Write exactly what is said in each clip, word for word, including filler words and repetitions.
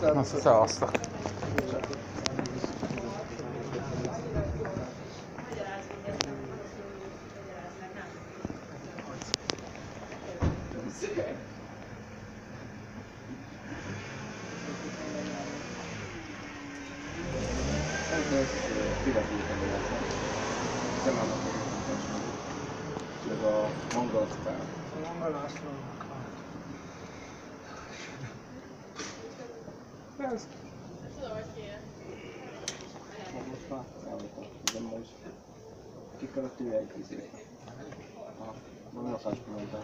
Szevasztok. Ez a mongol sztár. A mongol ászlónak van. Ez. Most már elmondtam, de ma is. Ki kellett ő egy izé. Aha, van masszázsban mondta.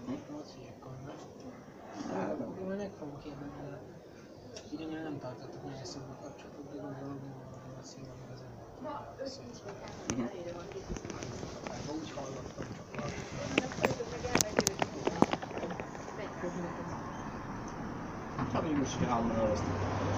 Én majd meg fogom kérni, de így annyira nem tartottak nagyon szóba kapcsolatot, de gondolom, hogy a szívem meg az ember beszélt. Úgy hallottam csak Hát én most hárman elvesztettem.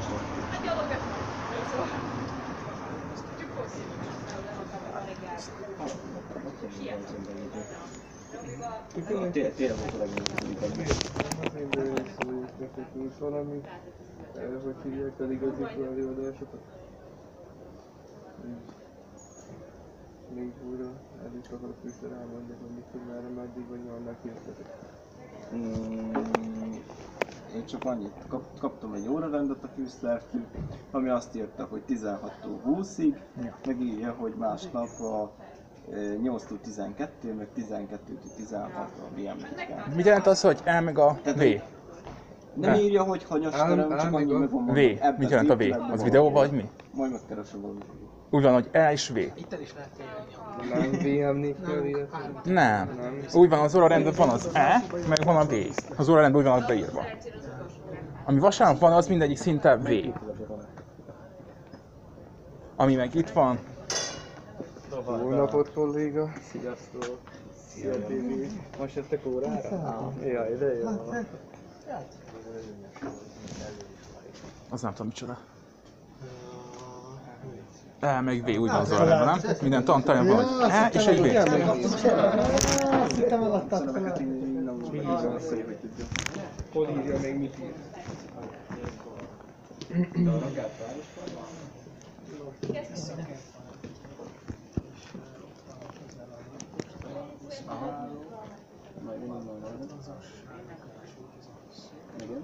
Tényleg volt a legnagyobb. Azért nektek nincs valami, hogy hívják el igazi előadásokat. Még újra el is akarok vissza rámondani, hogy mit tud már meddig, vagy annak hirtetek. Én csak annyit kap, kaptam egy órarendet a fűszertől, ami azt írta, hogy tizenhattól húszig, meg írja, hogy másnap a nyolctól tizenkettő, meg tizenkettőtől tizenhatra milyen kell. Mit jelent az, hogy E meg a V? Nem E. írja, hogy hanyas terem, csak annyi meg van V. mondva. Mit jelent a V? Az videó vagy mi? Majd megkeresem valamit. Úgy van, hogy E és V. itt el is lehet tényleg. Nem vé em nélkül illetve? Nem. Úgy van, az órarendben van az E, meg van a V. Az órarendben úgy van az beírva. Ami vasárnap van, az mindegyik szinte V. Ami meg itt van. Jó napot, kolléga! Sziasztok! Szia, Tibi! Most jöttek órára? Jaj, de jó! Az nem tudom micsoda. E meg V, úgy van az órarendben, nem? Minden tanterem van, hogy E és egy V. Azt hittem eladtad fel. Hol írja még mit ír? Aha. Majd én onnan van. Igen?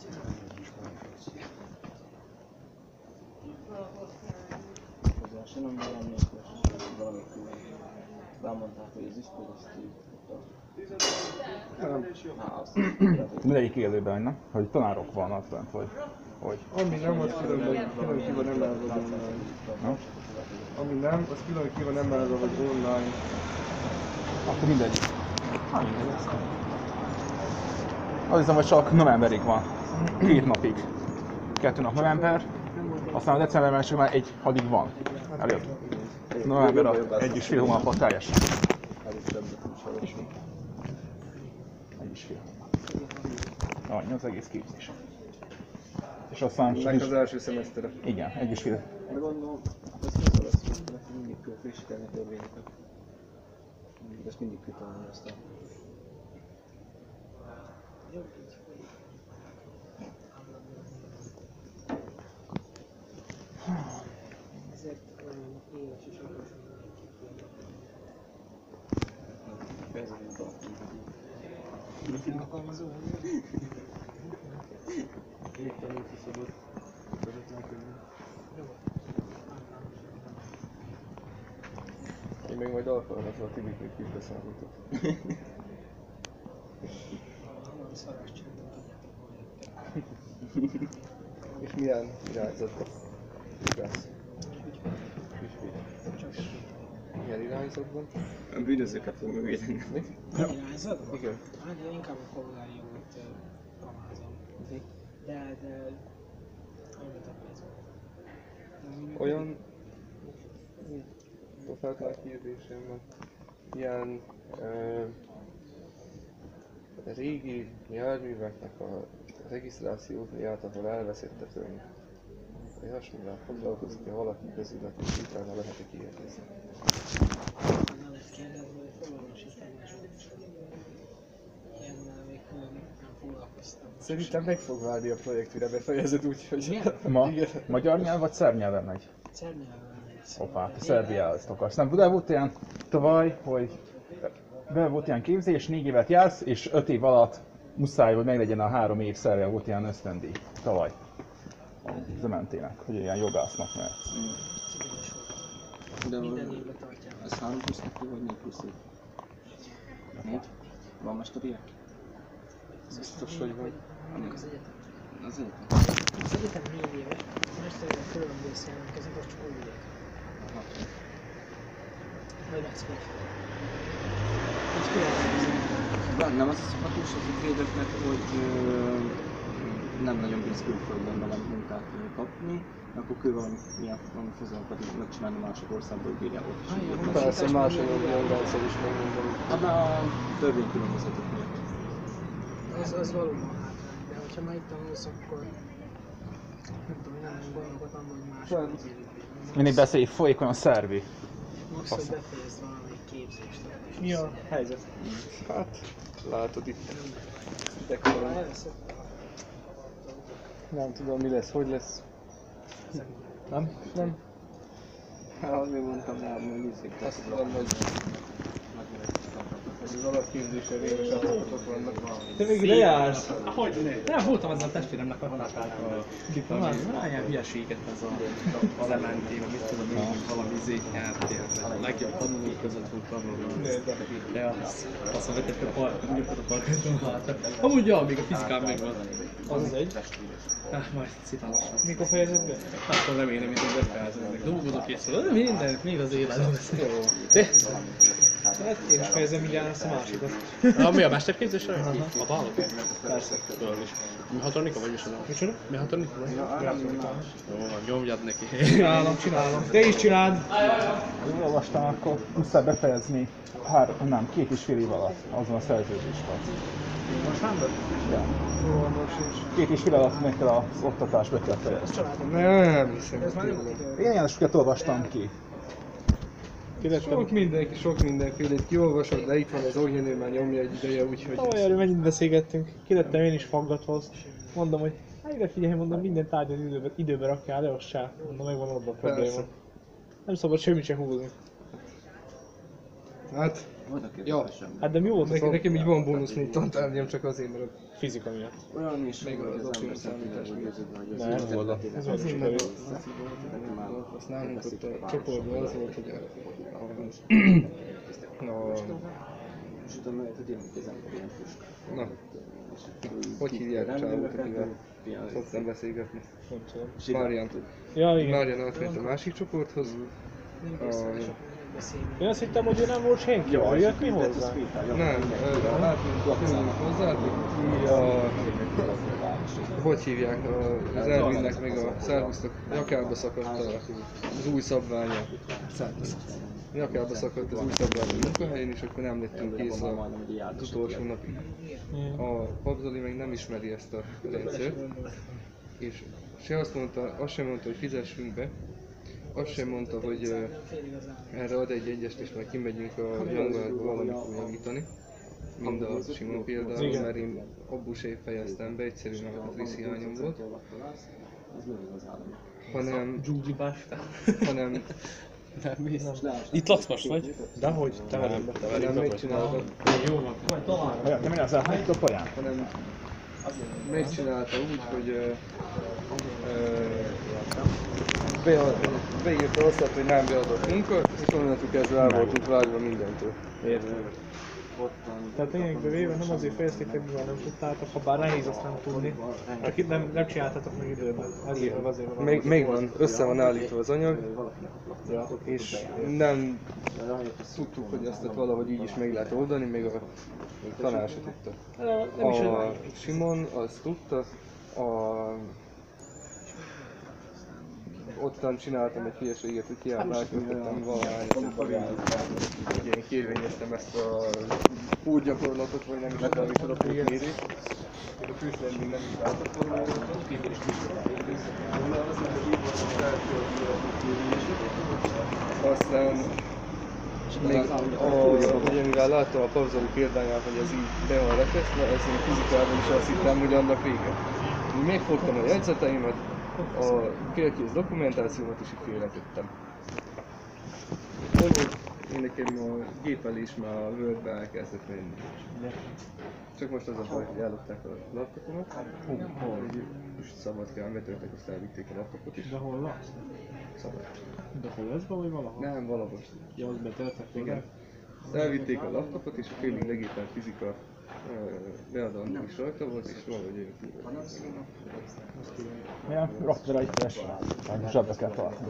Az első nem valami, valami rámondták, hogy az iskola, azt így tudta. Mindegyik élőben, nem? Hogy tanárok vannak bent, hogy... hogy... Ami nem, az külön, külön kiva nem állod online. No? Ami nem, az külön kiva nem állod online. Akkor mindegyik. Azt hiszem, hogy csak novemberig van. Két napig. Kettő nap november, aztán a decemberben csak már egy hadig van. Előbb. November a egy és fél hónapot teljes. Egy és fél hónap. Annyi az egész képzés. És aztán... Meg az első szemesztere. Igen, egy és fél. De gondolom, ezt nem lesz, hogy mindig kell frissíteni a törvényeket. Ezt mindig kell tanulni aztán. Ezért olyan éles és okos Fejezet mindenki. Alkalmazó? Éppen úgy hiszabott. Közvetlen könyv. Én még majd alkalmazva a Tibiknek is beszámoltok. Nagyon szarás csendben tudjátok, hol jöttek. És milyen irányzatok? Igaz. Milyen irányzatban? A bűnözőket fogom megvédeni. Irányzatban? Igen. Hát én inkább a polgári jogot kamázom. De, de... Annyit a pénzben. Olyan... Feltárt kérdésem van. Ilyen... Uh, régi járműveknek a regisztrációt miatt, ahol elveszettetően olyasmivel foglalkozik, ha valaki közület, és utána lehet-e kérdezni. Ne lehet kérdezni, hogy foglalkozik egymásról. Ilyennel még nem foglalkoztam. Szerintem meg fog válni a projekt, mire befejezed úgy, hogy... Ma Igen. magyar nyelv vagy szerb nyelven megy? Szerb nyelven megy. Hoppá, te Szerbiához akarsz. Nem, de volt ilyen tavaly, hogy be volt ilyen képzés, négy évet jársz, és öt év alatt muszáj, hogy meglegyen a három év szerve, volt ilyen ösztöndíj tavaly. A Zementének, hogy ilyen jogásznak mehetsz. De Minden évben tartják. ez három plusz kettő vagy négy plusz öt? négy? Van mesteriek? Biztos, hogy van. Vannak az egyetem. Az egyetem. Az egyetem négy éves, a mesterében fölömbész jelentkezik, az csak újvidék. Vagy Veszprém. Ez különböző. De nem az a szokatos az ügyvédeknek, hogy ö, nem nagyon bíz külföldön velem munkát kapni, akkor ő valami, milyen, valami fozókat megcsinálni mások országból, hogy bírja ott is. Ah, ja, ügyvédnek. Persze, más olyan rendszer is megmondom. Hát már a törvénykülönbözetek miatt. Az, az valóban hátrány, de hogyha már itt tanulsz, akkor nem tudom, nem nagyon gondolkodtam, hogy más. Mindig beszéljük folyékony a szervi. Max, hogy befejezd valamelyik képzést. Mi a helyzet? Hát, látod itt. Ha Dekorom. elveszed, Nem tudom mi lesz, hogy lesz. Nem? Nem. Hát azért mondtam rá, hogy ízik. Azt tudom, hogy ez az alapképzésen rémes adatok vannak. Te még ide jársz? Hogy ne? Nem, voltam ezzel a testvéremnek adták a diplomát. Milyen hülyeséget ez a, az ementé, vagy mit tudom én, hogy valami izét nyertél. A legjobb tanulók között volt tanuló. De azt, azt vetette a parkot, nyugtat a parkot hátra. Amúgy ja, még a fizikám meg van. Az az egy. Hát majd citálosan. Mikor fejezed be? Hát akkor remélem, hogy befejezem. Dolgozok és szóval minden, még az életben lesz. De? Hát én is fejezem mindjárt ezt a másikat. A, mi a mesterképzésre? A bálok? Persze. Tudom is. Mechatronika vagy micsoda? Micsoda? Mechatronika vagy? Jó van, nyomjad neki. Csinálom, csinálom. Te is csináld! Jól olvastam, akkor muszáj befejezni három, nem, két és fél év alatt azon a szerződésben. Most nem vagy? Ja. Két és fél alatt meg kell az oktatást be kell fejezni. Nem hiszem, ez már hogy nem tényleg. Én ilyen sokat olvastam ki. Sok mindenki, sok mindenfélét kiolvasod, de itt van az Ogyenő, már nyomja egy ideje, úgyhogy... Tavaly erről mennyit beszélgettünk, kilettem én is faggatva, mondom, hogy hát ide figyelj, mondom, minden tárgyat időbe, időbe rakjál, leossál, mondom, megvan oda a probléma. Persze. Nem szabad semmit se húzni. Hát, ja, Hát de mi volt nekem, az nekem így van bónusz négy tantárgyam, csak azért, mert a fizika miatt? Olyan is, még hogy az az ember optimum számítás számítás győződve, hogy Nem, az oda. Ez azért, mert azt nálunk ott a csoportban az volt, hogy a... a... És utána tudja, hogy az ember ilyen puska. Na, hogy hívják a csávót, akivel szoktam beszélgetni? Nem tudom. Marian. Ja, igen. Marian átment a másik csoporthoz. A... Én azt hittem, hogy ő nem volt senki, hogy jött mi hozzá? Nem, ö, átment hozzá, a... Hogy hívják, a- az Ervinnek meg a Szervusztok nyakába szakadt a- az új szabványa. Nyakába szakadt az új szabványa a munkahelyen, és akkor nem lettünk kész a- az utolsó napig. A Papzoli meg nem ismeri ezt a rendszert, és se azt mondta, azt sem mondta, hogy fizessünk be, azt sem mondta, hogy ö, erre ad egy egyest, és majd kimegyünk a januárba valamit javítani. Mind a Simon például, mert én abból se fejeztem be, egyszerűen a Patrice hiányom volt. Hanem, Gyugyi bástá. hanem, Nem hiszem. Itt laksz most vagy? Dehogy, te velem be. hanem megcsinálta, Jó van. Olyan, te mi az elhagyt a paján? hanem megcsinálta úgy, hogy ö, ö, bead- beírta azt, hogy nem beadott munkat, és onnantól kezdve el voltunk vágva mindentől. Értem. Tehát lényegben véve nem azért fejezték, hogy mivel nem tudtátok, ha bár nehéz azt nem tudni, akit nem, nem csináltatok meg időben. Ezért, azért van. Még, még van, össze van állítva az anyag, és nem tudtuk, hogy ezt valahogy így is meg lehet oldani, még a tanár se tudta. Nem is A Simon azt tudta, a... ottan csináltam egy hülyeséget, hogy kiállítottam valahányat, hogy én kérvényeztem ezt a útgyakorlatot, vagy nem is tudom, micsoda pótmérés. A főszer még nem is látott volna, aztán még a, ugye mivel láttam a Pavzoli példányán, hogy ez így be van rekesztve, ezért fizikában is azt hittem, hogy annak vége. Megfogtam a jegyzeteimet, a félkész dokumentációmat is így félretettem. Én nekem a gépelés már a Wordbe elkezdett menni. Csak most az a baj, hogy ellopták a laptopomat. Most szabad kell, betörtek, azt elvitték a laptopot is. De hol laksz? Szabad. De hol ez vagy valahol? Nem, valahol. Ja, azt betöltek? Igen. Azt elvitték a laptopot és a félig legépelt fizika beadandó is rajta volt, és valahogy én túl. Milyen rakd rá itt esre? Zsebbe kell tartani.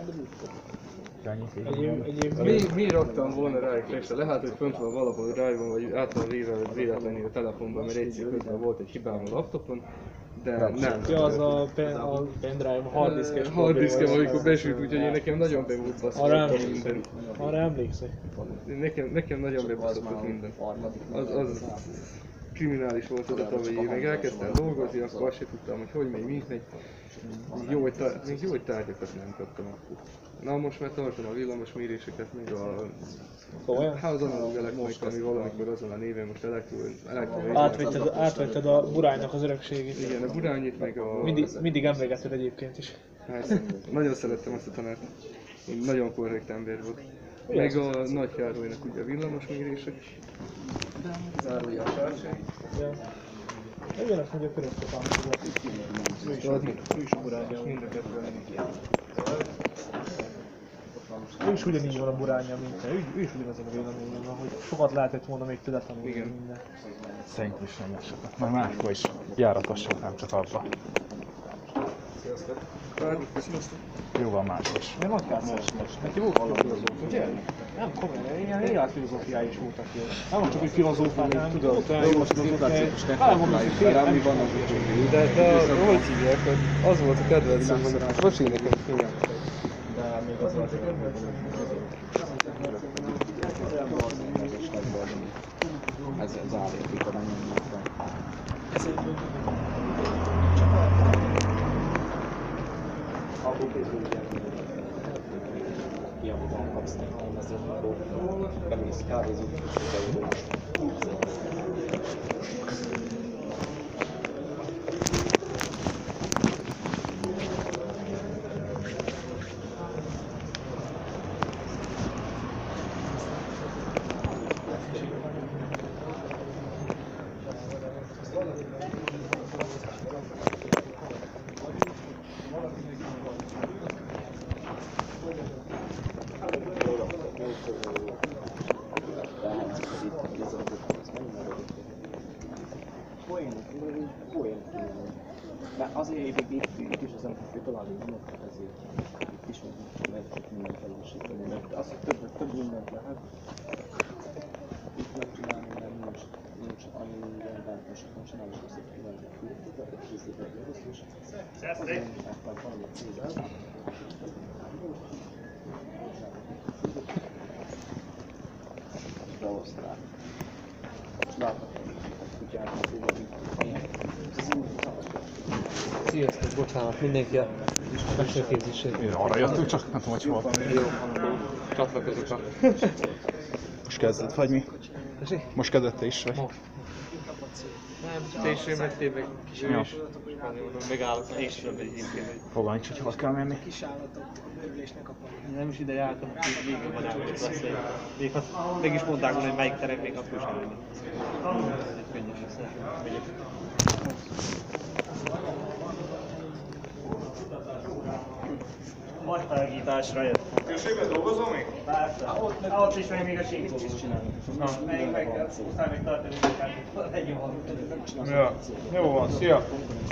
Mi, mi raktam volna rá egy flash-re? Lehet, hogy fönt van valahol drive-on, vagy át van véve véletlenül a telefonban, mert egyszer közben volt egy hibám a laptopon, de nem. Ja, az a, pen, a pendrive, a harddiskes Harddiszkem, amikor besült, úgyhogy én nekem nagyon be volt baszva. Arra emlékszem. Arra emlékszek? Nekem, nekem nagyon bebasztott minden. Az, az kriminális volt az a tavalyi év, meg elkezdtem dolgozni, akkor azt sem tudtam, hogy hogy megy, mint megy. Jó, hogy tár- még jó, hogy tárgyakat nem kaptam akkor. Na most már tartom a villamos méréseket, még a House Analog Electronic, ami valamikor azon a néven most elektro... elektro Átvetted, átvetted a buránynak az örökségét. Igen, a burányit meg a... Mindig, mindig emlékezted egyébként is. Hát, nagyon szerettem azt a tanárt. Én nagyon korrekt ember volt. Meg a Nagy Károlynak ugye a villamos mérések. Zárója a sársai. Ilyenek mondja a körökköpámos volt. Ő is a burányja. Mind a kettő. Ő is ugyanígy van a burányja, mint te. Ő, ő is ugyanazon a véleményen, hogy sokat lehetett volna még tőle tanulni minden. Szerintem is nem lesz sokat. Már máskor is járatos, nem csak abba. Sziasztok! Jó van máskor is. Nem adkázás most. Neki volt filozófia, ugye? Nem, komolyan, ilyen életfilozófiái is voltak jó. Nem csak, hogy filozófák, nem tudod, te jó filozófiái. Hát mondom, hogy félelmi vannak, de, de hogy hívják, hogy az volt a kedvencem, hogy bocsi nekem, igen. de még az volt a Ez az állíték, nem nyomnak. Akkor készülj Javudán kapsz nekem ezért arról, bemész kávézni, és azért évig itt, itt is az ember találni mindent, ezért itt is lehet mindent valósítani, mert az, hogy több, több mindent lehet, itt megcsinálni, mert nincs, nincs annyi minden, most nem csinálni, és azért mindent különböző, de egy készített jogosz, és azért meg valami cézel. Beosztrák. És láthatom, hogy kutyák, Sziasztok, bocsánat, mindenki a mesterképzését. Arra jöttünk, csak nem tudom, hogy hol. Jó, csatlakozok a... Most kezdett, vagy mi? Most kezdett te is, vagy? Nem, te is jöttél meg, ő is. Megállok, én is jövök egyébként. Fogalm nincs, hogy hova kell menni. Kis állatok örülésnek a panik. Nem is ide jártam, hogy végül van el, hogy beszélni. Még ha meg is mondták volna, hogy melyik terem, még akkor sem menni. Ez könnyes lesz. Nagy felgításra jött. Térségben dolgozol még? Persze. Ott, ott is meg még a síkot is csinálni. Na, meg, meg, aztán még tartani munkát. Egy van. Ja, jó van, szia!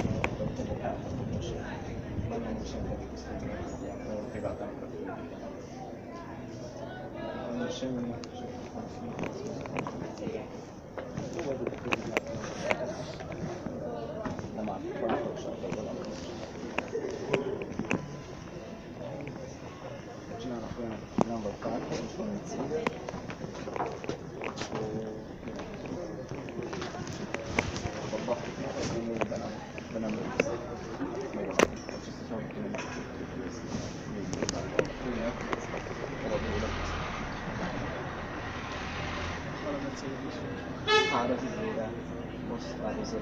Nem áll, folyamatosan valami. Csinálnak olyan, hogy nem vagy kártya, és van egy cég. A baktiknak az én de nem, de nem lősz. Még az is, és ezt is ahogy kéne megkötőzni. Még egy kártya. Igen, alapulok.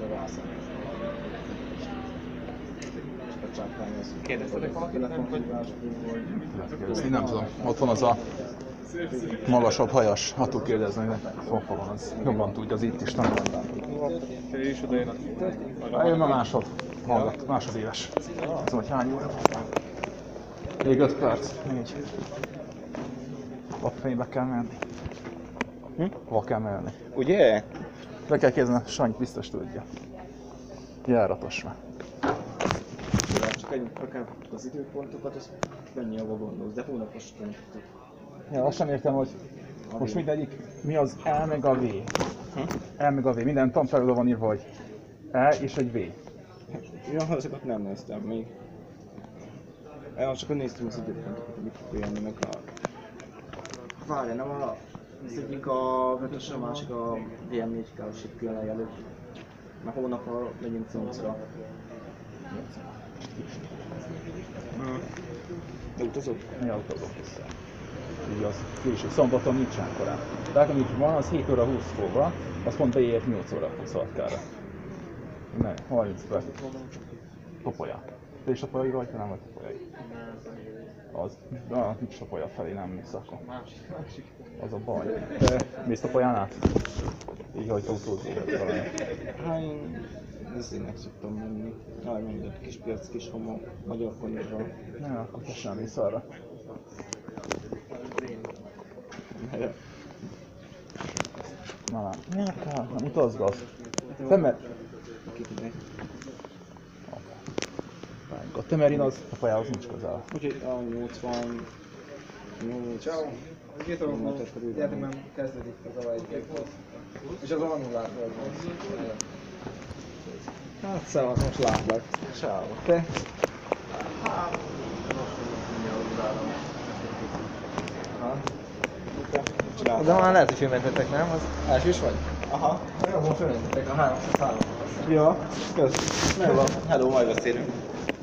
Kérdeztetek valakit? Kérdezni nem tudom. Ott van az a magasabb hajas, attól kérdezni, hogy hoppa van, az jobban tudja, az itt is nem. És oda jön a... Eljön a másod, hallgat, másodéves. Az, hogy hány óra van? Még öt perc, négy. Vakfénybe kell menni. Hm? Hova kell menni. Ugye? Le kell kérdezni, Sanyi biztos tudja. Járatos már. Csak egy akár az időpontokat, az mennyi a gondolsz, de hónapos pontokat. Ja, azt sem értem, hogy most mindegyik, mi az E meg a V. Hm? E meg a V, minden tanfelülő van írva, hogy E és egy V. Ja, azokat nem néztem még. Ja, csak néztem az időpontokat, hogy mit fog jönni, meg a... Várja, nem a... Az egyik a ötös, a másik a V M négy K-os itt külön előtt. Már hónapra megyünk Zoncra. De utazok? Mi autózok vissza. Így az késő. Szombaton nincsen korán. Tehát amit van, az hét óra húsz fóba, az pont beért nyolc óra huszonhatkára. Ne, harminc perc. Topolya. Te is topolyai vagy, nem vagy topolyai? Az, de nincs topolya felé, nem mész akkor. Az a baj. Te mész topolyán át? Így, hogy autózni valami. Hát én ezének szoktam menni. Jaj, mindent kis piac, kis homo, magyar konyarra. Ne, akkor te sem mész arra. Na nem, miért kell? Nem utazgasz? Temer... A Temerin az a pályához nincs közel. Úgyhogy a nyolcvan... Ciao. Két órakor gyertek, mert kezdődik az a egy és az annulától van. Hát szevasz, most látlak. Ciao. Te? De már lehet, hogy filmentetek, nem? Az első is vagy? Aha. Jobban filmentetek a háromszázhárom. Ja, kösz. Hello, hello, majd beszélünk.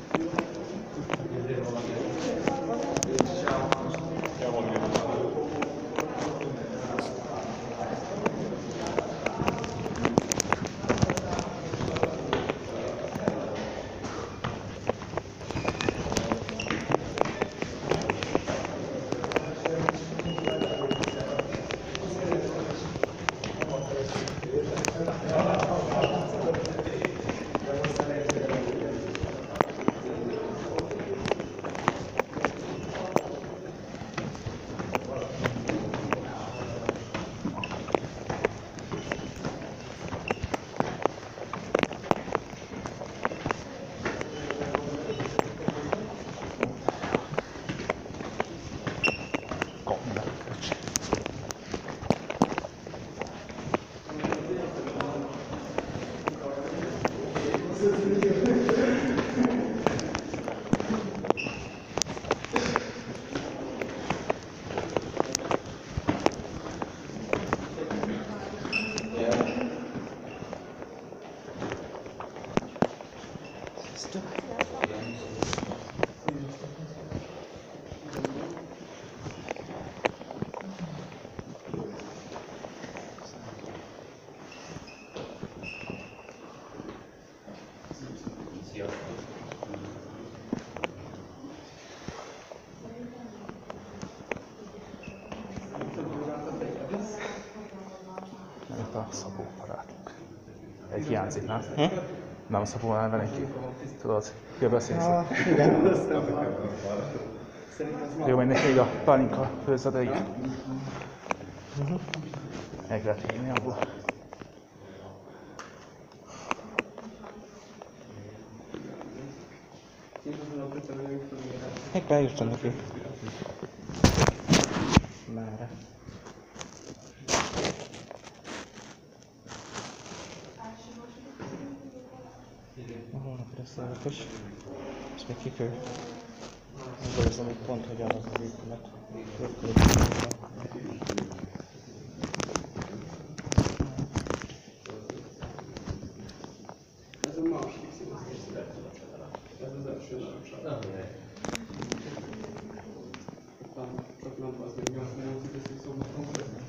Itt a Szabó barátunk. Egy hiányzik, nem? Hm? Nem a Szabó elvenni ki. Tudod, ki a beszélsz? Ah, igen. Jó, mennek még a pálinka főzedeig. Meg lehet hívni abból. Meg bejutottam neki. Mára. A hónapra szállapos. És még ki kell gondolkozom, hogy pont hogyan az az épület. Ez a másik színűzés. Ez az első darabság. Csak nem az, hogy nyolc nyolc szombaton közben.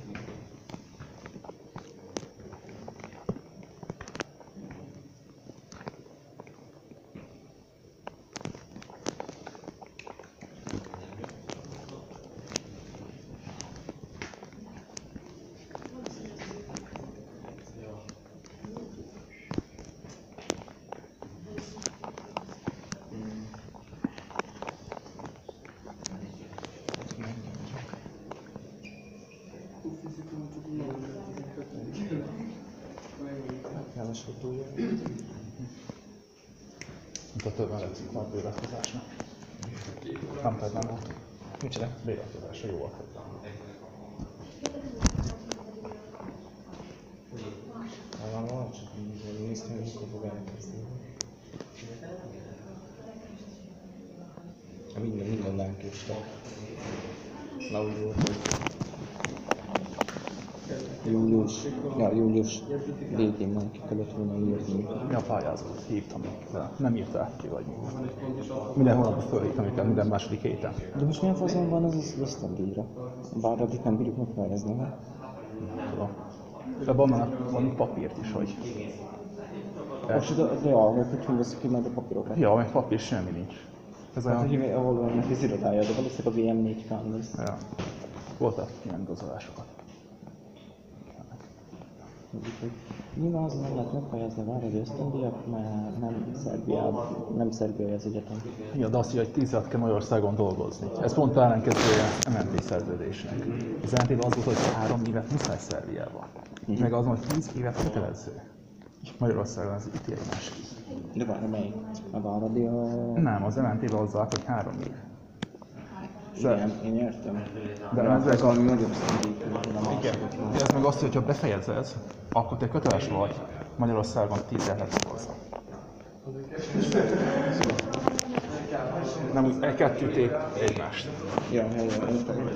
Mint a többen lett nagy béletkozásnak. Nem pedig nem volt. Micsoda? Béletkozásra jó volt. Van van, csak így néztem, hogy mikor fog elkezdeni. Minden, minden lánkésztek. Na úgy volt, hogy július, ja, július végén már ki kellett volna írni. Mi a pályázatot hívtam még, de nem írták ki, vagy minden hónapban fölhívtam őket, minden második héten. De most milyen fazon van az az ösztöndíjra? Bár addig nem bírjuk megfejezni, nem? Nem tudom. De van, van papírt is, hogy... Most de, de ja, hogy hogy veszik ki majd a papírokat? Ja, meg papír semmi nincs. Ez Hát, olyan... hogy ahol van neki az irodája, de valószínűleg a vé em négy kán lesz. Ja. Voltak ilyen igazolásokat. Nyilván azon nem lehet megfejezni várni az ösztöndíjat, mert nem Szerbiában, nem szerbiai az egyetem. Ja, de azt írja, hogy tíz évet kell Magyarországon dolgozni. Ez pont a ellenkezője em en té szerződésnek. Az em en té-ben az volt, hogy három évet muszáj Szerbiában. Mm-hmm. Meg azon, hogy tíz évet kötelező. Magyarországon ez itt egy másik. De várj, melyik? A Váradi a... Nem, az em en té-ben azzal, hogy három év. Igen, én értem. De ja, ez ez valami nagyobb szintű. Igen. De ez meg azt, hogy ha befejezed, akkor te köteles vagy Magyarországon tíz évet dolgozni. Nem úgy, egy kettőt épp egymást. Ja, ja, ja, értem.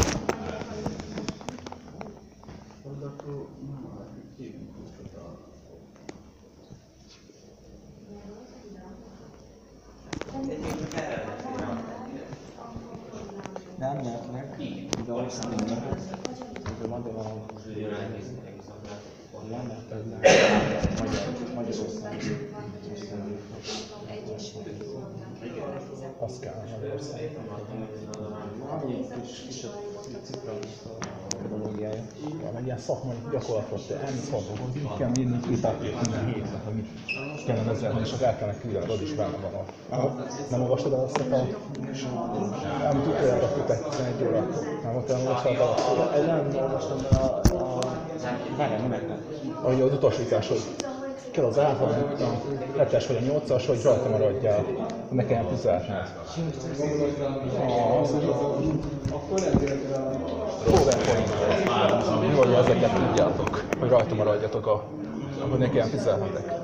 Nem lehetnek, de azt tényleg, hogy van a Magyarország. Azt kell Magyarország. Pedagógiája. Meg ilyen szakmai gyakorlatot, te elmész dolgozni, így kell írni két papírt minden héten, hogy mit kellene ezzel, és az el kellene küldened, az is benne van a... Nem olvastad el azt a... Amit utoljára rakott egy tizenegy óra. Nem ott elolvastad el azt? Nem olvastam, de a... Várjál, nem értem. Ahogy az utasítás, hogy kell az átlag, a hetes vagy a nyolcas, hogy rajta maradjál, ne kelljen tüzeltned. Mi vagy ezeket tudjátok, hogy rajta maradjatok, a, hogy ne kelljen tüzeltnetek.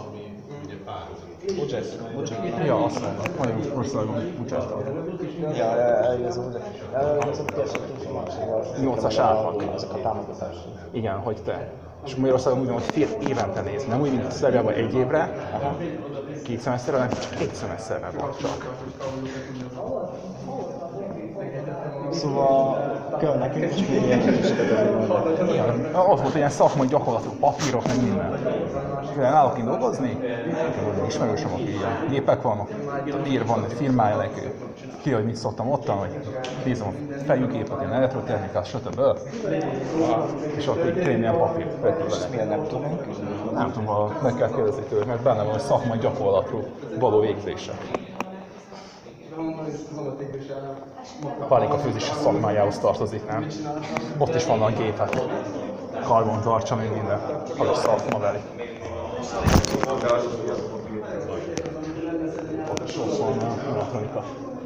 Ja, azt mondom, Magyarországon Bucsáttal. Ja, eligazom, de eligazom, hogy nyolcas átlag. Ezek a támogatások. Igen, hogy te. És Magyarországon úgy van, hogy fél évente nézni, nem úgy, mint Szerbiában egy évre, két szemeszterre, hanem csak egy szemeszterre van csak. Szóval kell nekünk is még ilyen kérdéseket. Igen, az volt ilyen szakmai gyakorlatok, papírok, meg minden. Kell náluk én dolgozni, ismerősöm, aki ilyen gépek vannak, ír van egy firmája neki, ki, hogy mit szoktam ottan, hogy bízom a fejüképet, ilyen elektrotechnikát, stb. És ott így tényleg ilyen papírt vettem vele. Miért nem tudunk? Nem tudom, ha meg kell kérdezni tőle, mert benne van a szakmai gyakorlatról való végzések. A pálinkafőzés szakmájához tartozik, nem? Ott is vannak gépek, karbontartsa, még minden. Az a szakma veli. Ott is ott van a elektronika.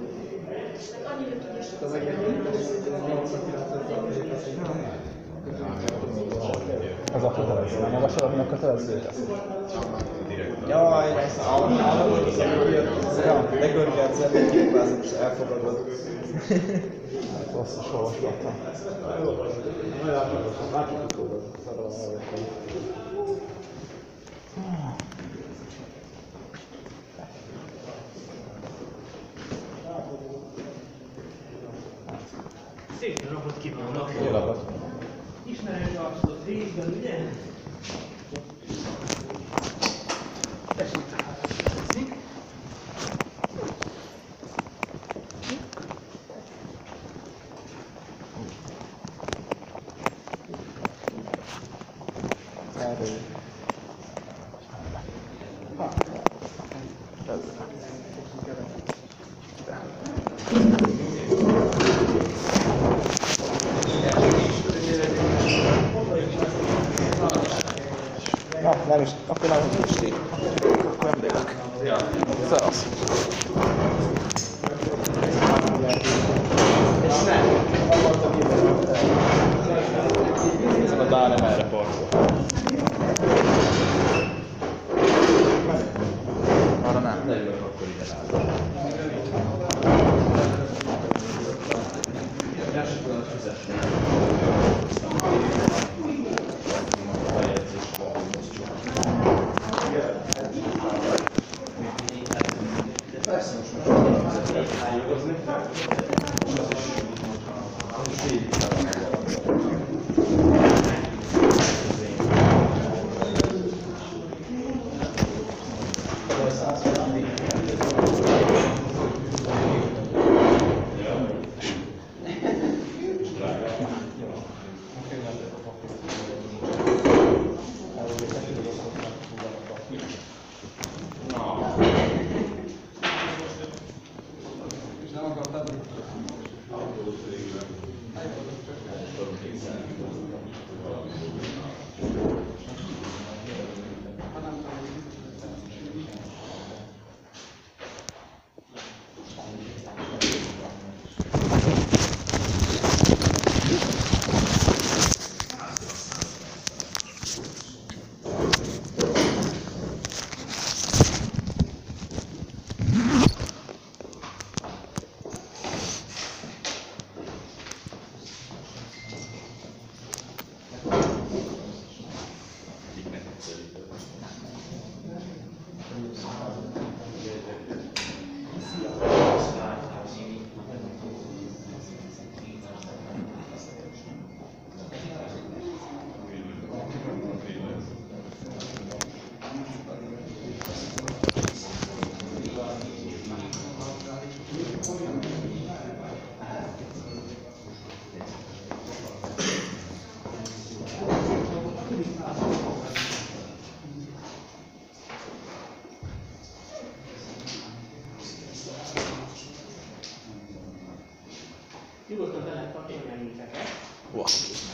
Ez a kötelező, nem olvasod, ami a kötelező? Jaj, ez a legörgelt szemben képázat és elfogadod. Hát azt is olvasgattam. Szép napot kívánok! Jó napot! Ismerős arcot végben, ugye? Tessék találkozni. Erről. Na, nem is, akkor nem is így. Akkor nem délek. Szevasz. Ez a Dálem erre parkol. Arra nem. Leülök akkor ide látom. Nyugodtan be lehet kapni a menüket. Wow.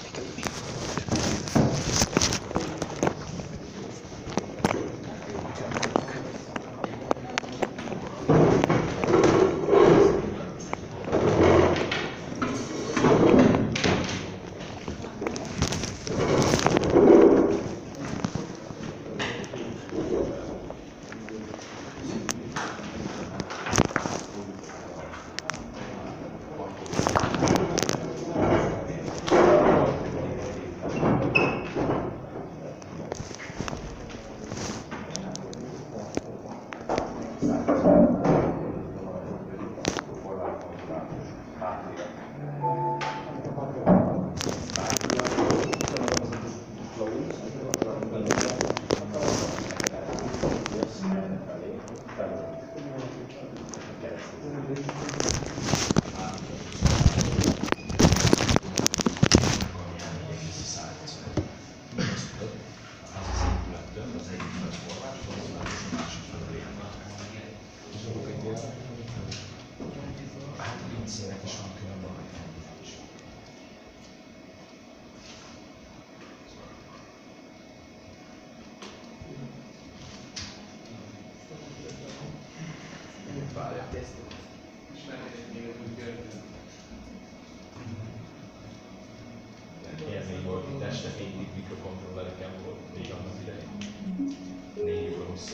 Élmény volt, itt este félig mikrokontrollereken volt még annak idején. Négy óra hosszú.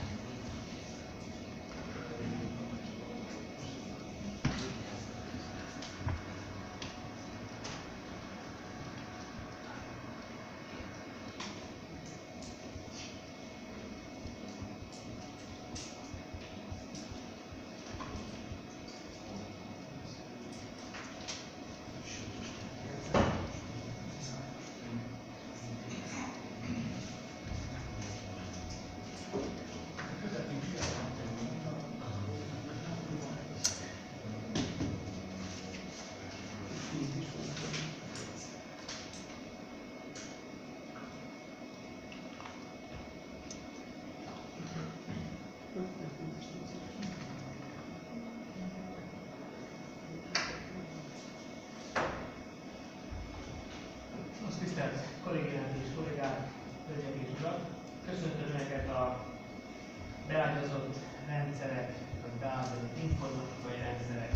Tisztelt kollégák és kollégák, hölgyek és urak! Köszöntöm Önöket a beágyazott rendszerek, vagy beállított informatikai rendszerek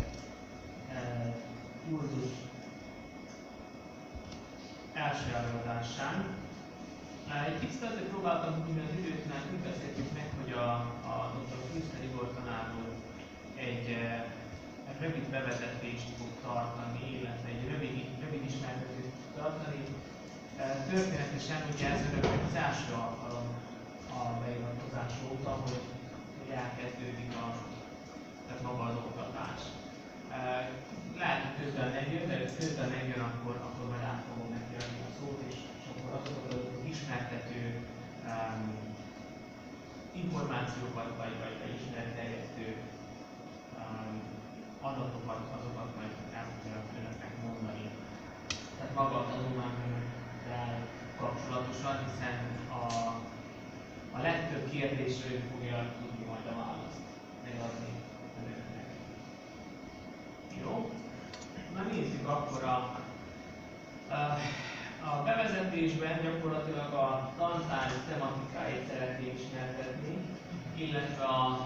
kurzus elsajárodásán. Egy kicsit azért próbáltam mivel az időt, mert úgy beszéltük meg, hogy a, a doktor Fűszter Igor tanár úr egy, egy rövid bevezetést fog tartani, illetve egy rövid, rövid ismertetést fog tartani. Történetesen ugye ez örökben az első alkalom a beiratkozás óta, hogy, hogy elkezdődik a, tehát maga az oktatás. Lehet, hogy közben megjön, de ha közben megjön, akkor, akkor majd át fogom neki adni a szót, és, és akkor azokat az ismertető um, információkat, vagy, vagy, vagy ismeretterjesztő um, adatokat, azokat majd el fogja önöknek mondani. Tehát maga a tanulmányokkal kapcsolatosan, hiszen a, a legtöbb kérdésre ő fogja tudni majd a választ megadni önöknek. Jó? Na nézzük akkor a, a, a bevezetésben gyakorlatilag a tantárgy tematikáit szeretném ismertetni, illetve a, a,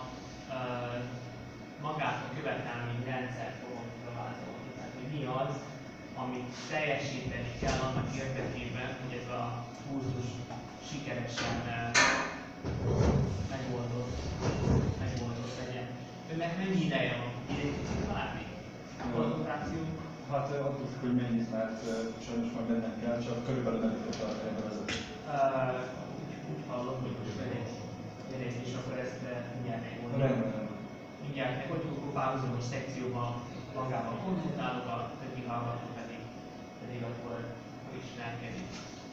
magát a követelményrendszert fogom felvázolni. Tehát, hogy mi az, amit teljesíteni kell annak érdekében, hogy ez a kurzus sikeresen megoldott, megoldott legyen. Önnek mennyi ideje van? Idejét kicsit várni? Konzultáció? Hát attól függ, hogy mennyit, mert sajnos már bennem kell, csak körülbelül meddig fog tartani a bevezető. Úgy hallom, hogy most gyerek, és akkor ezt mindjárt megoldjuk. Rendben. Mindjárt megoldjuk, akkor párhuzamos szekcióban magában konzultálok, a többi hallgató pedig, pedig akkor ismerkedik.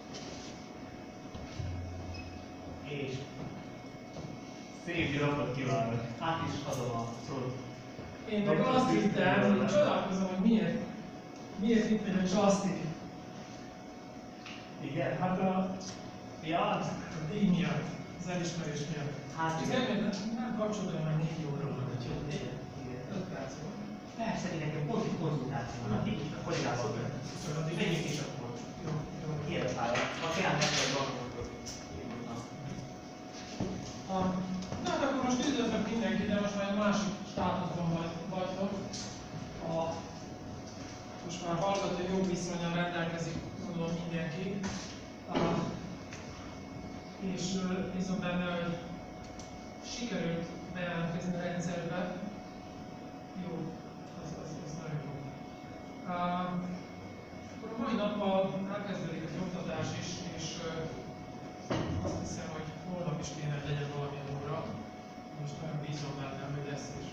És szép jó napot kívánok! Át is adom a szót. Én meg azt hittem, hogy csodálkozom, hogy miért, miért itt megy a Justin. Igen? Hát a, Ja, a díj miatt, az elismerés miatt. hát Csak igen. nem, nem kapcsolódom már négy óra van, hogy öt perc van. Persze, én nekem pont egy konzultáció van, addig a kollégával bőle. Csak addig Menjünk is akkor. Jó, jó. Kérdezálja. Ha kell, meg kell gondolni. Um, Na hát akkor most üdvözlök mindenkit, de most már egy másik státuszban vagy, vagytok. A, most már hallgató jogviszonnyal rendelkezik, gondolom mindenki. Uh, és uh, bízom benne, hogy sikerült bejelentkezni a rendszerbe. Jó, az, az, az nagyon jó. Uh, akkor a mai nappal elkezdődik az oktatás is, és uh, azt hiszem, hogy holnap is kéne, hogy legyen valamilyen óra. Most nagyon bízom benne, hogy lesz is.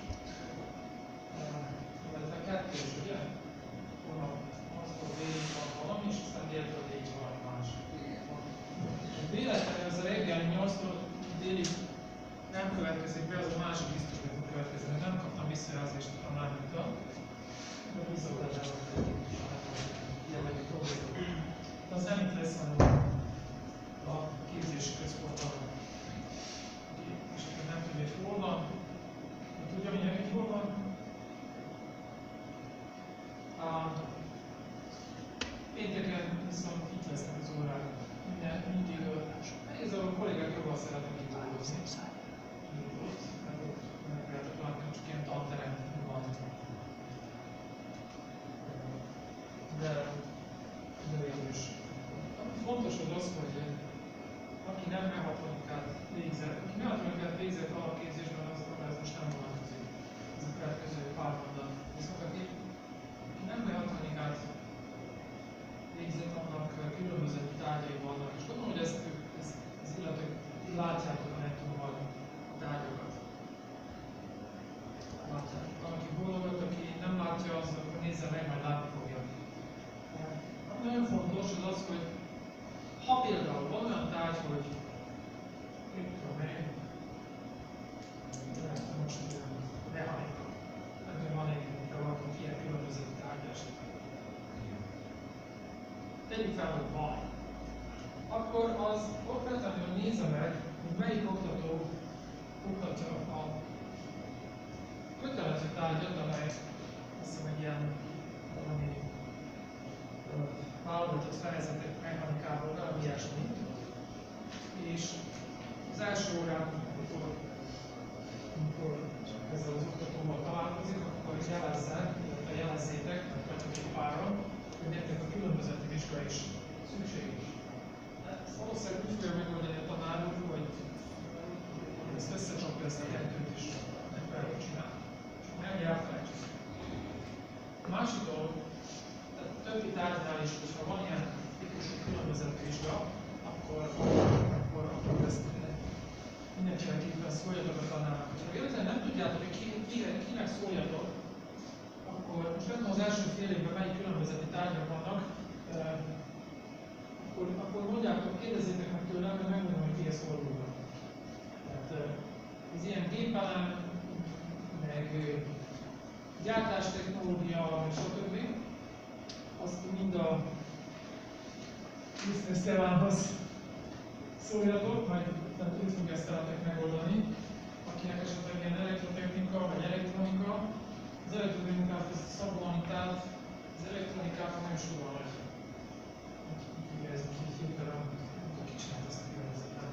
Illetve kettős, ugye? Holnap aztól délig van valami, és aztán déltől délig van másik. Véletlenül ez a reggel nyolctól délig nem következik be, az a másik biztos, hogy fog következni. Nem kaptam visszajelzést a tanárnktól. De bízom benne, hogy ilyen meg probléma. De az nem itt lesz, hanem a képzési központban. És akkor nem tudja, hogy hol van. Tudja mindenki, hol van? Uh, pénteken viszont itt lesznek az órák. Minden, mindig igazából a kollégák jobban szeretnek itt dolgozni. Mert ott meg lehetett látni, csak ilyen tanterem van. De, de végül is. Fontos az az, hogy aki nem mechatronikát végzett, aki mechatronikát végzett alapképzésben, az, az most nem vonatkozik. Ez a következő pár mondat. Viszont aki, aki nem mechatronikát végzett, annak különböző tárgyai vannak. És gondolom, hogy ezt, ezt, ezt illetve látjátok a nettóban a tárgyakat. Látjátok. Van, aki bólogat, aki nem látja, az akkor nézze meg, majd látni fogja. Nagyon fontos az az, hogy ha például van olyan tárgy, hogy mit tudom én, most mechanika, ebben van egy, de vannak ilyen különböző tárgyas. Tegyük fel, hogy van. Akkor az okvetlenül nézze meg, hogy melyik oktató oktatja a kötelező tárgyat, amely azt hiszem egy ilyen valami válogatott fejezetek mechanikáról, valami ilyesmi. És az első órán, amikor, amikor másra is szükséges. Ezt valószínűleg úgy fogja megoldani a tanár úr, hogy ezt összecsapja ezt a kettőt is megfelelően csinál. Csak meg elfelejtsük. A másik dolog, tehát többi tárgynál is, hogyha van ilyen típusú különböző vizsga, akkor, akkor, akkor ezt mindenféleképpen szóljatok a tanárnak. Ha igazán nem tudjátok, hogy ki, ki, kinek szóljatok, akkor most nem tudom, az első fél évben melyik különbözeti tárgyak vannak, eh, akkor, akkor mondjátok, kérdezzétek meg tőlem, hogy megmondom, hogy kihez fordulnak. Tehát eh, az ilyen gépelem, meg eh, gyártástechnológia, meg stb. Azt mind a Business Stevánhoz szóljatok, majd tehát ő fogja ezt veletek megoldani, akinek esetleg ilyen elektrotechnika vagy elektronika. Az elektronikát, ezt szabványtát, az elektronikát nem is tudom, hogy ugye ez így hirtelen, hogy ki csinált ezt a különbözetet.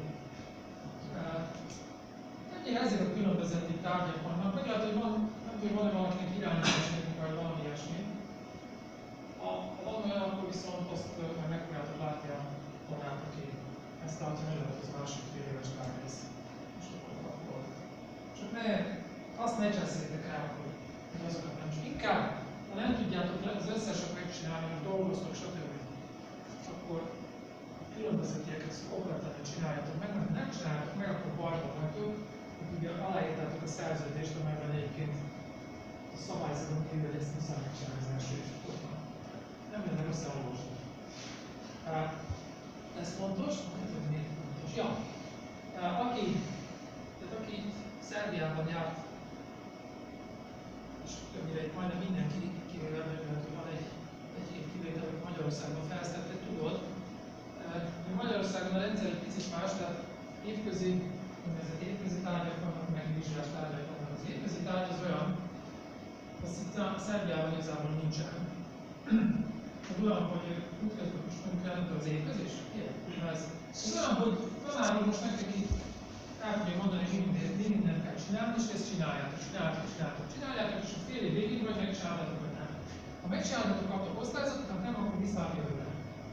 Ennyire ezek a különbözeti tárgyak vannak, meg lehet, hogy van, nem tudom, van-e valakinek irányítás technika, vagy valami ilyesmi. Ha van olyan, akkor viszont azt meg meg fogjátok látni a tanát, aki ezt látja, hogy lehet az másik fél éves tárgyrész. És akkor csak ne, azt ne cseszétek el, hogy azokat nem csak. Inkább, ha nem tudjátok az összeset megcsinálni, hogy dolgoztok, stb. Akkor a különbözetieket okvetlenül csináljátok meg, mert nem csináljátok meg, akkor bajban vagytok, hogy ugye aláírtátok a szerződést, amelyben egyébként a szabályzaton kívül, hogy ezt muszáj megcsinálni az első évfordulóban. Nem lenne összeolvasni. Ez fontos, hogy még fontos. Ja, aki, tehát aki Szerbiában járt, és többnyire itt majdnem mindenki kivéve, mert van egy, egy év kivétel, hogy Magyarországon felsztettek, tudod, hogy Magyarországon a rendszer egy picit más, tehát évközi, úgynevezett évközi tárgyak vannak, meg vizsgás tárgyak vannak. Az évközi tárgy az olyan, azt itt a Szerbiában igazából nincsen. Az olyan, hogy úgy kezdve most mondjuk el, az évközés? Igen, ez. Ez olyan, hogy tanár most nektek itt el fogja mondani, hogy mi mindent kell csinálni, és ezt csináljátok, csináljátok, csináljátok, csináljátok, és a fél év végig vagy megcsináljátok, vagy nem. Ha megcsináljátok, kaptok osztályzatot, ha nem, akkor vissza a jövőre.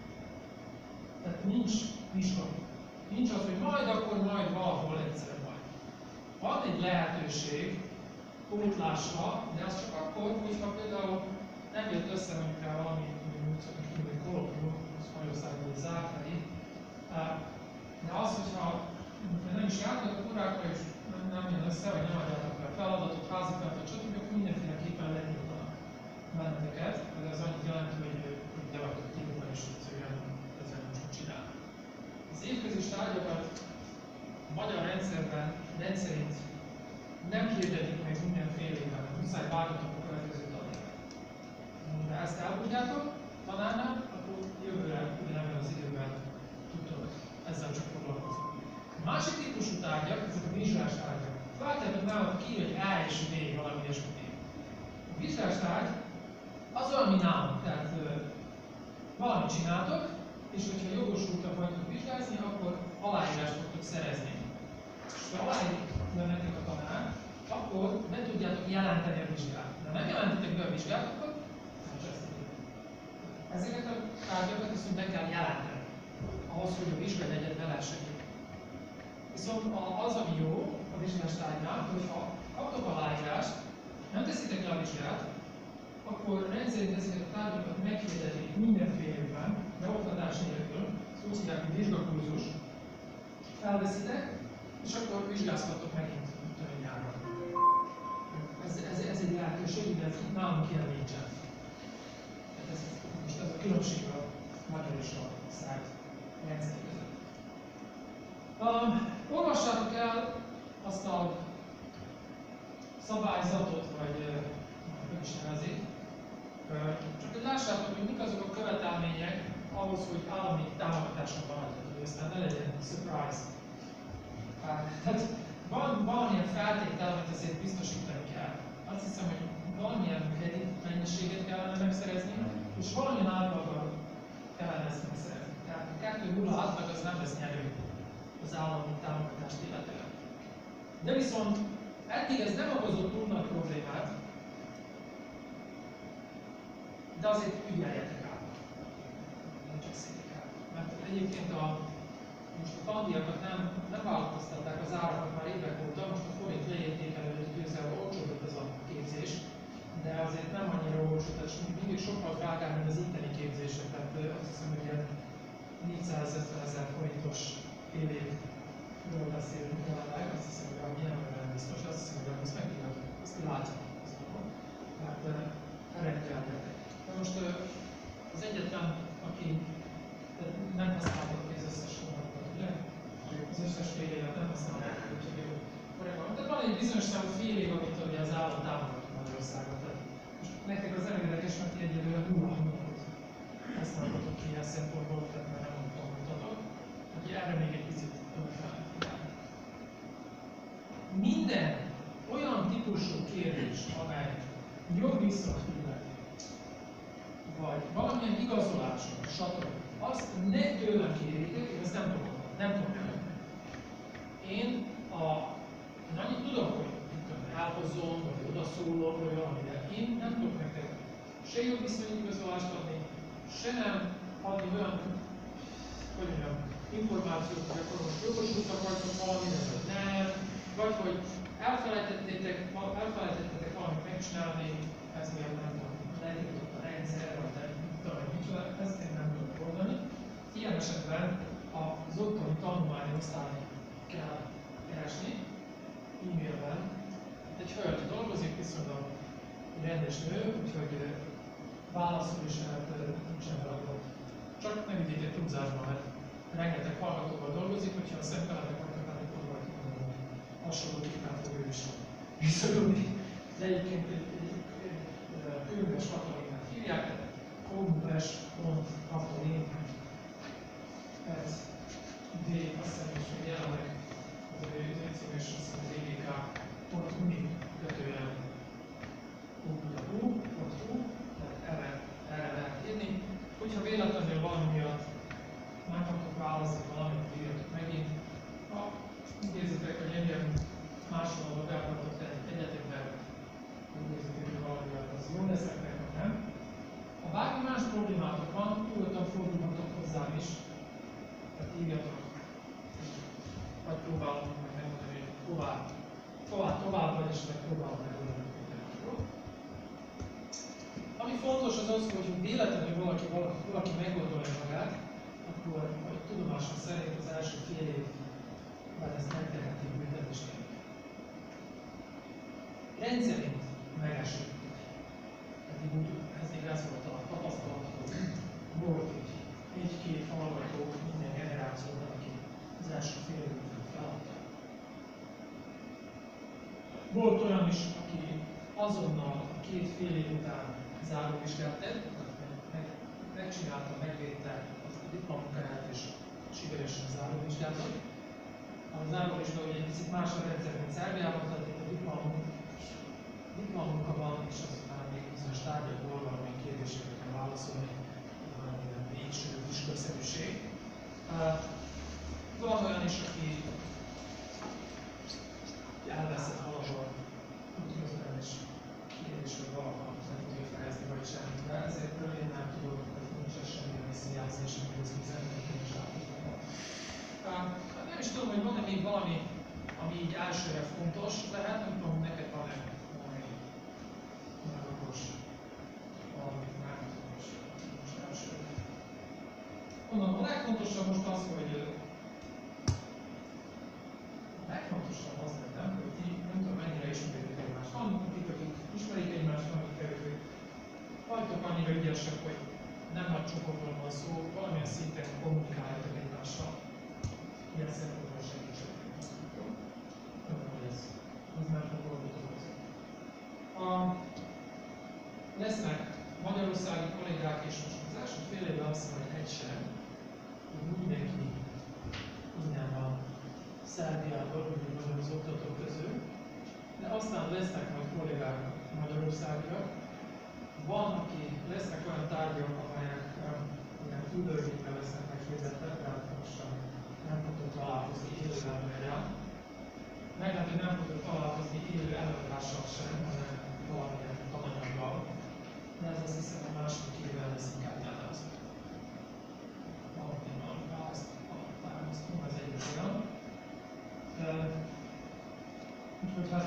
Tehát nincs vizsga. Nincs az, hogy majd akkor majd valahol egyszer majd. Van egy lehetőség pótlásra, de az csak akkor, hogyha például nem jött össze mondjuk el valami, úgy szoktuk hívni, hogy kolokvium, az Magyarországon egy zárt hely. De az, hogyha nem is jártak a órákra, és nem, nem jön össze, vagy nem adjátok le a feladatot, házi feladatot, stb., akkor mindenféleképpen letiltanak benneteket. Ez annyit jelenti, hogy le vagytok tiltva, és egyszerűen ezzel nem csak csinál. Az évközis tárgyakat a magyar rendszerben rendszerint nem hirdetik meg minden fél évben, muszáj várjatok a következő tanért. Ha ezt elmondjátok tanárnál, akkor jövőre ugyanebben az időben tudtok ezzel csak foglalkozni. A másik típusú tárgyak, ezek a vizsgás tárgyak. Látjátok nálam ki, hogy A és B valami ilyesmi. A vizsgás tárgy az olyan, mint nálunk, tehát ö, valamit csináltok, és hogyha jogosultak vagytok vizsgázni, akkor aláírást fogtok szerezni. És ha aláírja nektek a tanár, akkor be tudjátok jelenteni a vizsgát. De nem jelentitek be a vizsgát, akkor nem csesztetek. Ezeket a tárgyakat viszont be kell jelenteni, ahhoz, hogy a vizsgajegyet be lehessen írni. Viszont az, ami jó a vizsgás tárgynál, hogyha kaptok aláírást, nem teszitek le a vizsgát, akkor rendszerint ezeket a tárgyakat meghirdetik mindenféle évben, beoktatás nélkül, úgy hívják, hogy vizsgakurzus, felveszitek, és akkor vizsgáztatok megint nyáron. Ez, ez, ez egy lehetőség, de ez nálunk ilyen nincsen. Tehát ez, most ez a különbség a magyar és a szerb rendszer között. Um, olvassátok el azt a szabályzatot, vagy hogy is nevezik, csak hogy lássátok, hogy mik azok a követelmények ahhoz, hogy állami támogatáson maradjatok, hogy aztán ne legyen surprise. Tehát van valamilyen feltétel, amit azért biztosítani kell. Azt hiszem, hogy valamilyen kredit mennyiséget kellene megszerezni, és valamilyen átlaggal kellene ezt megszerezni. Tehát a kettő nulla átlag az nem lesz nyerő az állami támogatást illetően. De viszont eddig ez nem okozott túl nagy problémát, de azért ügyeljetek rá. csak székel. Mert egyébként a, most a tandíjakat nem, nem változtatták az árakat már évek óta, most a forint leértékelődött közel olcsódott ez a képzés, de azért nem annyira olcsó, tehát mindig sokkal drágább, mint az itteni képzések, tehát azt hiszem, hogy ilyen négyszázötvenezer forintos fél évről beszélünk jelenleg, azt hiszem, hogy a nem olyan biztos, azt hiszem, hogy azt megírhatok, azt látjuk, azt mondom. Tehát eredjeltek. De most az egyetlen, aki nem használtak az összes hónapot, ugye? Az összes fél évet nem használták, úgyhogy korábban. Tehát van egy bizonyos számú fél év, amit ugye az állam támogatott Magyarországot. Tehát most nektek az elégedekes, mert ti egyelőre nulla hónapot használtatok ki ilyen szempontból, tehát már nem tanultatok. Úgyhogy erre még egy picit fel. Minden olyan típusú kérdés, amely jogviszont illet, vagy valamilyen igazolásra, stb. Azt ne tőlem kérjétek, én ezt nem tudom, nem tudom megtenni. Én, a, én annyit tudok, hogy elhozom, vagy odaszólok, vagy valami, de én nem tudok nektek se jogviszony igazolást adni, se nem adni olyan, hogy mondjam, információt, hogy akkor most jogosultak vagytok valamire, vagy nem, vagy hogy elfelejtettétek, elfelejtettetek valamit megcsinálni, ez miatt nem tudom, leírtott a rendszer, vagy nem tudom, hogy micsoda, ezt én nem tudok mondani. Ilyen esetben az ottani tanulmányi osztályt kell keresni, e-mailben. Egy hölgy dolgozik, viszonylag rendes nő, úgyhogy válaszol is lehet nincsen feladat. Csak ne vigyétek túlzásba, mert rengeteg hallgatóval dolgozik, hogyha a szemtelenek vagytok, akkor vagy hasonlóképpen fog ő is viszonyulni. De egyébként egy különböző Katalinát hívják, kombues pont katalin ez D, azt hiszem, hogy még jelenleg az ő cím, és azt hiszem, az é gé ká pont uni kötően hu, tehát erre, erre lehet írni. Hogyha véletlenül valami miatt nem kaptok választ, valamit írjatok megint, ha intézitek, hogy engem máshol be akartok tenni egyetemben, úgy érzitek, hogy valami miatt az jó lesz nektek, vagy nem. Ha bármi más problémátok van, nyugodtan fordulhatok hozzám is, tehát írjatok, vagy próbálom meg megmondani, hogy tovább, tovább, tovább, vagy esetleg próbálom megoldani. Ami fontos az az, hogy véletlenül valaki, valaki, valaki meggondolja magát, akkor a tudomásom szerint az első fél évben ezt megteheti büntetésként. Rendszerint megesik. Eddig úgy, ez még ez volt a tapasztalat, hogy volt egy-két hallgató minden generációban, aki az első fél évben feladta. Volt olyan is, aki azonnal két fél év után záróvizsgát tett, meg, megcsinálta, megvédte a diplomunkáját és sikeresen záróvizsgázott. A záróvizsga ugye egy picit más a rendszer, mint Szerbiában, tehát itt a diplomunk, diplomunka van, és azután még bizonyos tárgyakból valamilyen kérdésekre kell válaszolni, valamilyen végső vizsgaszerűség. Van olyan is, aki elveszett valahol útközben, és kérdés, hogy valahol nem tudja fejezni, vagy semmit, de ezekről én nem tudok, hogy nincs semmilyen visszajelzés, amit az üzeneteket is láthatóan. Nem is tudom, hogy van-e még valami, ami így elsőre fontos lehet, nem tudom, hogy neked van-e valami nagyokos, valami nagyokos most elsőre. Mondom, a legfontosabb most az, hogy a legfontosabb az nem, hogy ti nem tudom mennyire ismeritek egymást. Van akik, akik ismerik egymást, van akik kevésbé. Vagytok annyira ügyesek, hogy nem nagy csoportról van szó, valamilyen szinten kommunikáljatok egymással. Ilyen szempontból segítsek. Tudom, hogy ez, ez már fog dolgozni. Lesznek magyarországi kollégák, és most az első fél évben azt mondom, hogy egy sem, hogy mindenki innen van Szerbiából, úgy mondom az oktatók közül, de aztán lesznek majd kollégák magyarországiak. Van, aki lesznek olyan tárgyak, amelyek ilyen küldőségben lesznek meghirdetve, tehát most nem fogtok találkozni élő emberrel. Meg hát, hogy nem fogtok találkozni élő előadással sem, hanem valamilyen tananyaggal. De ez azt hiszem, a második évben lesz inkább jellemző.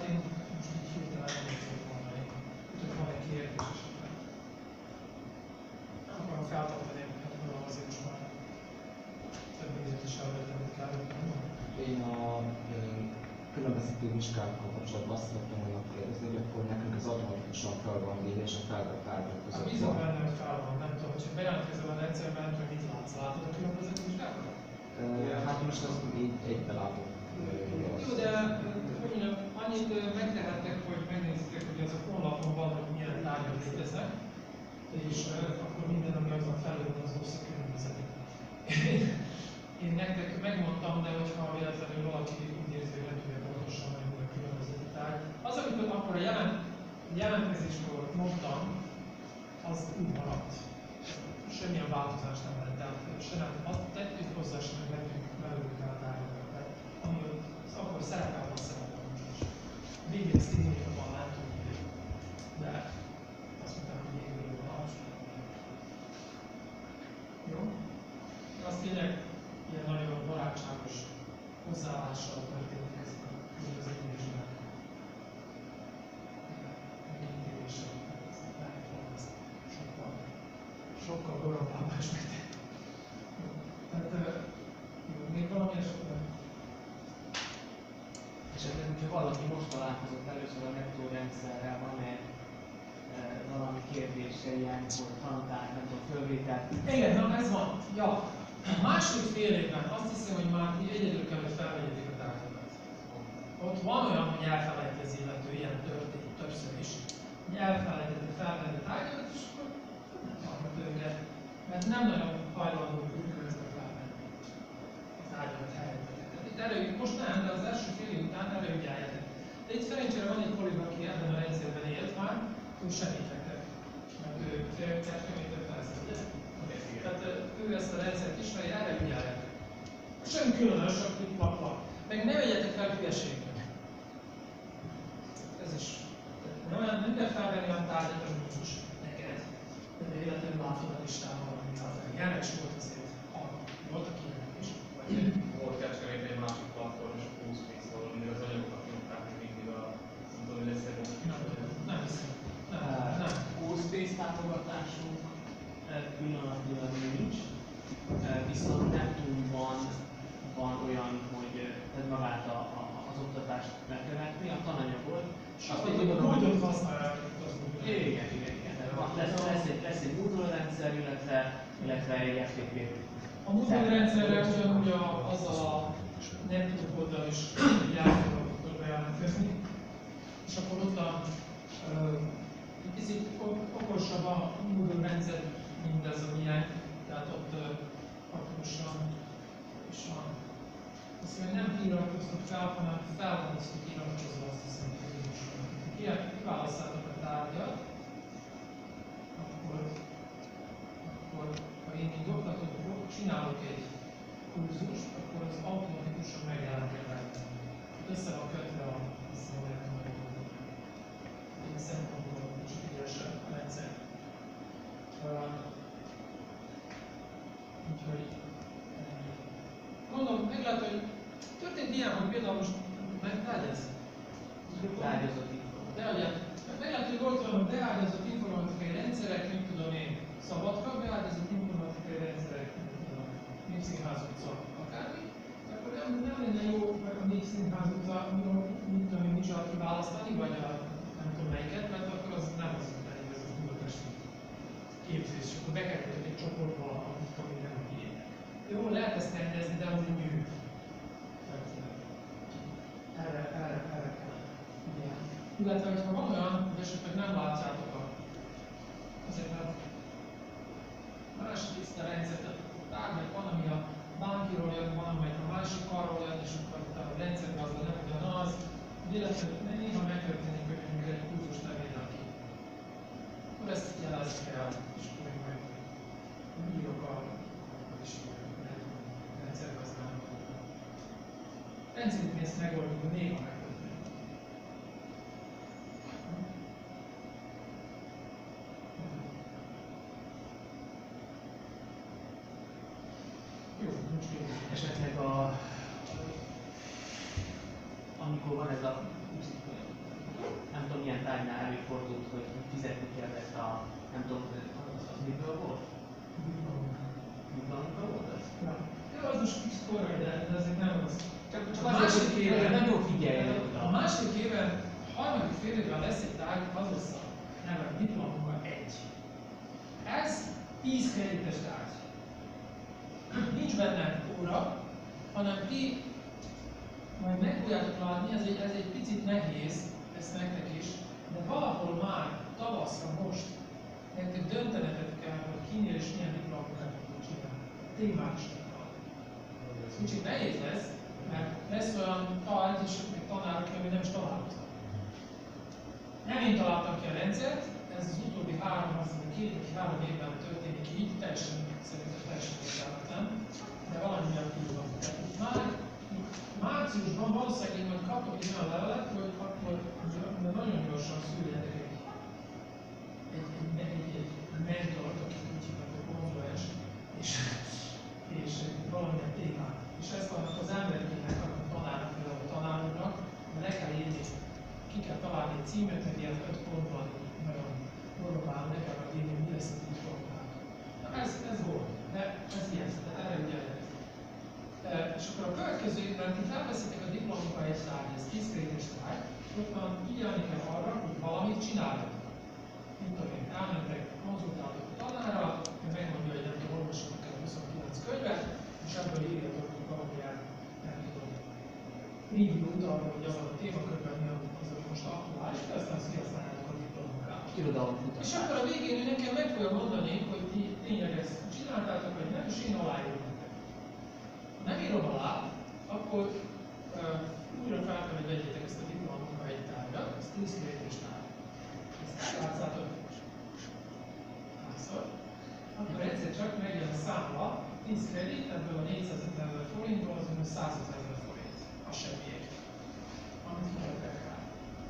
én most így hirtelen nem tudok mondani. Úgyhogy van egy kérdés esetleg. Nem akarom feltartani amiket, mondom azért most már több nézőt is elvettem, hogy kell mondani. Én a ö, különböző vizsgálakkal kapcsolatban azt szerettem volna kérdezni, hogy akkor nekünk az automatikusan fel van véve és a felvett tárgyak Hát között bízom van. benne, hogy fel van, nem tudom, hogyha bejelentkezel a rendszerben, hogy mit látsz, látod a különböző vizsgálatot? Ö, Hát most azt így egybe látok. Jó, de hogy mondjam, annyit ö, megtehettek, hogy megnézitek, hogy az a honlapon van, hogy milyen tárgyak léteznek, és ö, akkor minden, ami azon felül van, az ország különbözetek. Én nektek megmondtam, de hogyha véletlenül valaki úgy érzi, hogy nem tudja pontosan megmondani a különböző tárgy. Az, amit akkor a jelent, jelentkezésről mondtam, az úgy maradt. Semmilyen változás nem lett, tehát se nem azt tettük hozzá, se nem vettünk belőlük el a tárgyakat. Tehát ami az akkor szerepel, az szerepel is. Végén ezt így van, látom, de azt mondtam, hogy még végül van az. Jó? Az tényleg ilyen nagyon barátságos hozzáállással történik ez a különböző ülésben. Megítéléssel, lehet volna ezt sokkal, sokkal gorombábbá is megtenni. Tehát, jó, még valami esetben? Esetleg, hogyha valaki most találkozott először a nettó rendszerrel, van-e e, valami kérdése ilyen, hogy tanulták, nem tudom, fölvételt? Igen, na ez van. Ja. A második fél évben azt hiszem, hogy már egyedül kell, hogy felvegyetek a tárgyakat. Ott van olyan, hogy elfelejt az illető, ilyen történt többször is, hogy elfelejtett felvenni a tárgyakat, és akkor nem tartnak őket, mert nem nagyon hajlandó ők felvenni a tárgyakat helyzeteket. Itt elő, most nem, de az első fél év után előügyeljetek. De itt szerencsére van egy kolléga, aki ebben a rendszerben élt már, ő segíthetek, mert ő félkereskemétől felszed, ugye? Tehát ő ezt a rendszert ismeri, erre ügyeljetek. Semmi különös, csak itt plak-plak. Meg ne vegyetek fel hülyeségre. Ez is. Nem, nem kell felvenni a tárgyat, ami nincs neked. De véletlenül látod a listában valami tárgyat. Ilyenek is volt azért. Voltak ilyenek is. Volt Kecskemét egy másik platform, és húsz pénztől, mindig az anyagokat nyomták, hogy mindig a, nem tudom, hogy lesz egy Nem hiszem. Nem, nem. húsz pénz támogatásunk pillanatnyilag nincs, viszont Neptunban van olyan, hogy tehát magát a, a, az oktatást megkövetni, a tananyagot, és azt így tudom, hogy használják. Igen, igen, igen. Van, lesz, lesz, egy, lesz egy Moodle rendszer, illetve, illetve egy ef té pé. A Moodle rendszerre ugyanúgy a, azzal a Neptun oldal is játszokat bejelentkezni, és akkor ott a picit okosabb a Moodle rendszer, mindez, amilyen, tehát ott hatósan is van. Azt mondja, nem iratkoztok fel, hanem fel van iratkozva, azt hiszem, hogy én is van. Kiválasztátok a tárgyat, akkor, akkor ha én így oktatok, csinálok egy kurzust, akkor az automatikusan megjelenik a tárgyat. Össze van kötve a, azt hiszem, hogy lehet megoldani. Én szempontból is ügyesebb a rendszer. Úgyhogy mondom, meg lehet, hogy történt ilyen, hogy például most megtárgyaz. Beágyazott informatika. De ugye, meg lehet, hogy volt olyan, hogy beágyazott informatikai rendszerek, nem tudom én, Szabadka, beágyazott informatikai rendszerek, nem tudom, Népszínház utca, akármi. Akkor nem, nem lenne jó a Népszínház utca, mint tudom én, nincs alatt kiválasztani, vagy a nem tudom melyiket, mert akkor az nem az, hogy ez a budapesti képzés, és akkor bekerültek egy csoportba, amit ami nem hír. Jó, lehet ezt rendezni, de az egy mű. Erre, erre, erre kell figyelni. Illetve, hogyha van olyan, hogy esetleg nem látjátok a, azért, mert más tiszta rendszert, tárgyak van, ami a bankiról jön, van, amelyik a másik arról jön, és akkor a rendszergazda nem ugyanaz. Illetve néha megtörténik, hogy mondjuk egy kurzus nem írnak ki. Akkor ezt jelezni kell, és akkor én majd írok a is rendszergazdának. Rendszerint ezt megoldjuk, hogy néha megtörténik. Jó, nincs kérdés. Esetleg a... amikor van ez a szertifikált ezt a, nem tudom, az, az miből volt? Diplomunka volt az? Ja. Jó, az most kicsit korai, de de azért nem az. Csak, csak A azért, második hogy éven, nem jó figyelni oda. a második éven, a harmadik fél évben lesz egy tárgy, az lesz a neve Diplomunka egy. Ez tíz kredites tárgy. Nincs benne óra, hanem ti majd meg fogjátok látni, ez egy, ez egy picit nehéz, ezt nektek is, de valahol már tavaszra most nektek döntenetek kell, hogy kinél és milyen diplomunkát tudunk csinálni. Témák is van. Ez kicsit nehéz lesz, mert lesz olyan tárgy és tanárok, ami nem is találkoznak. Nem én találtam ki a rendszert, ez az utóbbi három, az két vagy három évben történik így, teljesen szerintem teljesen értelmetlen, de valamilyen így van. Már márciusban valószínűleg én majd kapok egy olyan levelet, hogy akkor nagyon gyorsan szüljetek egy, egy, egy, egy, egy mentort, aki úgy hívnak, hogy konzulens, és, és valamilyen témát. És ezt annak az embereknek, a tanárnak, például a tanároknak, le kell írni, ki kell találni egy címet, meg ilyen öt pontban nagyon normál, le kell írni, mi lesz a diplomát. Na ez, ez volt, de ez ilyen, tehát erre ügyeljetek. És akkor a következő évben ti felveszitek a diplomunka egy tárgy, ez tíz kredites tárgy, ott van ügyelni kell arra, hogy valamit csináljatok. Mint tudom én, elmentek, konzultáltok a tanárral, ő megmondja, hogy nem tudom, olvassatok el huszonkilenc könyvet, és ebből írjatok valamilyen, nem tudom, review-t arra, hogy az a témakörben mi az, ami most aktuális, de aztán azt kihasználjátok a diplomunkát. És akkor a végén ő nekem meg fogja mondani, hogy ti tényleg ezt csináltátok, vagy nem, és én aláírom. Ha nem írom alá, akkor uh, újra fel kell, hogy vegyétek ezt a diplomunka egy tárgyat, ez tíz kredites tárgy. Ezt meglátszátok hányszor, akkor egyszer csak megjön a számla, tíz kredit, ebből a négyszázötven ezer forintból az mondjuk százötven ezer forint. Az semmi egy. Amit ki kell felkálni.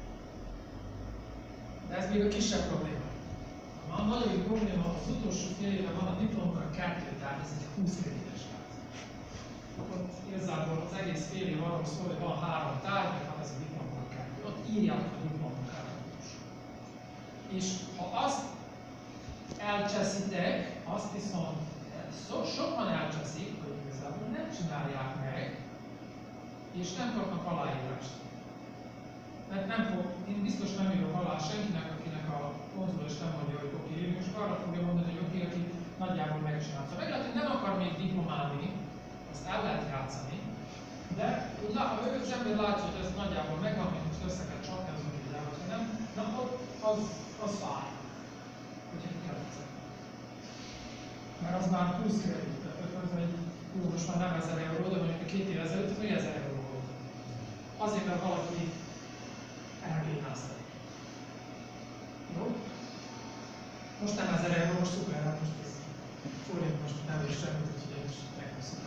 De ez még a kisebb probléma. A nagyobb probléma az utolsó fél évben van a diplomunka kettő tárgy, ez egy húsz kredites tárgy. Ott igazából az egész fél év arról szól, hogy van három tárgy, meg van ez a diplomunka. Ott írják a diplomunkára. És ha azt elcseszitek, azt viszont so, sokan elcseszik, hogy igazából nem csinálják meg, és nem kapnak aláírást. Mert nem fog, én biztos nem írok alá senkinek, akinek a konzulens nem mondja, hogy oké, okay, és arra fogja mondani, hogy oké, okay, aki nagyjából megcsinálta. Meg lehet, hogy nem akar még diplomálni, azt el lehet játszani, de ha ő az ember látja, hogy ez nagyjából megvan, hogy most össze kell csapni az önkézzel, vagy nem, na ott az, az fáj, hogyha ki kell játszani. Mert az már plusz kredit, tehát az egy, jó, most már nem ezer euró, de mondjuk a két év ezelőtt az még ezer euró volt. Azért, mert valaki elvénázta. Jó? Most nem ezer euró, most szuper, hát most ez forint most nem is semmit, úgyhogy én is megköszönöm.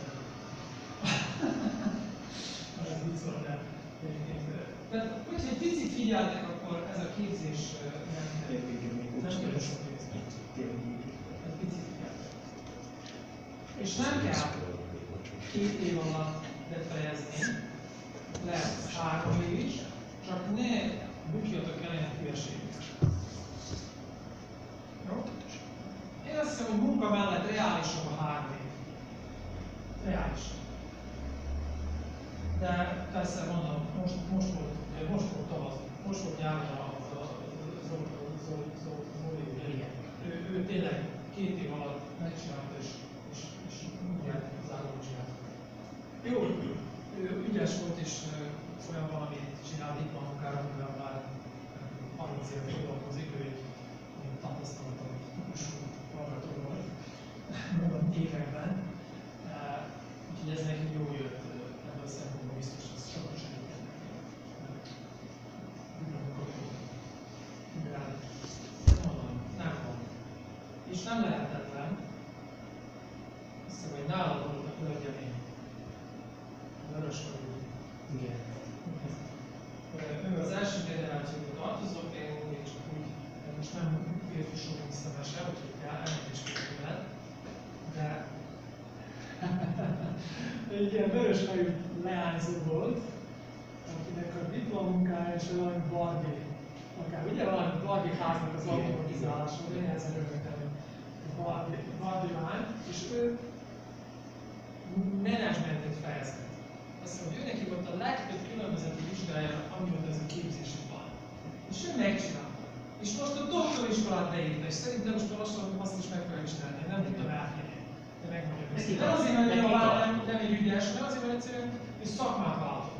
Ez viccol, de egyébként. Tehát, hogyha egy picit figyeltek, akkor ez a képzés nem nagyon sok pénz. Egy picit figyeltek. És nem kell két év alatt befejezni, lehet három év is, csak ne bukjatok el ilyen hülyeséget. Jó? Én azt hiszem, hogy munka mellett reálisabb a három év. Reálisabb. De persze mondom, most, most volt, most volt tavasz, most volt nyáron a Zoli, ő, ő tényleg két év alatt megcsinálta és, és, és mindjárt az állót csinált. Jó, ő ügyes volt és olyan valamit csinál diplomunkára, amivel már harminc éve foglalkozik, ő egy tapasztalatom típusú hallgató volt, mondom években. Úgyhogy ez neki jó jött. A szempontból biztos, hogy ez sokkal segített neki. De mondom, nem van. És nem lehetetlen. Azt hiszem, hogy nálad volt a hölgyemény. Vörös vagyok. Igen. Ő az első generációba tartozott, én még csak úgy, most nem férfi sovinisztemese, úgyhogy elmentés végül, de egy ilyen vöröshajú leányzó volt, akinek a diplomunkája és valami Barbie akár ugye valami valami háznak az automatizálása, de nehezen örömíteni valami lány, és ő menedzsmentet fejezett. Azt mondja, hogy ő neki volt a legtöbb különbözeti vizsgája, amióta ez a képzésük van. És ő megcsinálta. És most a doktoriskolát beírta, és szerintem most lassan azt is meg fogja csinálni, nem tudtam elhinni. De megmondjuk ezt. Nem azért, mert nem, nem, nem egy ügyes, nem azért, mert egyszerűen ő szakmát váltott.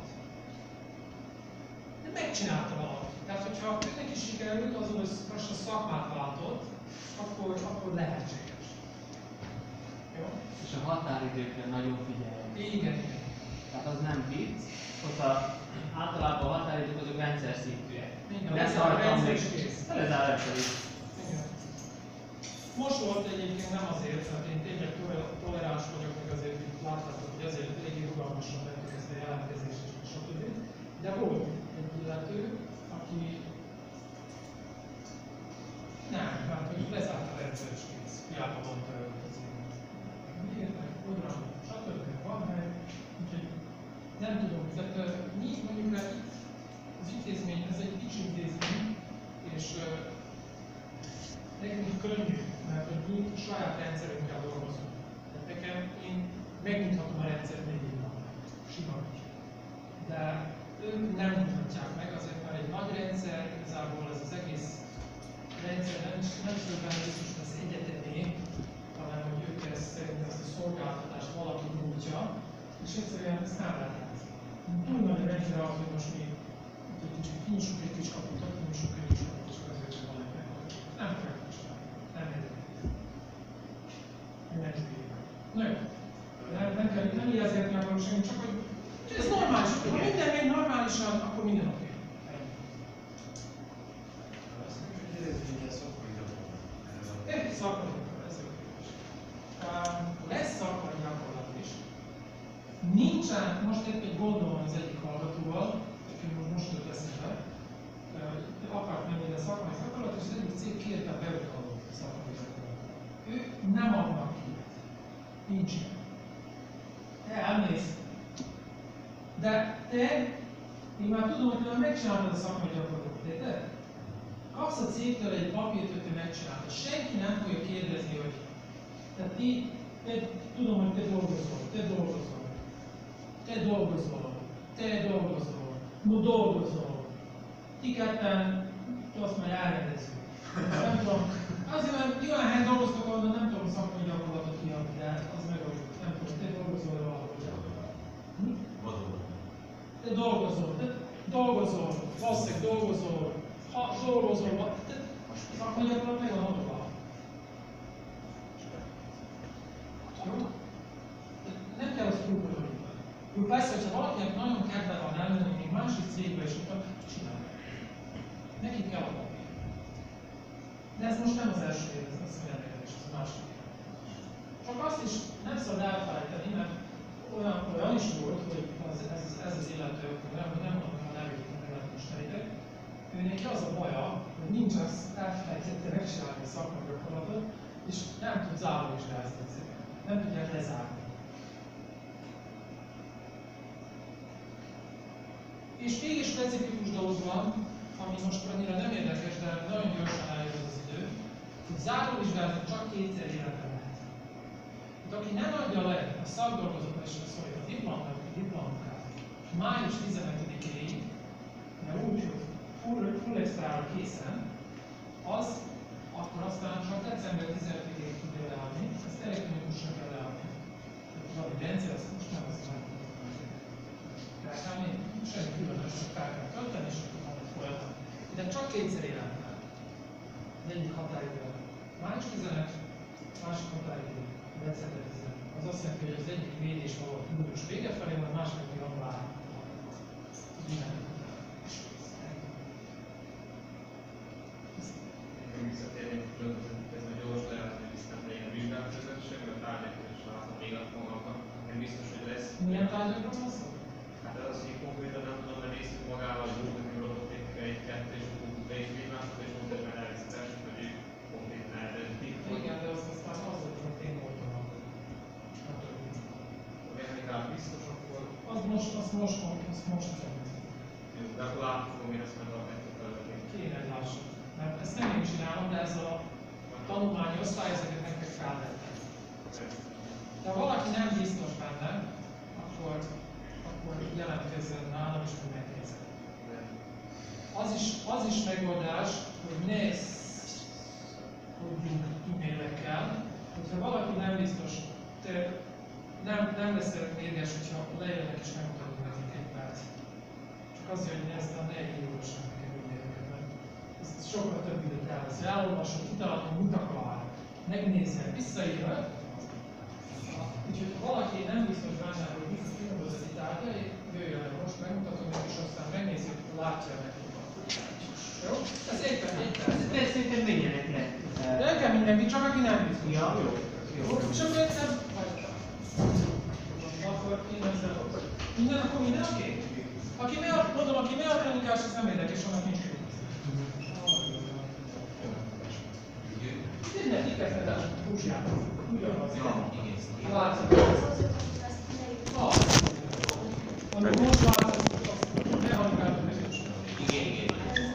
De megcsinálta valaki. Tehát, hogyha őnek is sikerült, azon, hogy most a szakmát váltott, akkor, akkor lehetséges. Jó? És a határidőkre nagyon figyeljenek. Igen, igen. Tehát az nem vicc, ott a, általában a határidők azok rendszer szintűek. Igen, de ez a rendszer is kész. Ez a rendszer is. Igen. Most volt egyébként nem azért, mert én tényleg toleráns vagyok, meg azért láthatok, hogy azért eléggé rugalmasan vettük ezt a jelentkezést és stb. De volt egy illető, aki nem, mert hogy lezárt a rendszer is kész. Hiába mondta őt az én. Miért meg, program, stb. Van hely. Úgyhogy nem tudom, tehát uh, mi mondjuk rá itt az intézmény, ez egy kicsi intézmény, és uh, nekünk könnyű, mert hogy mi saját rendszerünkkel dolgozunk. Tehát nekem, én megnyithatom a rendszert négy év alatt, sima is. De ők nem mutatják meg, azért mert egy nagy rendszer, igazából ez az egész rendszer nem is, nem is benne biztos lesz egyetemé, hanem hogy ők ezt szerint ezt a szolgáltatást valaki nyújtja, és egyszerűen ezt nem lehet látni. Túl nagy a rendszer az, hogy most mi egy kicsit kinyissuk egy kis kaput, ott kinyissuk egy kis kaput, és azért van egy megoldást. Nem fogják csinálni. Nem érdekel. Nem érdekel. Na jó. Nem, nem kell, nem érezgetni akarok semmit, csak hogy ez normális. Ha minden megy normálisan, akkor minden oké. Egy szakmai gyakorlat, ez jó kérdés. Lesz szakmai gyakorlat is. Nincsen, most épp egy gondolom az egyik hallgatóval, aki most jött eszembe, akart menni a szakmai gyakorlat, és az egyik cég kérte a beutazó szakmai gyakorlat. Ő nem adnak ki. Nincs ilyen. Te elmész. De te, én már tudom, hogy te megcsináltad a szakmai gyakorlatot, érted? Kapsz a cégtől egy papírt, hogy te megcsináltad. Senki nem fogja kérdezni, hogy tehát ti, te, tudom, hogy te dolgozol, te dolgozol, te dolgozol, te dolgozol, no dolgozol. Ti ketten, azt már elrendezzük. Nem tudom, azért, mert olyan helyen dolgoztok, ahol nem tudom szakmai gyakorlatot kiadni, de az megoldjuk. Nem tudom, te dolgozol valahol. Hm? Te dolgozol, te dolgozol, valószínűleg dolgozol, ha dolgozol, te szakmai gyakorlat meg van adva. Jó? Nem kell azt próbálni. Jó, persze, hogyha valakinek nagyon kedve van elmenni még másik cégbe is, akkor csinálja. Neki kell a papír. De ez most nem az első év, ez az érdekes, ez a másik év. Csak azt is nem szabad elfelejteni, mert olyan, olyan is volt, hogy az, ez, ez az illető, nem, nem mondom a nevét, mert nem most nejtek, ő neki az a baja, hogy nincs az elfelejtette megcsinálni a szakmai gyakorlatot, és nem tud záróvizsgázni a céget. Nem tudják lezárni. És még egy specifikus dolog van, ami most annyira nem érdekes, de nagyon gyorsan eljön az idő, hogy záróvizsgázni csak kétszer életre lehet. Tehát aki nem adja le a szakdolgozatot és a diplomát, a diplomát május tizenötödikéig, mert úgy, hogy full, full extra-ra készen, az akkor aztán csak december tizenötödikéig tudja leadni, ezt elektronikusan kell leadni. Tehát valami rendszer, ezt most nem azt már kell állni, semmi különös, csak fel kell tölteni, és akkor van egy folyamat. De csak kétszer életben. Az egyik határidő május tizenötödike, másik határidő december tizenötödike. Az azt jelenti, hogy az egyik védés való június vége felé, a másik január. Visszatérnék, hogy ez a gyors lehet, hogy biztos legyen vizsgálatvezetőség, mert tárgyakra is látom még a magamban. Nem biztos, hogy lesz. Milyen tárgyakra van szó? Hát ez az, hogy konkrétan nem tudom, mert néztük magával, hogy úgy, hogy robotika egy kettő, és utóbb be is vizsgálatot, és mondta, hogy elviszítás, hogy ők konkrétan eldöntik. Igen, de azt aztán az volt, hogy én voltam akkor. A mechanikál biztos, akkor... Az most, az most, az most. Jó, de akkor látni fogom én ezt meg a kettőt előtt. Kéne ez a tanulmányi osztály, ezeket nektek felvettem. De ha valaki nem biztos benne, akkor, akkor jelentkezzen nálam és mi megnézem. Az is, az is megoldás, hogy ne tudjunk e-mailekkel, hogyha valaki nem biztos, te nem, nem leszel mérges, hogyha lejönnek és megmutatunk nekik egy perc. Csak azért, hogy ezt a ne írósan nekem ügyelőket, mert ez sokkal több időt elvesz. Elolvasod, kitalálom, mutakar, megnézem, visszaírod. Úgyhogy ha valaki nem biztos benne, hogy biztos különbözeti tárgyai, jöjjön el most, megmutatom neki, és aztán megnézzük, hogy látja neki. Jó? Ez éppen egy perc. De szerintem menjenek le. De nem kell mindenki, csak aki nem biztos. Ja, jó. Jó. És akkor egyszer akkor én ezzel minden, akkor minden oké? Aki me, mondom, aki mechanikás, az nem érdekes, annak nincs jó. Tényleg, kikezded a húsját. Ugyanaz. Látszott. Ah. Amikor most látszott, azt mechanikálod meg is. Igen, igen.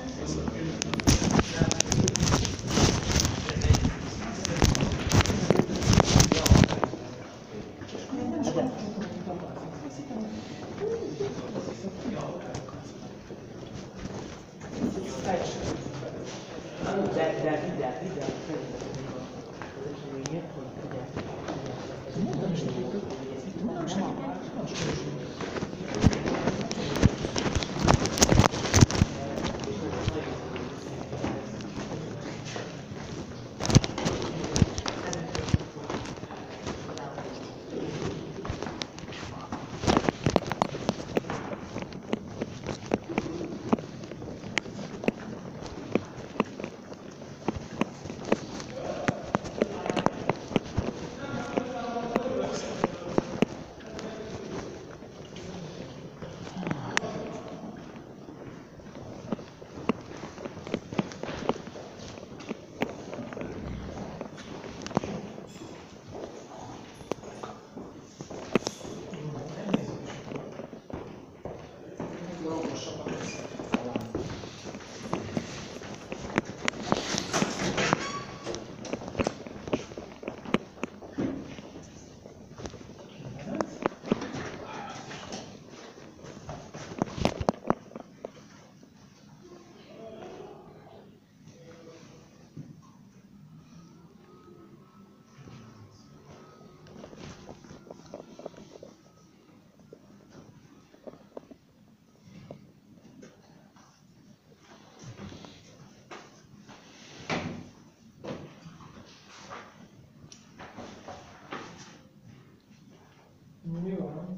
Mi van?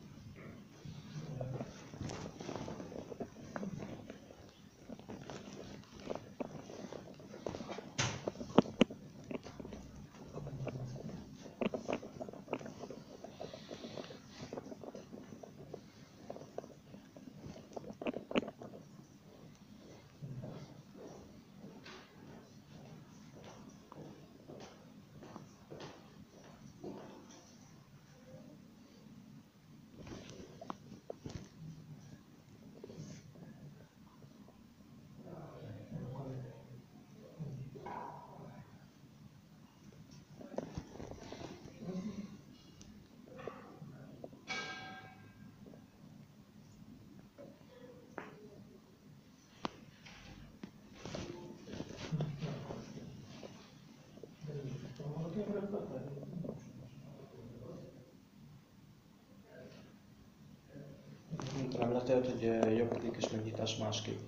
Nem lehet, hogy jobbklik és megnyitás másképp.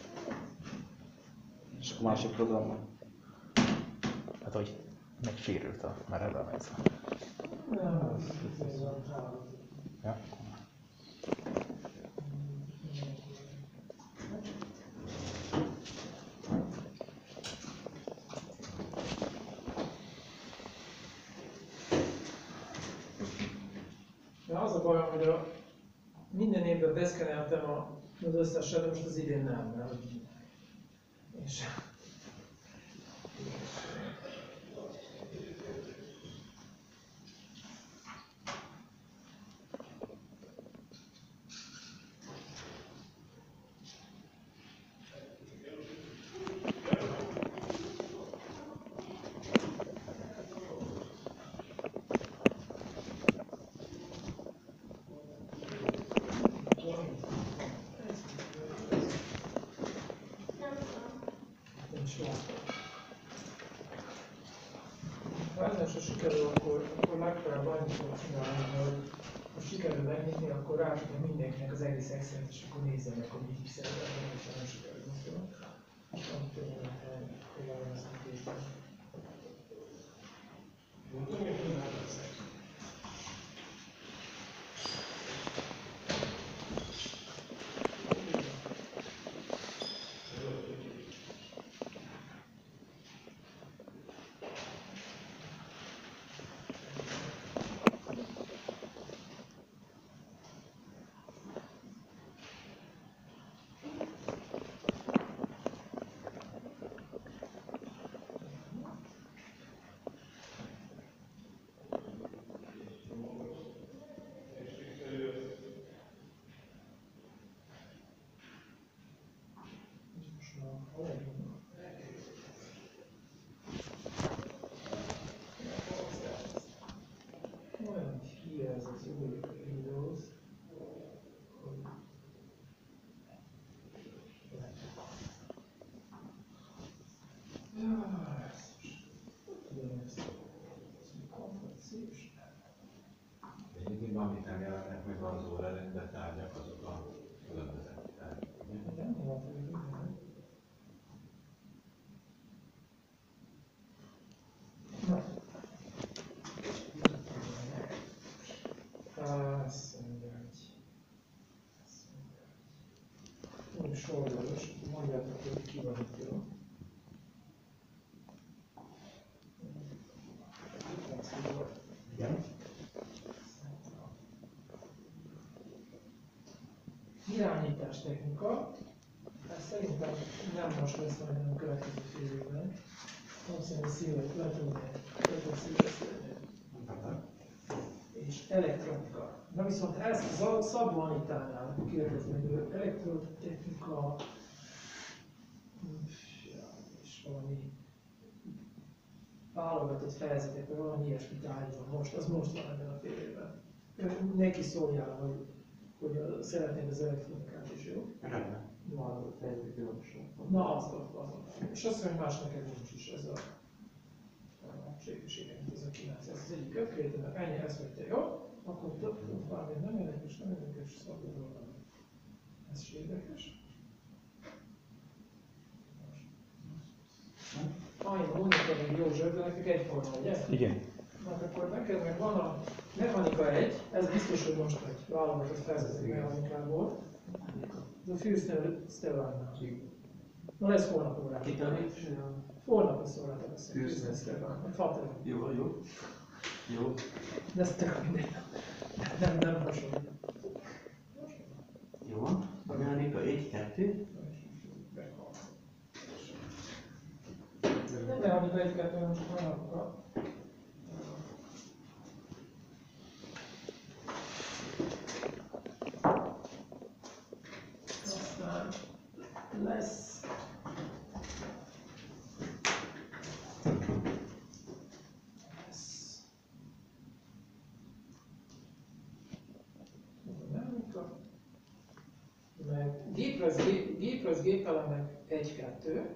És akkor másik programban. Hát, hogy megsérült a meredelmez. Ja. De az a bajom, hogy a minden évben beszkeneltem az összeset, de most az idén nem, nem. És... nincs látva. Ha ezen se sikerül, akkor, akkor legfeljebb annyit fogok csinálni, hogy ha sikerül megnyitni, akkor ráadom mindenkinek az egész Excel-et, és akkor nézzem meg, hogy mit is szeretem, és nem sikerül. Amit tényleg próbálom ezt a képen. Olyan hír ez az új Windows, hogy Egyébként amit nem jelennek meg az órarendben tárgyak, azok a különböző tárgyak. azt mondja, hogy azt mondja, hogy úgy sorolós, mondjátok, hogy ki van itt, jó? Igen. Irányítás technika, ez szerintem nem most lesz, hanem a következő fél évben. Valószínűleg szívet le tudni, le tudni szíveszteni. És elektronika. Na viszont ezt a Szabó Anitánál kérdezni, hogy elektrotechnika és valami válogatott fejezetekben valami ilyesmit álljon most, az most van ebben a fél évben. Neki szóljál, hogy, hogy szeretnéd az elektronikát is, jó? Rendben. Válogatott fejezetek javaslatok. Na, az az, az. És azt mondja, hogy más neked nincs is ez a segítségem, mint ez a kilenc. Ez az egyik ötkrét, mert ennyi, ezt vagy te, jó? Akkor több valami nem érdekes, nem érdekes, szabadul van. Ez is érdekes. Annyi Mónika meg József, de nekik egyforma, ugye? Igen. Na akkor neked meg van a mechanika egy, ez biztos, hogy most egy válogatott fejezetek mechanikából. Ez a Fürstenő Stevannál. Na lesz holnap órán. Ki tanít? Holnap lesz órát beszélni. Fürstenő Stevann, a Fater. Jó, jó. Jó. De ez tök mindegy. Nem, nem hasonló. Jó van. A mechanika egy, kettő. Nem mechanika egy, kettő, hanem csak mechanika. Aztán lesz Géprajz, géprajz gépelemek egy kettő,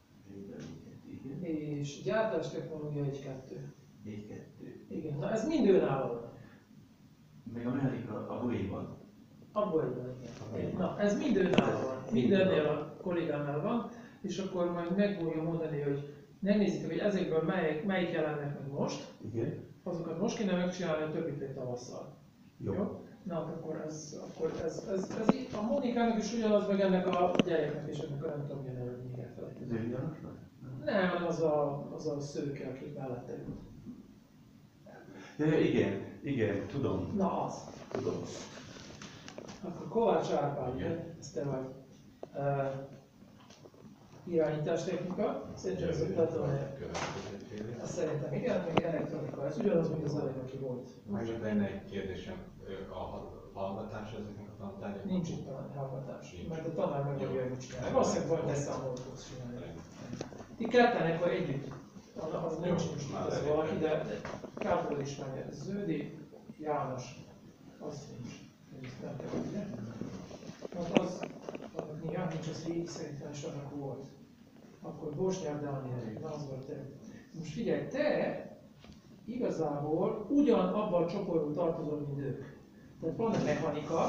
és gyártástechnológia egy kettő. egy kettő. Igen, na ez mind önálló van. Meg a mechanika a buliban. Abból egy van. Na, ez mind önálló van. Mindennél a kollégánál van, és akkor majd meg fogja mondani, hogy megnézzük, hogy ezekből melyik, melyik jelennek meg most. Igen. Azokat most kéne megcsinálni, a többit egy tavasszal. Jó. Jó? Na, akkor ez, akkor ez, ez, ez így, a Mónikának is ugyanaz, meg ennek a gyereknek is, ennek a nem tudom, milyen előtt még elfelejtett. Ez ő ugyanaz? Nem, az a, az a szőke, aki mellette jut. Ja, ja, igen, igen, tudom. Na az. Tudom. Akkor Kovács Árpád, ez te vagy. Uh, irányítástechnika, szerintem ez a Platonel. Azt szerintem igen, meg elektronika, ez ugyanaz, mint az elég, aki volt. Meg lenne egy kérdésem, a hallgatás ezeknek a tantárgyaknak? Nincs itt a hallgatás, mert a tanár meg mondja, hogy csinálni. Valószínűleg vagy leszámolót fogsz csinálni. Ti ketten akkor együtt, az nincs most az valaki, de Kárpol is meg, Zöldi, János, az nincs. Ez nem te vagy, ugye? Hát az, annak néhány nincs, az régi szerintem is annak volt. akkor Bosnyák Dániel, na az volt te. Most figyelj, te igazából ugyanabban a csoportban tartozol, mint ők. Tehát van a mechanika,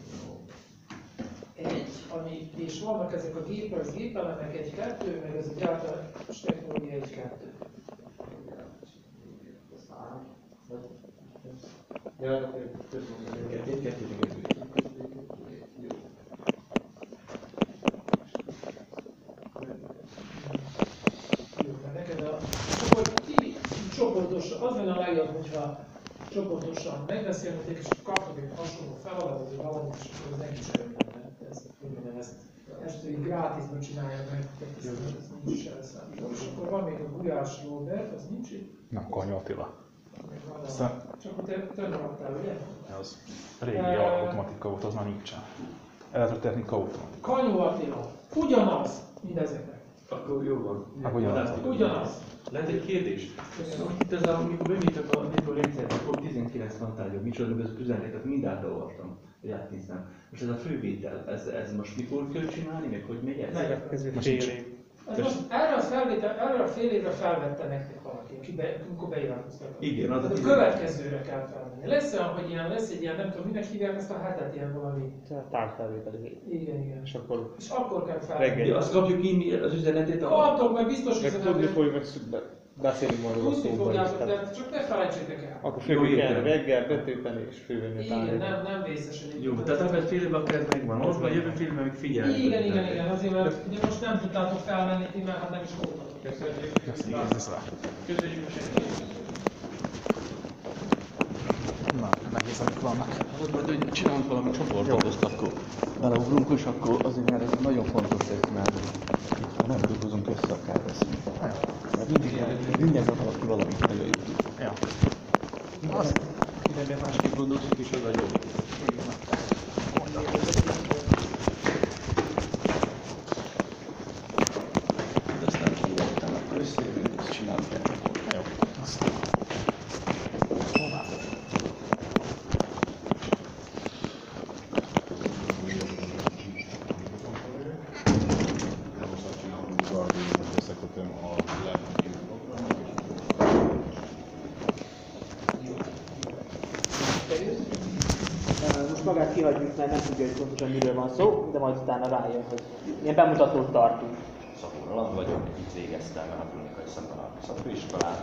egy, ami, és vannak ezek a gépek, az gépelemek egy-kettő, meg ez a gyártás technológia egy-kettő. Neked a csoport, ti csoportosan, az lenne a legjobb, hogyha csoportosan megbeszélnétek, és kaptok egy hasonló feladatot, hogy valamit, és akkor az neki is örülne. Ezt, ezt, ezt így grátisban csinálják meg, tehát ez, ez nincs is elszámítva. És akkor van még a Gulyás Robert, az nincs itt? Nem, Kanyó Attila. Aztán... Csak akkor te tönnavattál, ugye? Az régi uh, automatika volt, az már nincsen. Elektrotechnika automatika. Kanyó Attila. Ugyanaz mindezeknek. Akkor jó van. Akkor ugyanaz. Ugyanaz. Lehet egy kérdés? Szóval itt ez a, amikor bemítok a Nitro rendszert, akkor tizenkilenc fantázia, micsoda ez üzenetet, mind átolvastam, hogy átnéztem. Most ez a fővétel, ez, ez most mikor kell csinálni, meg hogy megy ez? Következő fél év. Ez most erre a, felvétel, erre a fél évre felvette nektek valaki, aki be, amikor beiratkoztak. Igen, az a a következőre kell felvenni. Lesz olyan, hogy ilyen, lesz egy ilyen, nem tudom, minek hívják ezt a hetet, ilyen valami. Távfelvételi. Igen, igen. És akkor, és akkor kell felvenni. Ja, azt kapjuk így az üzenetét a... Adtok meg biztos meg üzenetet. tudni fogjuk, meg beszélünk majd róla Tudni szóban. fogjátok, de csak ne felejtsétek el. Akkor fogjuk el reggel, betölteni és fővenni a Igen, nem, nem vészes egyébként. Jó, tehát ebben fél évben akár megvan, most már jövő fél évben még figyelni. Igen, igen, igen, azért mert ugye most nem tudtátok felmenni, ti mert hát nem is voltatok. Köszönjük. Köszönjük. Köszönjük a segítséget. Na, nehéz, amik vannak. Az majd, hogy csinálunk valami csoportot, azt akkor beleugrunk, és akkor azért, mert ez nagyon fontos, hogy mert itt nem dolgozunk össze, akár veszünk. Mert mindig minden nap valaki valamit nagyon jó tud. Ja. Az. Mindenben másképp gondoltuk, és az a jó. De aztán kijöttem, akkor összejövünk, azt csinálunk el. Jó. Aztán. Hová? Összekötöm a lehetőségű programot, Most magát kihagyjuk, mert nem tudja, hogy pontosan miről van szó, de majd utána rájön, hogy ilyen bemutatót tartunk. Szabó Roland vagyok, itt végeztem elektronikai szakon a szakfőiskolán.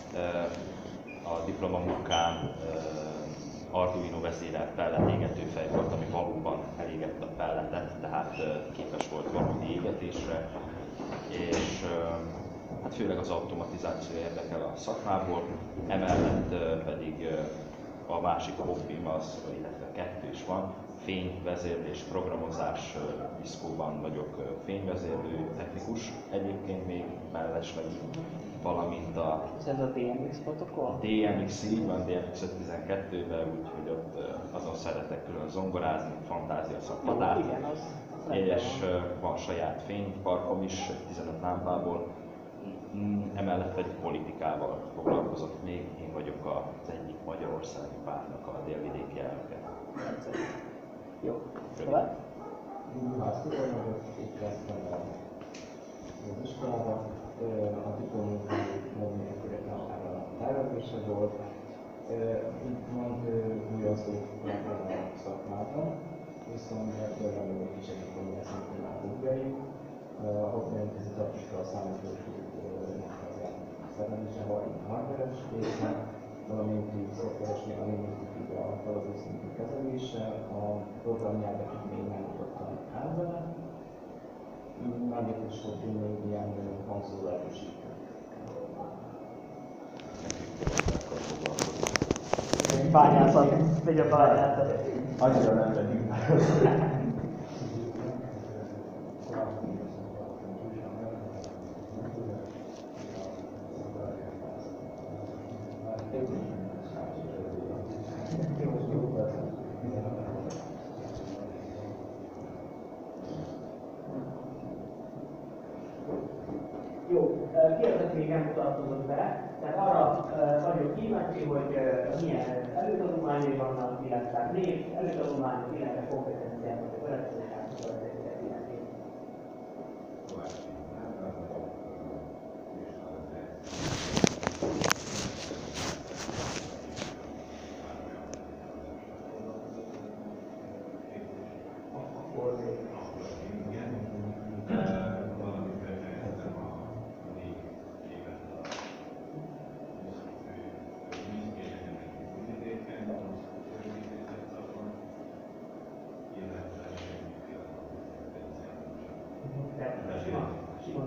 A diplomamunkám Arduino vezérelt pelletégető fej volt, ami valóban elégett a pelletet, tehát képes volt valódi égetésre. És hát főleg az automatizáció érdekel a szakmából, emellett pedig a másik hobbim az, illetve kettő is van, fényvezérlés, programozás, diszkóban vagyok fényvezérlő technikus, egyébként még mellesleg, valamint a ez a dé em iksz protokoll? dé em iksz, így van, dé em iksz ötszáztizenkettőben, úgyhogy ott azon szeretek külön zongorázni, fantázia szakmadát. Igen, az, az és van saját fényparkom is, tizenöt lámpából. Emellett pedig politikával foglalkozott még, én vagyok az egyik magyarországi pártnak a délvidéki elnöke. Jó, tovább? Azt tudom, hogy itt kezdtem az iskolában, a diplomunkának nélkül a tervezése volt. Itt van újra szó a szakmában, viszont például egy kis egyik, hogy ezt szintén a hobbiaim. A hobbiaim között tartjuk a számítógépnek az szerelése, hardveres része, valamint így szoftveres, valamint a feladószintű kezelése, a programnyelveket még nem mutattam el vele. Mármint is volt még ilyen konzolárosítő. Bányászat, megy a bányászat. Annyira nem legyünk már. Jó, kérdezett még nem mutatkozott be, tehát arra vagyok kíváncsi, hogy milyen előtanulmányai vannak, illetve név, előtanulmányok, illetve kompetenciák, vagy a következőknek a következőknek illeti.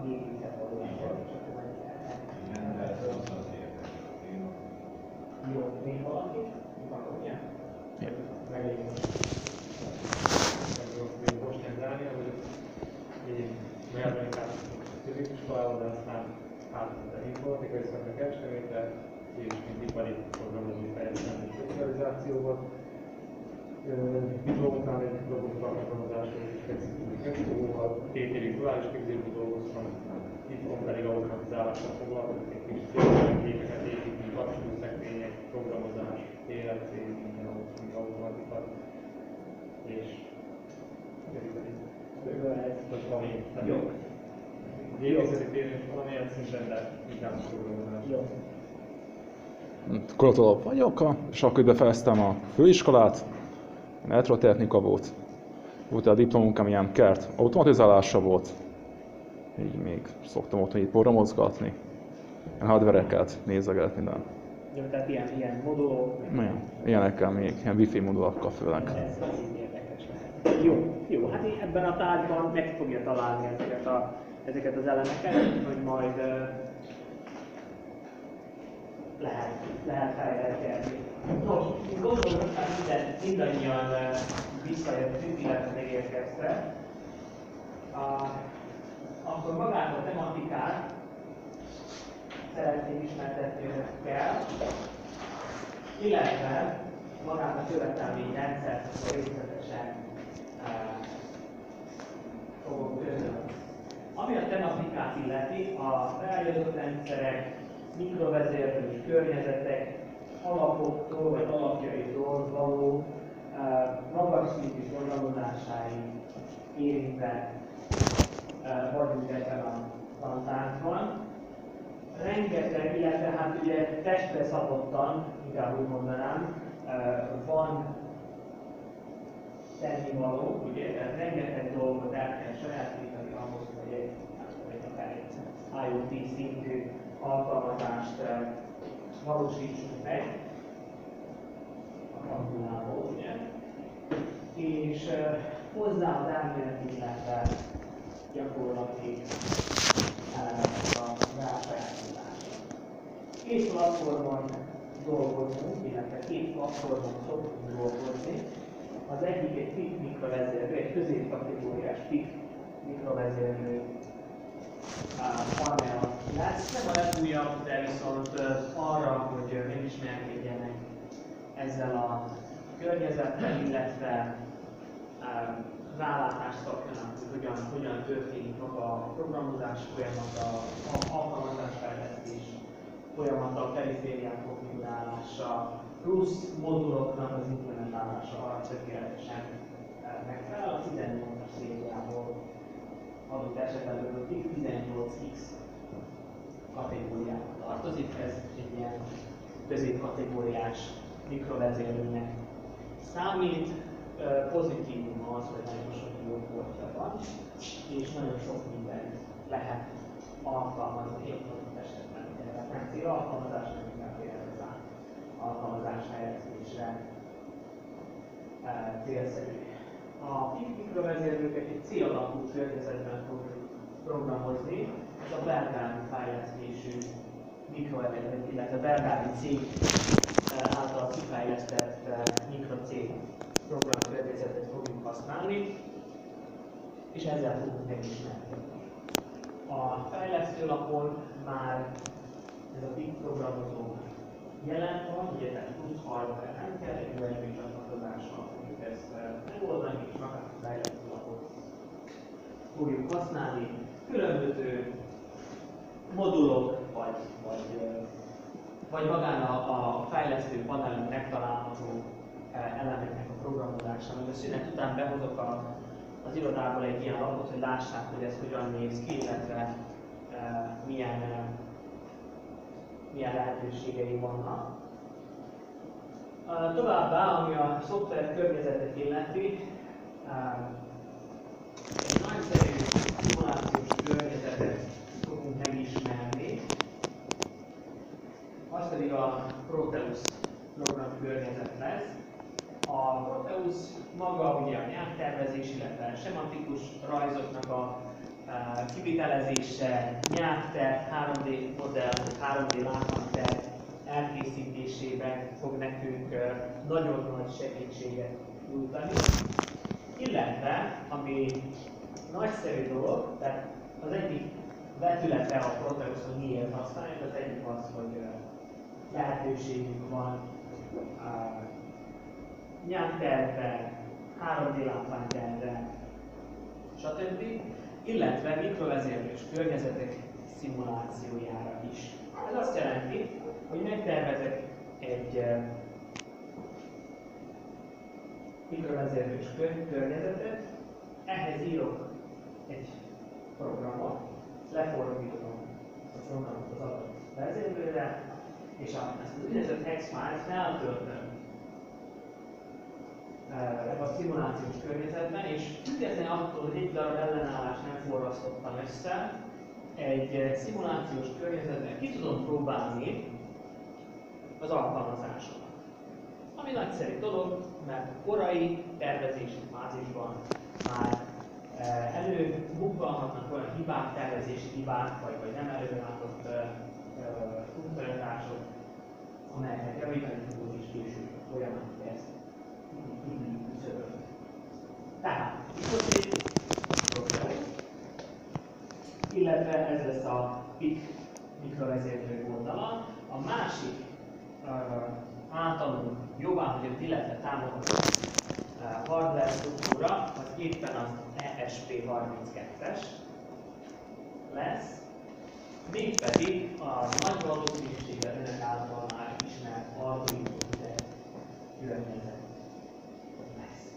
gépünket valójában, és akkor majd jó, még valaki? Van, ugye? Megint. Még most nem Dániel vagyok. Én megemlékszem középiskolában, de aztán átmentem informatikai szakra Kecskemétre, és mint ipari programozói fejlesztő specializációban. Diplomoknál egy diplomoknál programozásról és specifikus megszólóval, két évig duális képzésben dolgoztam, itthon pedig automatizálásra foglalkozok, egy kis képeket építni, kapcsolószekrények, programozás, pé el cé, minden automatika, és ez valami, jó. Végészeti térés valamilyen szinten, de inkább programozás. Jó. Koratolap vagyok, és akkor befejeztem a főiskolát, elektrotechnika volt. Volt a diplomunkám ilyen kert automatizálása volt. Így még szoktam otthon így programozgatni. Ilyen hardvereket nézegetni, minden. Jó, tehát ilyen, ilyen modulok. Ilyen, ilyenekkel még, ilyen wifi modulakkal főleg. Ez nagyon érdekes lehet. Jó, jó, hát én ebben a tárgyban meg fogja találni ezeket, a, ezeket az elemeket, hogy majd uh, lehet, lehet fejleszteni. Nos, gondolom, hogy hát minden, mindannyian uh, visszajöttünk, illetve megérkeztek. Uh, akkor magát a tematikát szeretném ismertetni önökkel, illetve magát a követelményrendszert részletesen uh, fogom közölni. Ami a tematikát illeti, a beállított rendszerek, mikrovezérlős környezetek, alapoktól vagy alapjaitól való uh, magas szintű programozásáig érintve uh, vagyunk ebben a tantánkban. Rengeteg, illetve hát ugye testre szabottan, inkább úgy mondanám, uh, van tennivaló, ugye, tehát rengeteg dolgot el kell sajátítani ahhoz, hogy egy, egy akár egy I O T szintű alkalmazást uh, valósítsunk meg a kalkulából, ugye, és uh, hozzá az elméleti, illetve gyakorlati uh, a rásajátításra. Két platformon dolgozunk, illetve két platformon szoktunk dolgozni. Az egyik egy PIC mikrovezérlő, egy középkategóriás PIC mikrovezérlő panel lesz. Nem a legújabb, de viszont arra, hogy megismerkedjenek ezzel a környezettel, illetve rálátást kapjanak, hogy hogyan, hogyan történik maga a programozás folyamata, a alkalmazásfejlesztés folyamata, a perifériák konfigurálása, plusz moduloknak az implementálása arra tökéletesen megfelel. A tizennyolcas szériából adott esetben a PIC tizennyolc X kategóriába tartozik. Ez egy ilyen középkategóriás mikrovezérlőnek számít. Pozitívum az, hogy nagyon sok jó portja van, és nagyon sok mindent lehet alkalmazni egy adott esetben. Tehát nem cél alkalmazásra, inkább az alkalmazás helyezésre célszerű. A PIC mikrovezérlőket egy C alapú környezetben fogjuk programozni. Ez a belgári fejlesztésű mikrovezérlő, illetve belgári cég által kifejlesztett mikrocég programkörnyezetet fogjuk használni, és ezzel fogunk megismerkedni. A fejlesztőlapon már ez a PIC programozó jelen van, ugye tehát plusz hardware nem kell, egy u es bé csatlakozással fogjuk ezt megoldani, és magát a fejlesztőlapot fogjuk használni. Különböző modulok, vagy, vagy, vagy magán a, a fejlesztő panelen megtalálható elemeknek a programozása, mert a szünet után behozok a, az irodából egy ilyen lapot, hogy lássák, hogy ez hogyan néz ki, illetve e, milyen, e, milyen lehetőségei vannak. E, továbbá, ami a szoftver környezetet illeti, e, egy nagyszerű szimulációs környezetet fogunk megismerni, az pedig a Proteus program környezet lesz. A Proteus maga ugye a nyelvtervezés, illetve sematikus rajzoknak a kivitelezése, nyelvterv, három dé modell, három dé látványterv elkészítésében fog nekünk nagyon nagy segítséget nyújtani. Illetve, ami nagyszerű dolog, tehát az egyik vetülete a Proteus, hogy miért használjuk, az egyik az, hogy lehetőségünk van nyelvtervre, három dé látványtervre, stb. Illetve mikrovezérlős környezetek szimulációjára is. Ez azt jelenti, hogy megtervezek egy mikrovezérlős környezetet, ehhez írok egy programot, lefordítom a programot az adott vezérlőre, és ezt az úgynevezett hex file-t feltöltöm ebben a szimulációs környezetben, és függetlenül attól, hogy egy darab ellenállást nem forrasztottam össze, egy szimulációs környezetben ki tudom próbálni az alkalmazásokat. Ami nagyszerű dolog, mert korai tervezési fázisban már előbukkanhatnak olyan hibák, tervezési hibák, vagy, vagy nem előrelátott funkcionalitások, amelyeket javítani tudunk is később folyamat, hogy ezt így küszöböl. Tehát, itt egy program, illetve ez lesz a pik mikrovezérlő oldala. A másik uh, általunk jóváhagyott, illetve támogatott uh, hardware struktúra az éppen az E S P harminckettes lesz, mégpedig a nagy valószínűséggel önök által már ismert Arduino környezet lesz.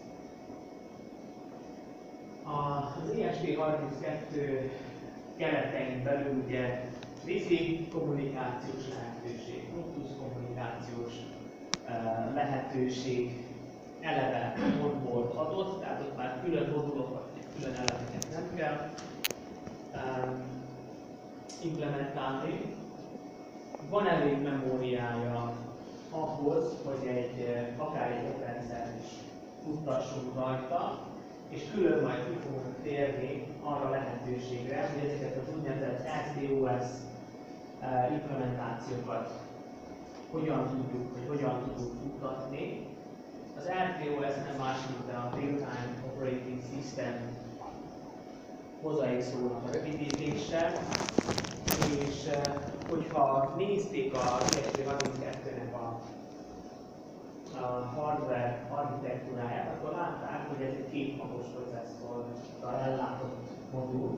Az E S P harminckettő keretein belül ugye Wi-Fi kommunikációs lehetőség, Bluetooth kommunikációs uh, lehetőség eleve onboard adott, tehát ott már külön modulokat, külön elemeket nem kell um, implementálni. Van elég memóriája ahhoz, hogy egy, akár egy OpenSR is futtassunk rajta, és külön majd ki fogunk térni arra lehetőségre, hogy ezeket az úgynevezett R T O S uh, implementációkat hogyan tudjuk, vagy hogyan tudunk futtatni. Az R T O S nem más, mint a Real-Time Operating System mozaik szónak a rövidítése, és uh, hogyha nézték a E S P harminckettőnek a, a hardware architektúráját, akkor látták, hogy ez egy kétmagos processzorral ellátott modul,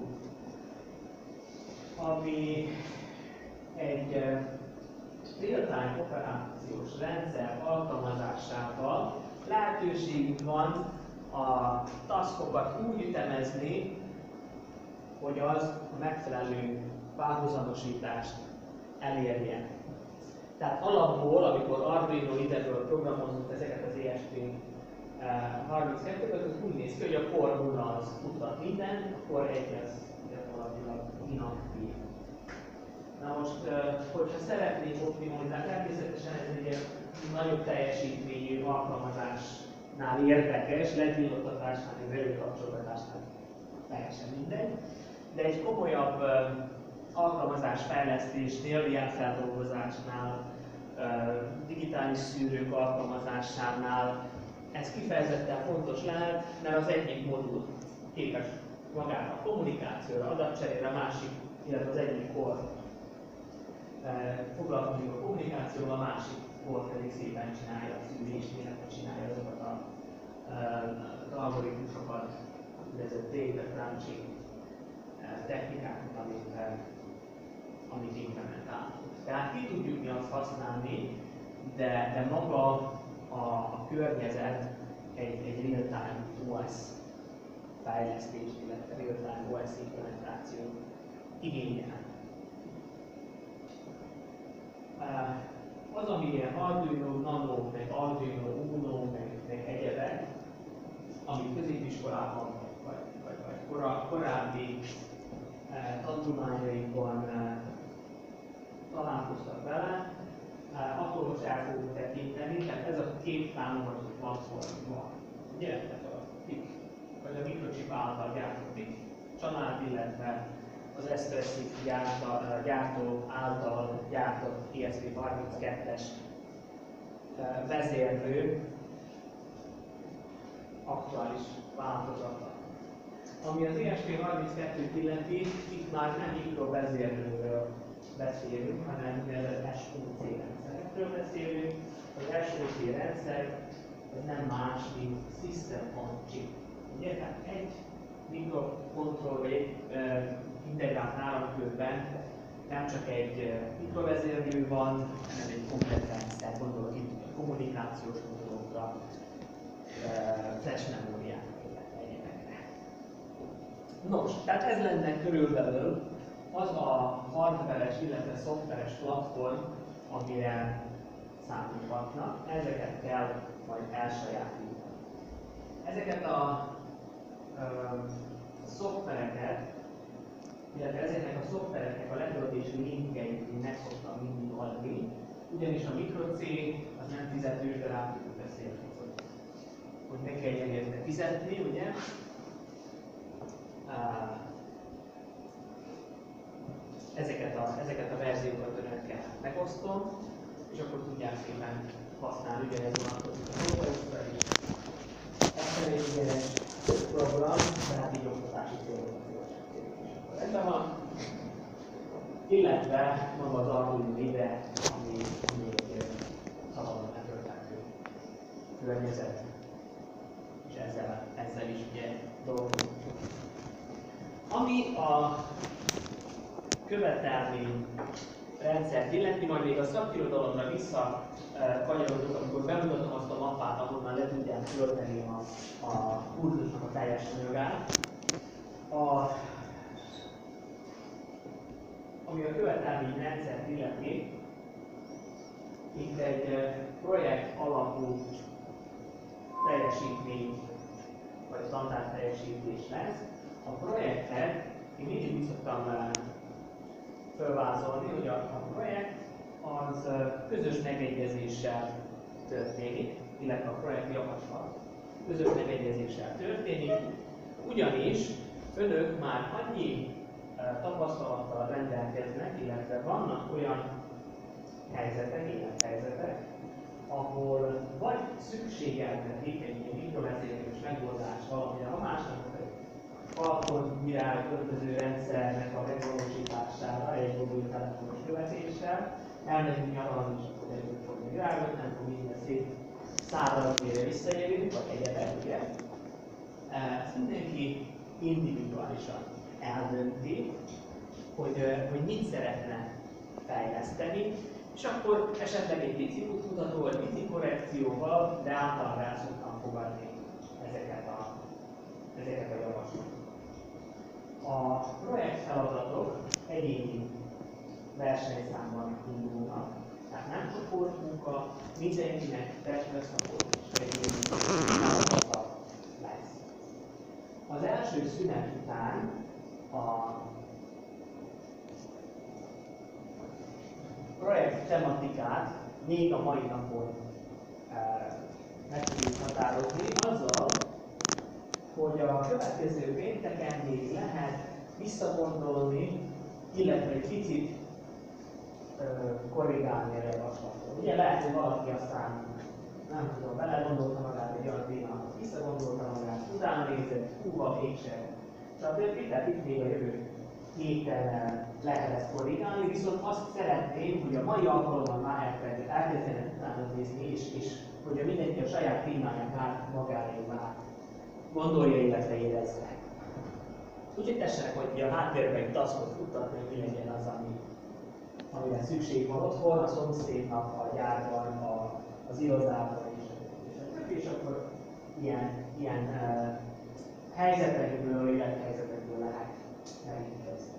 ami egy uh, real-time operációs rendszer alkalmazásával lehetőségünk van a taskokat úgy ütemezni, hogy az a megfelelő párhuzamosítást elérje. Tehát alapból, amikor Arduino ideből programozott ezeket az E S P harminckettőket, az úgy néz ki, hogy a core nulla az futtat mindent, a core egy az gyakorlatilag inaktív. Na most, hogyha szeretnék optimalizálni, természetesen ez egy nagyobb teljesítményű alkalmazásnál érdekes, legyilottatásnál, vagy előkapcsolgatásnál teljesen mindegy, de egy komolyabb alkalmazás fejlesztésnél, jelfeldolgozásnál, digitális szűrők alkalmazásánál ez kifejezetten fontos lehet, mert az egyik modul képes magára a kommunikációra, adatcserére, a másik, illetve az egyik kor foglalkozik a kommunikációval, a másik kor pedig szépen csinálja a szűrést, illetve csinálja azokat a, az algoritmusokat, úgynevezett data crunching technikákat, amit, amit implementálunk. Tehát ki tudjuk mi azt használni, de, de maga a, a környezet egy, egy real-time O S fejlesztés, illetve real-time O S implementáció igényel. Az, ami ilyen Arduino Nano, meg Arduino Uno, meg, meg egyebek, amit középiskolában vagy, vagy, vagy kora, korábbi eh, tanulmányaikban eh, találkoztak vele, eh, akkor most el fogunk tekinteni, tehát ez a két támogató platform van. Ugye? Tehát a PIC, vagy a mikrochip által gyártott család, illetve az Espressif gyártó által gyártott E S P harminckettes vezérlő aktuális változata. Ami az E S P harminckettőt illeti, itt már nem mikrovezérlőről beszélünk, hanem úgynevezett S O C rendszerekről beszélünk. Az S O C rendszer ez nem más, mint System on Chip. Ugye? Tehát egy mikrokontroll vagy egy uh, integrált áramkörben nem csak egy uh, mikrovezérlő van, hanem egy komplet rendszer, gondolok itt a kommunikációs módokra, uh, flash memóriákra, illetve egyébekre. Nos, tehát ez lenne körülbelül az a hardveres, illetve szoftveres platform, amire számíthatnak, ezeket kell majd elsajátítani. Ezeket a ö, szoftvereket, illetve ezeknek a szoftvereknek a letöltési linkjeit én meg szoktam mindig adni, ugyanis a MicroC az nem fizetős, de rá tudjuk beszélni, hogy, hogy meg kell érte fizetni, ugye? Ezeket a, ezeket a verziókat önökkel megosztom, és akkor tudják szépen használni, ugyanez vonatkozik a Notebookra is. Ez egy egyenes program, tehát így oktatási célokra is. Ebben van, illetve maga az Arduino ide, ami, ami egy szabadon letölthető környezet, és ezzel, ezzel is ugye dolgozunk. Ami a követelmény rendszert illeti, majd még a szakirodalomra visszakanyarodok, amikor bemutatom azt a mappát, ahonnan le tudják tölteni a, a kurzusnak a teljes anyagát. A, ami a követelmény rendszert illeti, itt egy projekt alapú teljesítmény, vagy standard teljesítés lesz. A projektet én mindig úgy szoktam felvázolni, hogy a, a projekt az közös megegyezéssel történik, illetve a projekt javaslat közös megegyezéssel történik, ugyanis önök már annyi tapasztalattal rendelkeznek, illetve vannak olyan helyzetek, élethelyzetek, ahol vagy szükségeltetik egy ilyen mikrovezérlős megoldást valamire, a másnak Falcon virág öltöző rendszernek a megvalósítására egy mobiltelefonos követéssel. Elmegyünk nyaralni, és akkor együtt fogni virágot, nem fog minden szép szárazmére visszajövni, vagy egyebek, ugye? Ezt mindenki individuálisan eldönti, hogy, hogy mit szeretne fejleszteni, és akkor esetleg egy pici útmutató, vagy pici korrekcióval, de általában el szoktam fogadni ezeket a, ezeket a javaslatokat. A projekt feladatok egyéni versenyszámban indulnak, tehát nem csoportmunka, mindenkinek testbeszakott és egyéni feladata lesz. Az első szünet után a projekt tematikát még a mai napon e, meg tudjuk határozni azzal, hogy a következő pénteken még lehet visszagondolni, illetve egy picit ö, korrigálni a javaslatot. Ugye lehet, hogy valaki aztán, nem tudom, belegondolta magát egy olyan témához, visszagondolta magát, utána nézett, húha, mégsem. Csak tehát itt még a jövő héten lehet ezt korrigálni, viszont azt szeretném, hogy a mai alkalommal már elkezdenek utána nézni, és, és hogy mindenki a saját témáját már magáévá gondolja, illetve érezze. Úgyhogy tessenek, hogy a háttérben egy taskot futtatni, hogy mi legyen az, ami, amire szükség van otthon, a szomszédnak, a gyárban, a, az irodában és, és, és akkor ilyen, ilyen uh, helyzetekből, élethelyzetekből lehet megítkezni.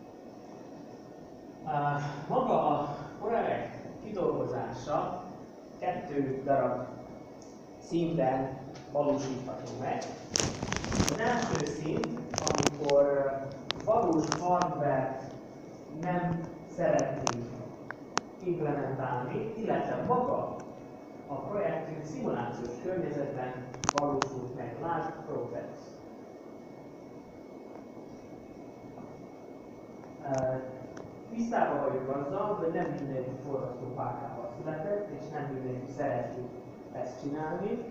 Uh, maga a projekt kidolgozása kettő darab szinten valósítható meg. Az első szint, amikor valós hardware nem szeretnénk implementálni, illetve maga a projektünk szimulációs környezetben valósult meg. Lásd Proteus. Tisztában vagyok azzal, hogy nem mindenki forrasztó párkával született, és nem mindenki szereti ezt csinálni.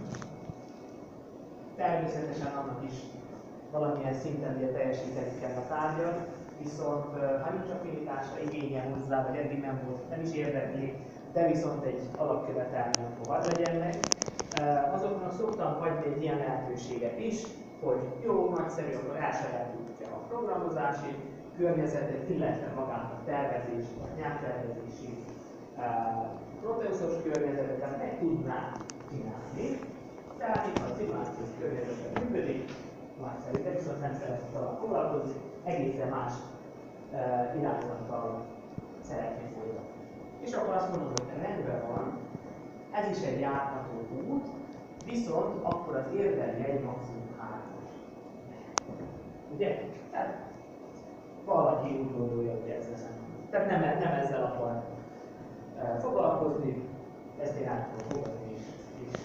Természetesen annak is valamilyen szinten ugye teljesíteni kell a tárgyat, viszont ha nincs affinitása, igénye hozzá, vagy eddig nem volt, nem is érdekli, de viszont egy alapkövetelmény, akkor hadd legyen meg. Azoknak szoktam hagyni egy ilyen lehetőséget is, hogy jó, nagyszerű, akkor elsajátítja a programozási környezetet, illetve magát a tervezési, a nyelvtervezési proteuszos környezetet meg tudná csinálni. Tehát itt a szimulációs környezetben működik, nagyszerű, de viszont nem szeretnék talán foglalkozni, egészen más uh, irányzattal szeretnék folytatni. És akkor azt mondom, hogy rendben van, ez is egy járható út, viszont akkor az érvelje egy maximum hármas. Ugye? Tehát valaki úgy gondolja, hogy ez lesz. Tehát nem, nem ezzel akar uh, foglalkozni, ezt én át tudom fogadni is. és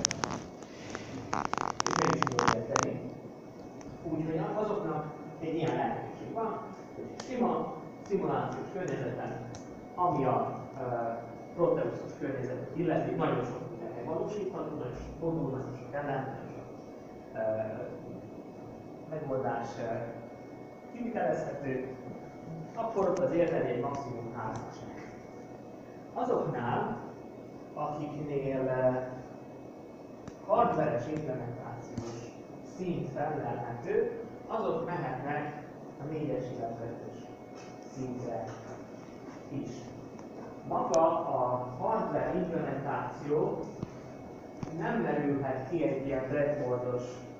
meg is tudom érteni. Úgyhogy azoknak egy ilyen lehetőség van, hogy sima szimulációs környezetben, ami a uh, proteuszos környezetet illeti, nagyon sok minden megvalósítható, nagyon sok fordul, nagyon sok ellen, nagyon sok uh, megoldás uh, kivitelezhető, akkor ott az értelmi egy maximum hármas. Azoknál, akiknél uh, hardveres implementációs szint felelhető, azok mehetnek a négyes, illetve ötös szintre is. Maga a hardware implementáció nem merülhet ki egy ilyen breadboardos,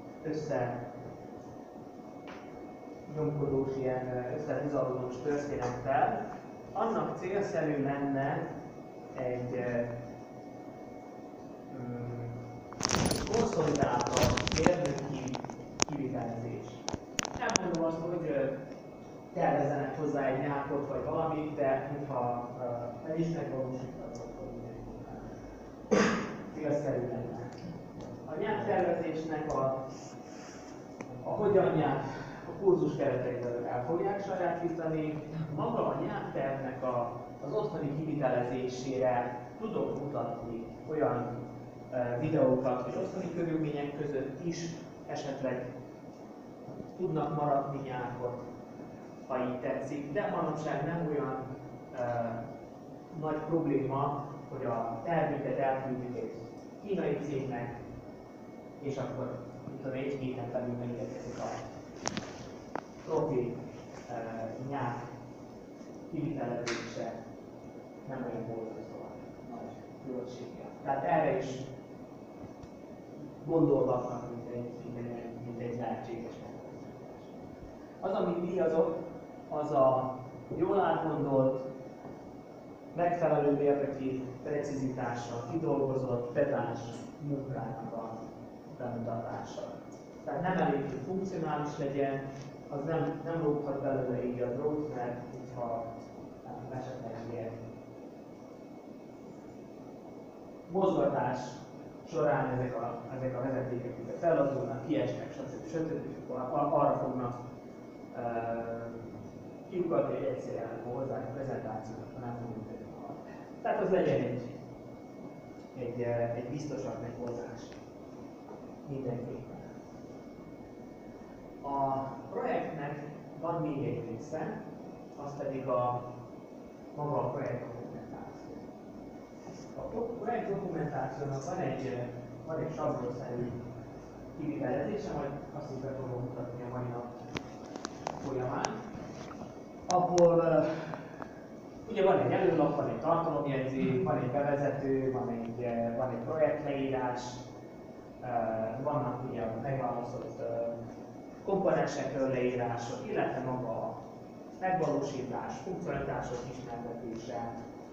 összenyomkodós, ilyen összehúzalódós történettel. Annak célszerű lenne egy um, konszolidáltabb mérnöki kivitelezés. Nem mondom azt, hogy tervezzenek hozzá egy nyákot vagy valamit, de mintha el is megvalósítható, akkor célszerű lenne. A nyáktervezésnek a, a hogyanját a kurzus kereteivel el fogják sajátítani. Maga a nyáktervnek a, az otthoni kivitelezésére tudok mutatni olyan uh, videókat, hogy otthoni körülmények között is esetleg tudnak maradni nyákot, ha így tetszik, de manapság nem olyan uh, nagy probléma, hogy a terméket elküldjük egy kínai cégnek, és akkor itt a egy héten belül megérkezik a profi uh, nyák kivitelezése, nem olyan borzasztó nagy különbséggel. Tehát erre is gondolhatnak, mint egy, mint egy, mint egy lehetséges megvalósítás. Az, amit díjazok, az a jól átgondolt, megfelelő mérnöki precizitással kidolgozott, pedáns munkának a bemutatása. Tehát nem elég, hogy funkcionális legyen, az nem, nem lóghat belőle így a drót, mert ha esetleg ilyen mozgatás során ezek a, ezek a vezetékek feladódnak, kiesnek, stb. stb. Ar arra fognak uh, kiukadni, hogy egyszerűen hozzá a prezentációnak, ha nem fogunk működni. Tehát az legyen egy, egy, egy biztosabb megoldás mindenképpen. A projektnek van még egy része, az pedig a maga a projekt dokumentáció. A projekt dokumentációnak van egy, van egy sablonszerű kivitelezése, majd azt is be fogom mutatni a mai nap folyamán, ahol uh, ugye van egy előlap, van egy tartalomjegyzés, van egy bevezető, van egy, uh, van egy projektleírás, uh, vannak ugye a megválaszolt uh, komponensekről leírások, illetve maga a megvalósítás, funkcionalitások ismertetése,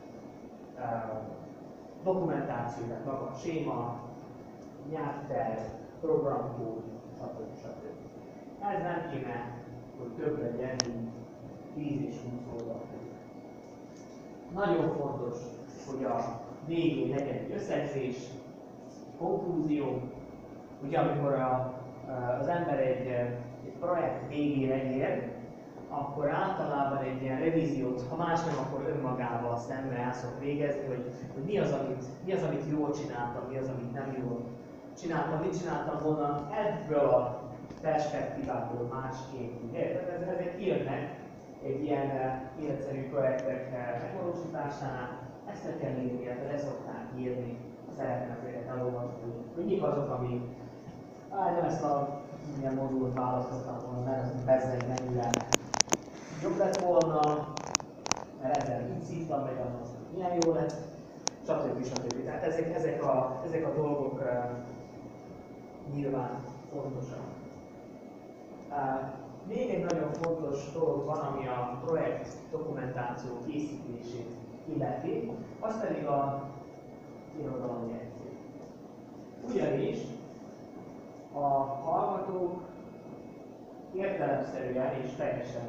dokumentáció, tehát maga a séma, nyelvterv, programkód, stb. stb. Ez nem kéne, hogy több legyen, mint tíz és húsz oldal. Nagyon fontos, hogy a végén legyen egy összegzés, konklúzió. Ugye amikor a, az ember egy, egy projekt végére ér, akkor általában egy ilyen revíziót, ha más nem, akkor önmagával szembe el szok végezni, hogy, hogy mi, az, amit, mi az, amit jól csináltam, mi az, amit nem jól csináltam, mit csináltam volna ebből a perspektívából másképp. Ugye? Tehát ezek kijönnek egy ilyen uh, életszerű projektek uh, megvalósításánál, ezt le kell írni, illetve le szokták írni, szeretnek ezeket elolvasni, hogy mik azok, amik, hát nem ezt a milyen modult választottam volna, mert az bezzeg mennyire jobb lett volna, mert ezzel így szívtam meg, az milyen jó lett, stb. stb. Tehát ezek, ezek, a, ezek a dolgok uh, nyilván fontosak. Uh, még egy nagyon fontos dolog van, ami a projekt dokumentáció készítését illeti, az pedig a irodalomjegyzék. Ugyanis a hallgatók értelemszerűen és teljesen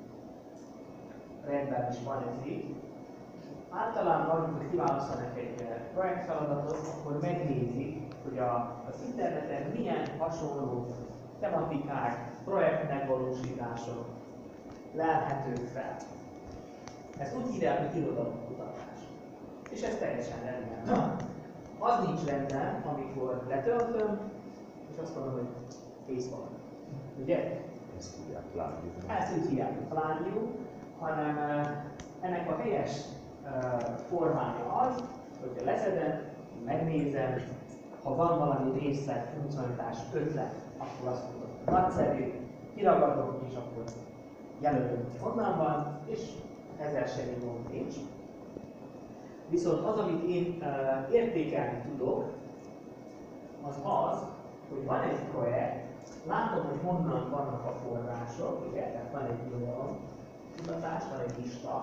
rendben is van ez így. Általában, amikor kiválasztanak egy projektfeladatot, akkor megnézik, hogy a, az interneten milyen hasonló tematikák, projektmegvalósítások lelhetők fel. Ezt úgy hívják, hogy irodalomkutatás. És ez teljesen rendben. Az nincs rendben, amikor letöltöm, és azt mondom, hogy kész van. Ugye? Ezt hívják plágium. Ezt úgy hívják, hogy plágium, hanem ennek a helyes formája az, hogyha leszedem, megnézem, ha van valami részlet, funkcionalitás, ötlet, akkor azt mondom, nagyszerű, kiragadom, és akkor jelölöm, hogy honnan van, és ezzel semmi gond nincs. Viszont az, amit én uh, értékelni tudok, az az, hogy van egy projekt, látom, hogy honnan vannak a források, ugye, tehát van egy irodalomkutatás, van egy lista,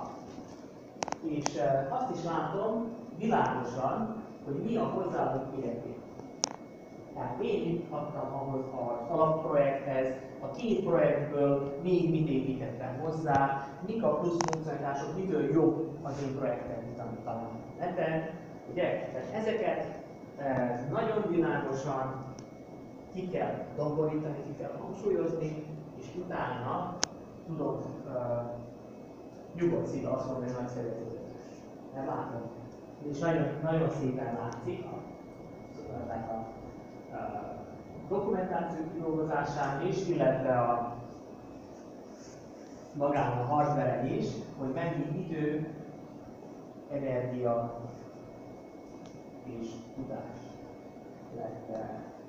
és uh, azt is látom világosan, hogy mi a hozzáadott érték. Tehát én mit adtam ahhoz az alapprojekthez, a két projektből még mit építettem hozzá, mik a plusz funkcionalitások, mitől jobb az én projektem, mint amit találtam neten. Ugye? Tehát ezeket e, nagyon világosan ki kell domborítani, ki kell hangsúlyozni, és utána tudok e, nyugodt szívvel azt mondani, hogy nagyszerű ez az ötös. Mert látom. És nagyon, nagyon szépen látszik ennek a dokumentáció kidolgozásán is, illetve a magán a hardware-en is, hogy mennyi idő, energia és tudás lett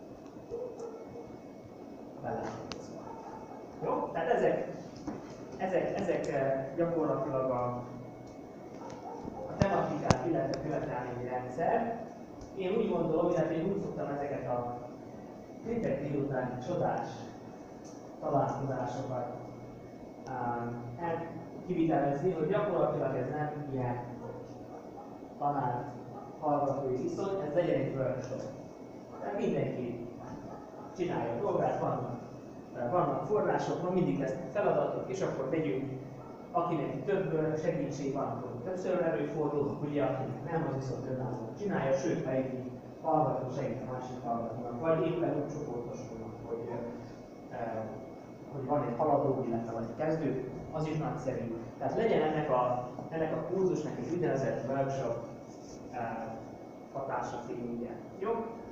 belehozva. Jó? Tehát ezek, ezek, ezek gyakorlatilag a, a tematikát, illetve követelményi rendszer. Én úgy gondolom, illetve én úgy szoktam ezeket a péntek délután csodás találkozásokat um, kivitelezni, hogy gyakorlatilag ez nem ilyen tanárt hallgatói viszony, ez legyen egy workshop. Tehát mindenki csinálja a dolgát, vannak, vannak források, van mindig lesznek feladatok, és akkor megyünk, akinek több segítség van, akkor többször előfordul, ugye akinek nem, az viszont önállóan csinálja, sőt, ha egy hallgató segít a másik hallgatónak, vagy éppen úgy csoportosulnak, hogy, eh, hogy van egy haladó, illetve van egy kezdő, az is nagyszerű. Tehát legyen ennek a, ennek a kurzusnak egy úgynevezett workshop eh, hatása fényűje. Jó?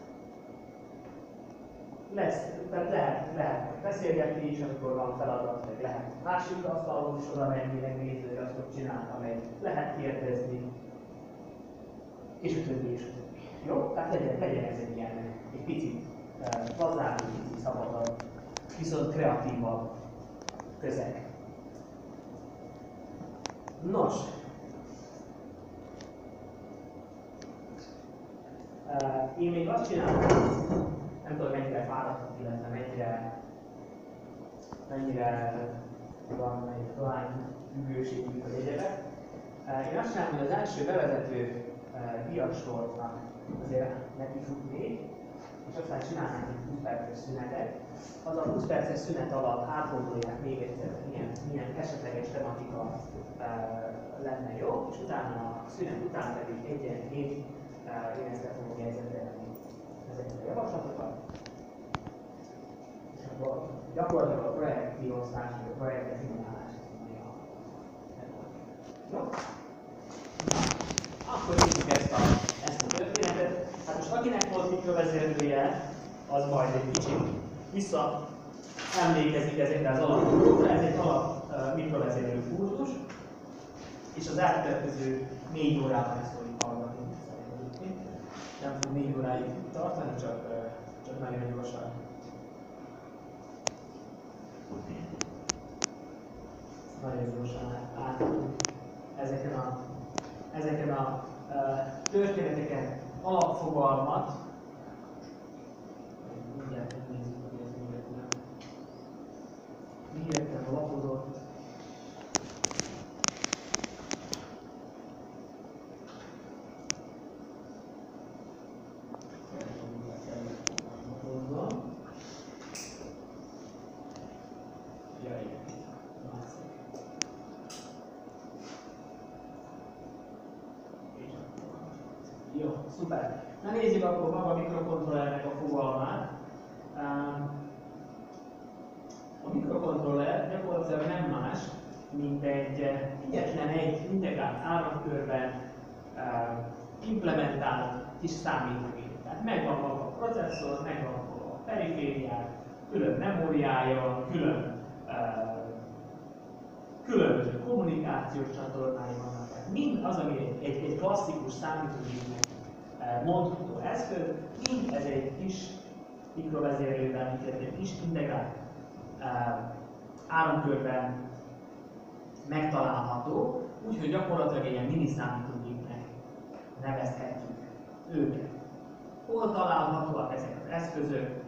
Lesz, tehát lehet, lehet beszélgetni is, amikor van feladat, meg lehet másik asztalon is oda menni, megnézni, hogy azt, hogy csináltam meg, lehet kérdezni, és a többi, és a többi. Jó? Tehát legyen, legyen ez egy ilyen, egy picit lazább, egy picit szabadabb, viszont kreatívabb közeg. Nos, én még azt csináltam, nem tudom mennyire fáradtak, illetve mennyire, mennyire van, mennyire dohány függőségük vagy egyebek. Én azt csináltam, hogy az első bevezető diasortnak azért neki futnék, és aztán csinálnánk egy húsz perces szünetet. Az a húsz perces szünet alatt átgondolják még egyszer, hogy milyen, milyen esetleges tematika uh, lenne jó, és utána a szünet után pedig egyenként uh, én ezt fogom jegyzetelni ezeket a javaslatokat. És akkor gyakorlatilag a projekt kiosztás, a projekt definálás Akkor nézzük ezt a, ezt a történetet. Hát most akinek volt mikrovezérlője, az majd egy kicsit vissza emlékezik ezekre az alapokra. Ez egy alap uh, mikrovezérlő kurzus, és az elkövetkező négy órában ezt fogjuk hallgatni. Nem fog négy óráig tartani, csak, uh, csak nagyon gyorsan. Nagyon gyorsan átadunk ezeken a, ezeken a uh, történeteken alapfogalmat. Mindjárt nézzük, hogy ez mindjárt miért lapozott. Jó, szuper. Na nézzük akkor maga a mikrokontrollernek a fogalmát. A mikrokontroller gyakorlatilag nem más, mint egy egyetlen egy integrált áramkörben implementált kis számítógép. Tehát megvan maga a processzor, megvan maga a perifériák, külön memóriája, külön különböző kommunikációs csatornái vannak. Tehát mind az, ami egy, egy, egy klasszikus számítógépnek mondható eszköz, mind ez egy kis mikrovezérlőben, egy kis integrált áramkörben megtalálható, úgyhogy gyakorlatilag egy ilyen mini számítógépnek nevezhetjük őket. Hol találhatóak ezek az eszközök?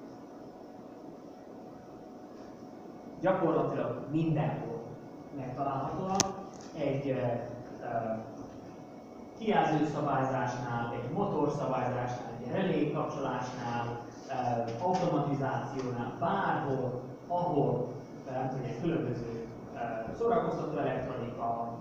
Gyakorlatilag mindenhol megtalálhatóak. Egy uh, kijelzőszabályzásnál, egy motorszabályzásnál, egy relé kapcsolásnál, uh, automatizációnál, bárhol, ahol uh, ugye, különböző uh, szórakoztató elektronika,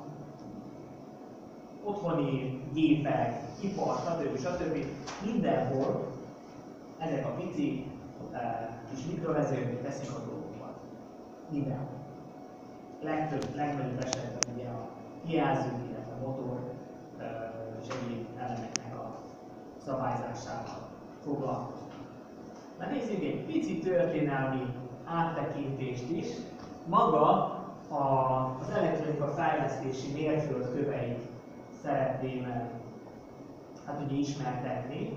otthoni gépek, ipar, stb. stb. Mindenhol ezek a pici uh, kis mikrovezérlők teszik a dolgokat. Mindenhol. Legtöbb, legnagyobb esetben ugye a kijelzők, illetve a motor uh, segéd elemeknek a szabályzásával foglalkozunk. Na nézzük egy pici történelmi áttekintést is. Maga a, az elektronika fejlesztési mérföldköveit szeretném hát ugye ismertetni.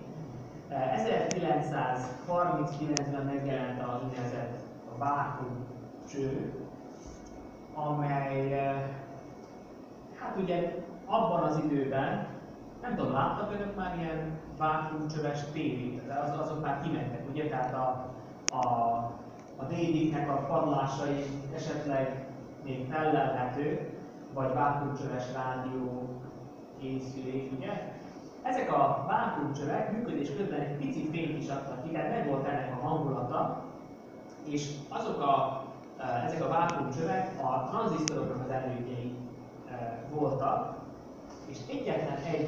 ezerkilencszázharminckilencben megjelent az úgynevezett vákuumcső, amely hát ugye abban az időben, nem tudom, láttak önök már ilyen vákuumcsöves tévét, de az, azok már kimentek, ugye? Tehát a, a, a dé dé-nek a padlásai esetleg még fellelhetők, vagy vákuumcsöves rádió készülék, ugye? Ezek a vákuumcsövek működés közben egy pici fényt is adtak ki, tehát meg volt ennek a hangulata, és azok a, ezek a vákuumcsövek a tranzisztoroknak az elődjei voltak, és egyetlen egy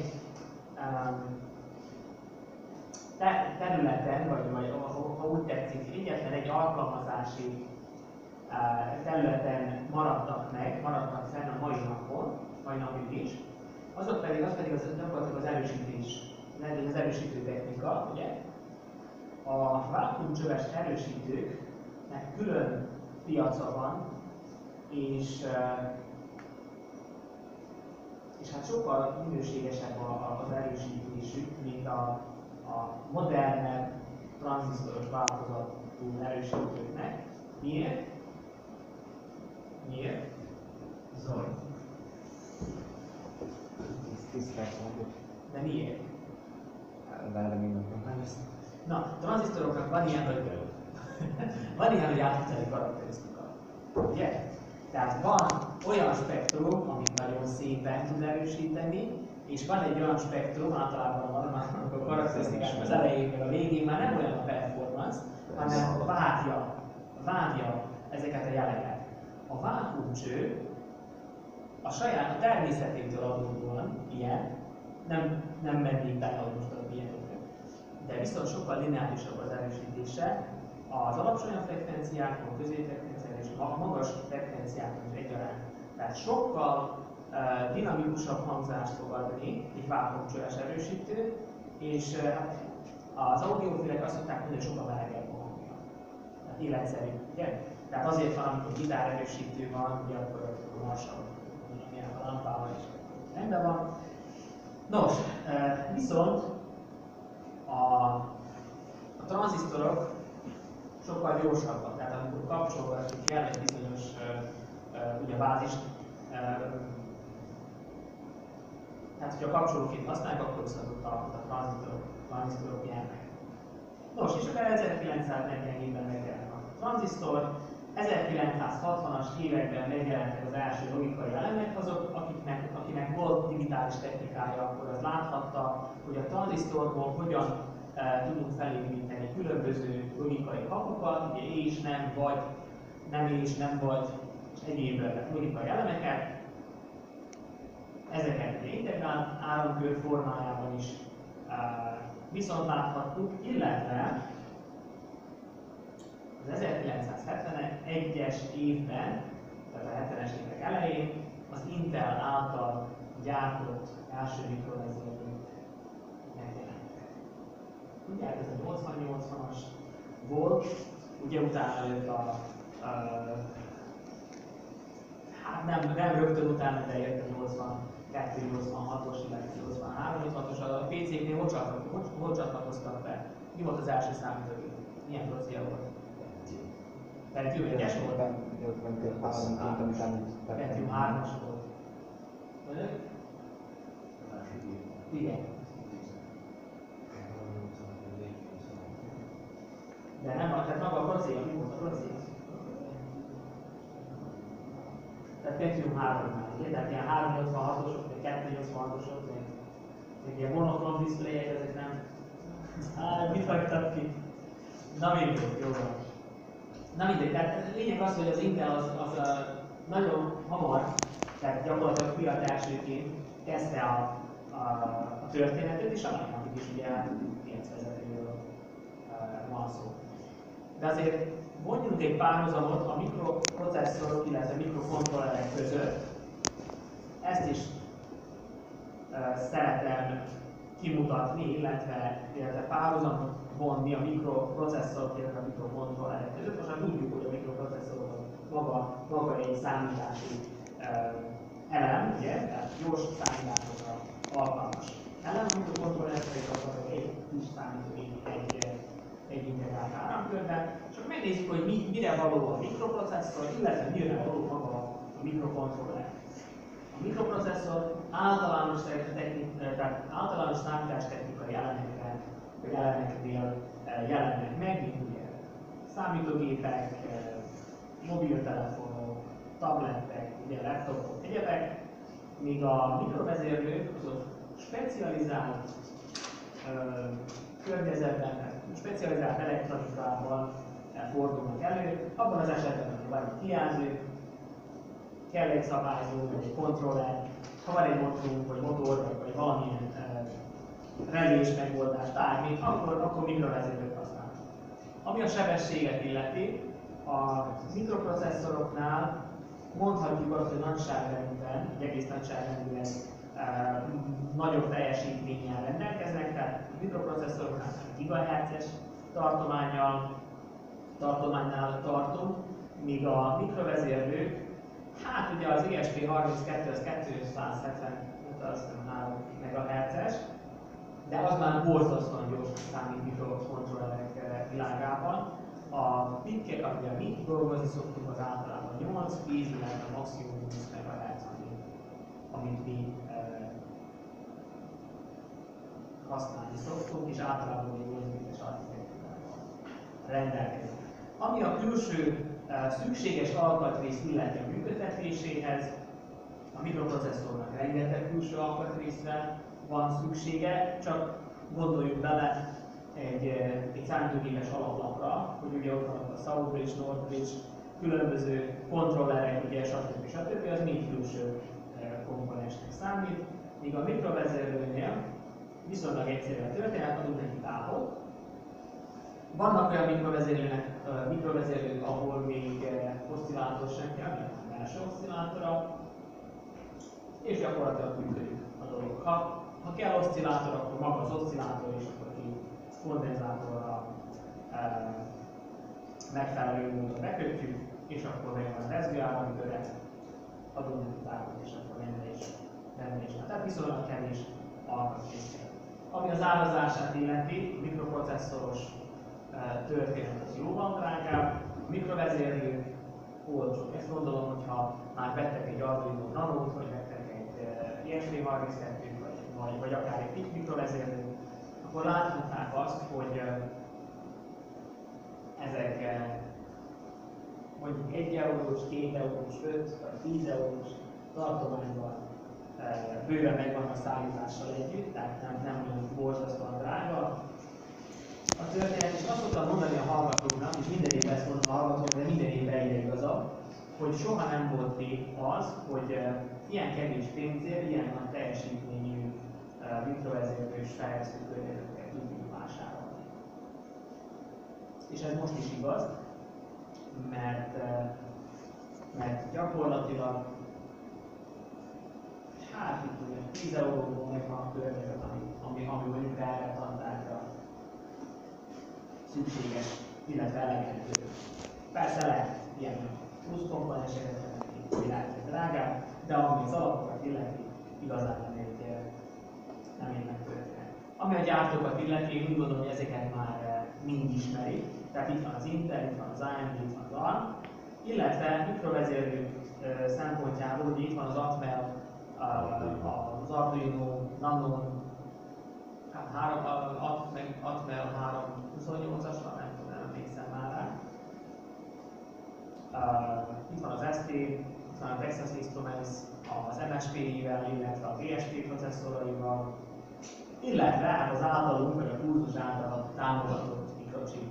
területen, vagy, vagy ha úgy tetszik, egyetlen egy alkalmazási területen maradtak meg, maradtak fenn a mai napon, mai napig is. Azok pedig, az pedig az, gyakorlatilag az erősítés, az erősítő technika, ugye? A vákuumcsöves erősítőknek külön piaca van, és, és hát sokkal minőségesebb az erősítésük, mint a, a modernebb, tranzisztoros változatú erősítőknek. Miért? Miért? Zaj. De miért? De erre még nem lesz. Na, a tranzisztoroknak van ilyen, hogy van ilyen, hogy átviteli karakterisztika. Ugye? Tehát van olyan spektrum, amit nagyon szépen tud erősíteni, és van egy olyan spektrum, általában a karakterisztikák az elején, meg a végén már nem olyan a performance, hanem vágja, vágja ezeket a jeleket. A vákuumcső a saját a természetétől adódóan ilyen, nem, nem mennék bele, hogy most az ilyen, de viszont sokkal lineárisabb az erősítése az alacsonyabb frekvenciákon, középfrekvenciákon és a magas frekvenciákon egyaránt. Tehát sokkal uh, dinamikusabb hangzást fog adni, egy vákuumcsöves erősítő, és hát az audiofilek azt mondták, hogy sokkal melegebb a hangja. Tehát életszerű, ugye? Tehát azért van, amikor gitár erősítő van, ugye akkor marsabb, milyen a lámpával is rendben van. Nos, viszont a, a tranzisztorok sokkal gyorsabbak, tehát amikor kapcsolgatjuk kell egy bizonyos uh, ugye bázist, uh, tehát hogyha kapcsolóként használjuk, akkor viszont a, a tranzisztorok, tranzisztorok nyernek. Nos, és akkor ezerkilencszáznegyvenhétben megjelent a tranzisztor, ezerkilencszázhatvanas években megjelentek az első logikai elemek, azok, akiknek, akinek volt digitális technikája, akkor az láthatta, hogy a tranzisztorból hogyan e, tudunk felépíteni különböző logikai kapukat, ugye és nem, vagy, nem és nem, vagy, és egyéb logikai elemeket. Ezeket ugye integrált áramkör formájában is e, viszont láthattuk, illetve az ezerkilencszázhetvenegyes évben, tehát a hetvenes évek elején az Intel által gyártott első mikrovezérlők megjelentek. Ugye ez a nyolcvan-nyolcvanas volt, ugye utána jött a, a hát nem, nem rögtön utána, de jött a nyolcvankettő nyolcvanhatos, illetve nyolcvanhárom nyolcvanhatos, a pé céknél hol csatlakoztak be? Mi volt az első számítógép? Milyen procia volt? Pentium egyes volt? Pentium hármas volt. Igen. De nem, tehát maga a procia, mi volt a procia? Tehát Pentium háromnál, ugye? Tehát ilyen háromszáznyolcvanhatosok, vagy kettőszáznyolcvanhatosok, még ilyen monokrom diszpléjek, ezek nem... Á, mit hagytak ki? Na mindegy, jó van. Na mindegy, tehát lényeg az, hogy az Intel az, az a nagyon hamar, tehát gyakorlatilag fiat elsőként kezdte a, a, a történetet, és a mai napig is ugye piacvezetőről van szó. De azért mondjunk egy párhuzamot a mikroprocesszorok, illetve mikrokontrollerek között. Ezt is uh, szeretem kimutatni, illetve, illetve párhuzamot vonni a mikroprocesszorok, illetve a mikrokontrollerek között. Most már tudjuk, hogy a mikroprocesszor maga, maga egy számítási uh, elem, ugye? Tehát gyors számításokra alkalmas elem, a mikrokontroller pedig gyakorlatilag egy kis számítógép, egy, egy integrált áramkörben. És akkor megnézzük, hogy mi, mire való a mikroprocesszor, illetve mire való maga a mikrokontroller. A mikroprocesszor általános, tehát általános számítástechnikai elemekre, vagy elemeknél jelennek meg, mint ugye számítógépek, mobiltelefonok, tabletek, ugye laptopok, egyebek, míg a mikrovezérlők azok specializált uh, környezetben, specializált elektronikában fordulnak elő, abban az esetben, hogy van egy kijelző, kell egy szabályzó, vagy egy kontroller, ha van egy motorunk, vagy motor, vagy valamilyen uh, relés megoldás, bármi, akkor, akkor mikrovezérlőt használunk. Ami a sebességet illeti, a mikroprocesszoroknál mondhatjuk azt, hogy nagyságrendben, egész nagyságrendben uh, nagyobb teljesítménnyel rendelkeznek, tehát a mikroprocesszoroknál gigahertzes tartománnyal, tartománynál tartunk, míg a mikrovezérlők, hát ugye az E S P harminckettő az kétszázhetven, az három megahertzes, de az már borzasztóan gyorsan számít mikrokontrollerek világában. A pikkek, amivel mi dolgozni szoktunk, az általában nyolc-tíz, illetve maximum húsz megahertz, amit, amit mi e, használni szoktunk, és általában egy nyolc bites architektúrával rendelkezünk. Ami a külső e, szükséges alkatrész illeti a működtetéséhez, a mikroprocesszornak rengeteg külső alkatrészre van szüksége, csak gondoljuk bele egy, egy számítógépes alaplapra, hogy ugye ott van a Southbridge, Northbridge, különböző kontrollerek, ugye stb. stb. Az mind külső komponensnek számít, míg a mikrovezérlőnél viszonylag egyszerű a történet, adunk neki távot. Vannak olyan mikrovezérlőnek, mikrovezérlők, ahol még oszcillátor sem kell, mint a belső oszcillátora, és gyakorlatilag működik a dolog. Ha, ha kell oszcillátor, akkor maga az oszcillátor és akkor ki kondenzátorra e, megfelelő módon bekötjük, és akkor megvan a rezgőáram, amiből adunk neki távot, és akkor menne is, menne is. Tehát viszonylag kevés alkatrészkel. Ami az árazását illeti, a mikroprocesszoros e, történet az jóval drágább, a mikrovezérlő olcsó. Ezt gondolom, hogyha már vettek egy Arduino Nanót, vagy vettek egy e, I S P harminckettőt, vagy, vagy, vagy akár egy kis mikrovezérlőt, akkor láthatnák azt, hogy e, ezek e, mondjuk egy eurós, két eurós, öt vagy tíz eurós tartományban e, bőven megvan a szállítással együtt, tehát nem, nem olyan borzasztóan drága. A történet, és azt szoktam mondani a hallgatóknak, és minden évben ezt mondom a hallgatóknak, de minden évben egyre igazabb, hogy soha nem volt még az, hogy e, ilyen kevés pénzért, ilyen nagy teljesítményű e, mikrovezérlős fejlesztő környezeteket tudjuk vásárolni. És ez most is igaz, mert, mert gyakorlatilag hát itt ugye tíz euróból megvan a környezet, ami, ami, ami mondjuk erre tantákra szükséges, illetve elegendő. Persze lehet ilyen plusz komponenseket venni, lehet drágább, de ami az alapokat illeti, igazán nem egy, nem egy megtörténet. Ami a gyártókat illeti, én úgy gondolom, hogy ezeket már mind ismerik. Tehát itt van az Intel, itt van az á em dé, itt van az á erm, illetve mikrovezérlő szempontjából, hogy itt van az Atmel, az Arduino Nano, hát három, Atmel háromszázhuszonnyolcasra, nem tudom, nem emlékszem már rá. Itt van az es té, itt van a Texas Instruments, az em es pé-vel, illetve a vé es pé processzoraival, illetve hát az általunk, vagy a kurzus által támogatott mikrochip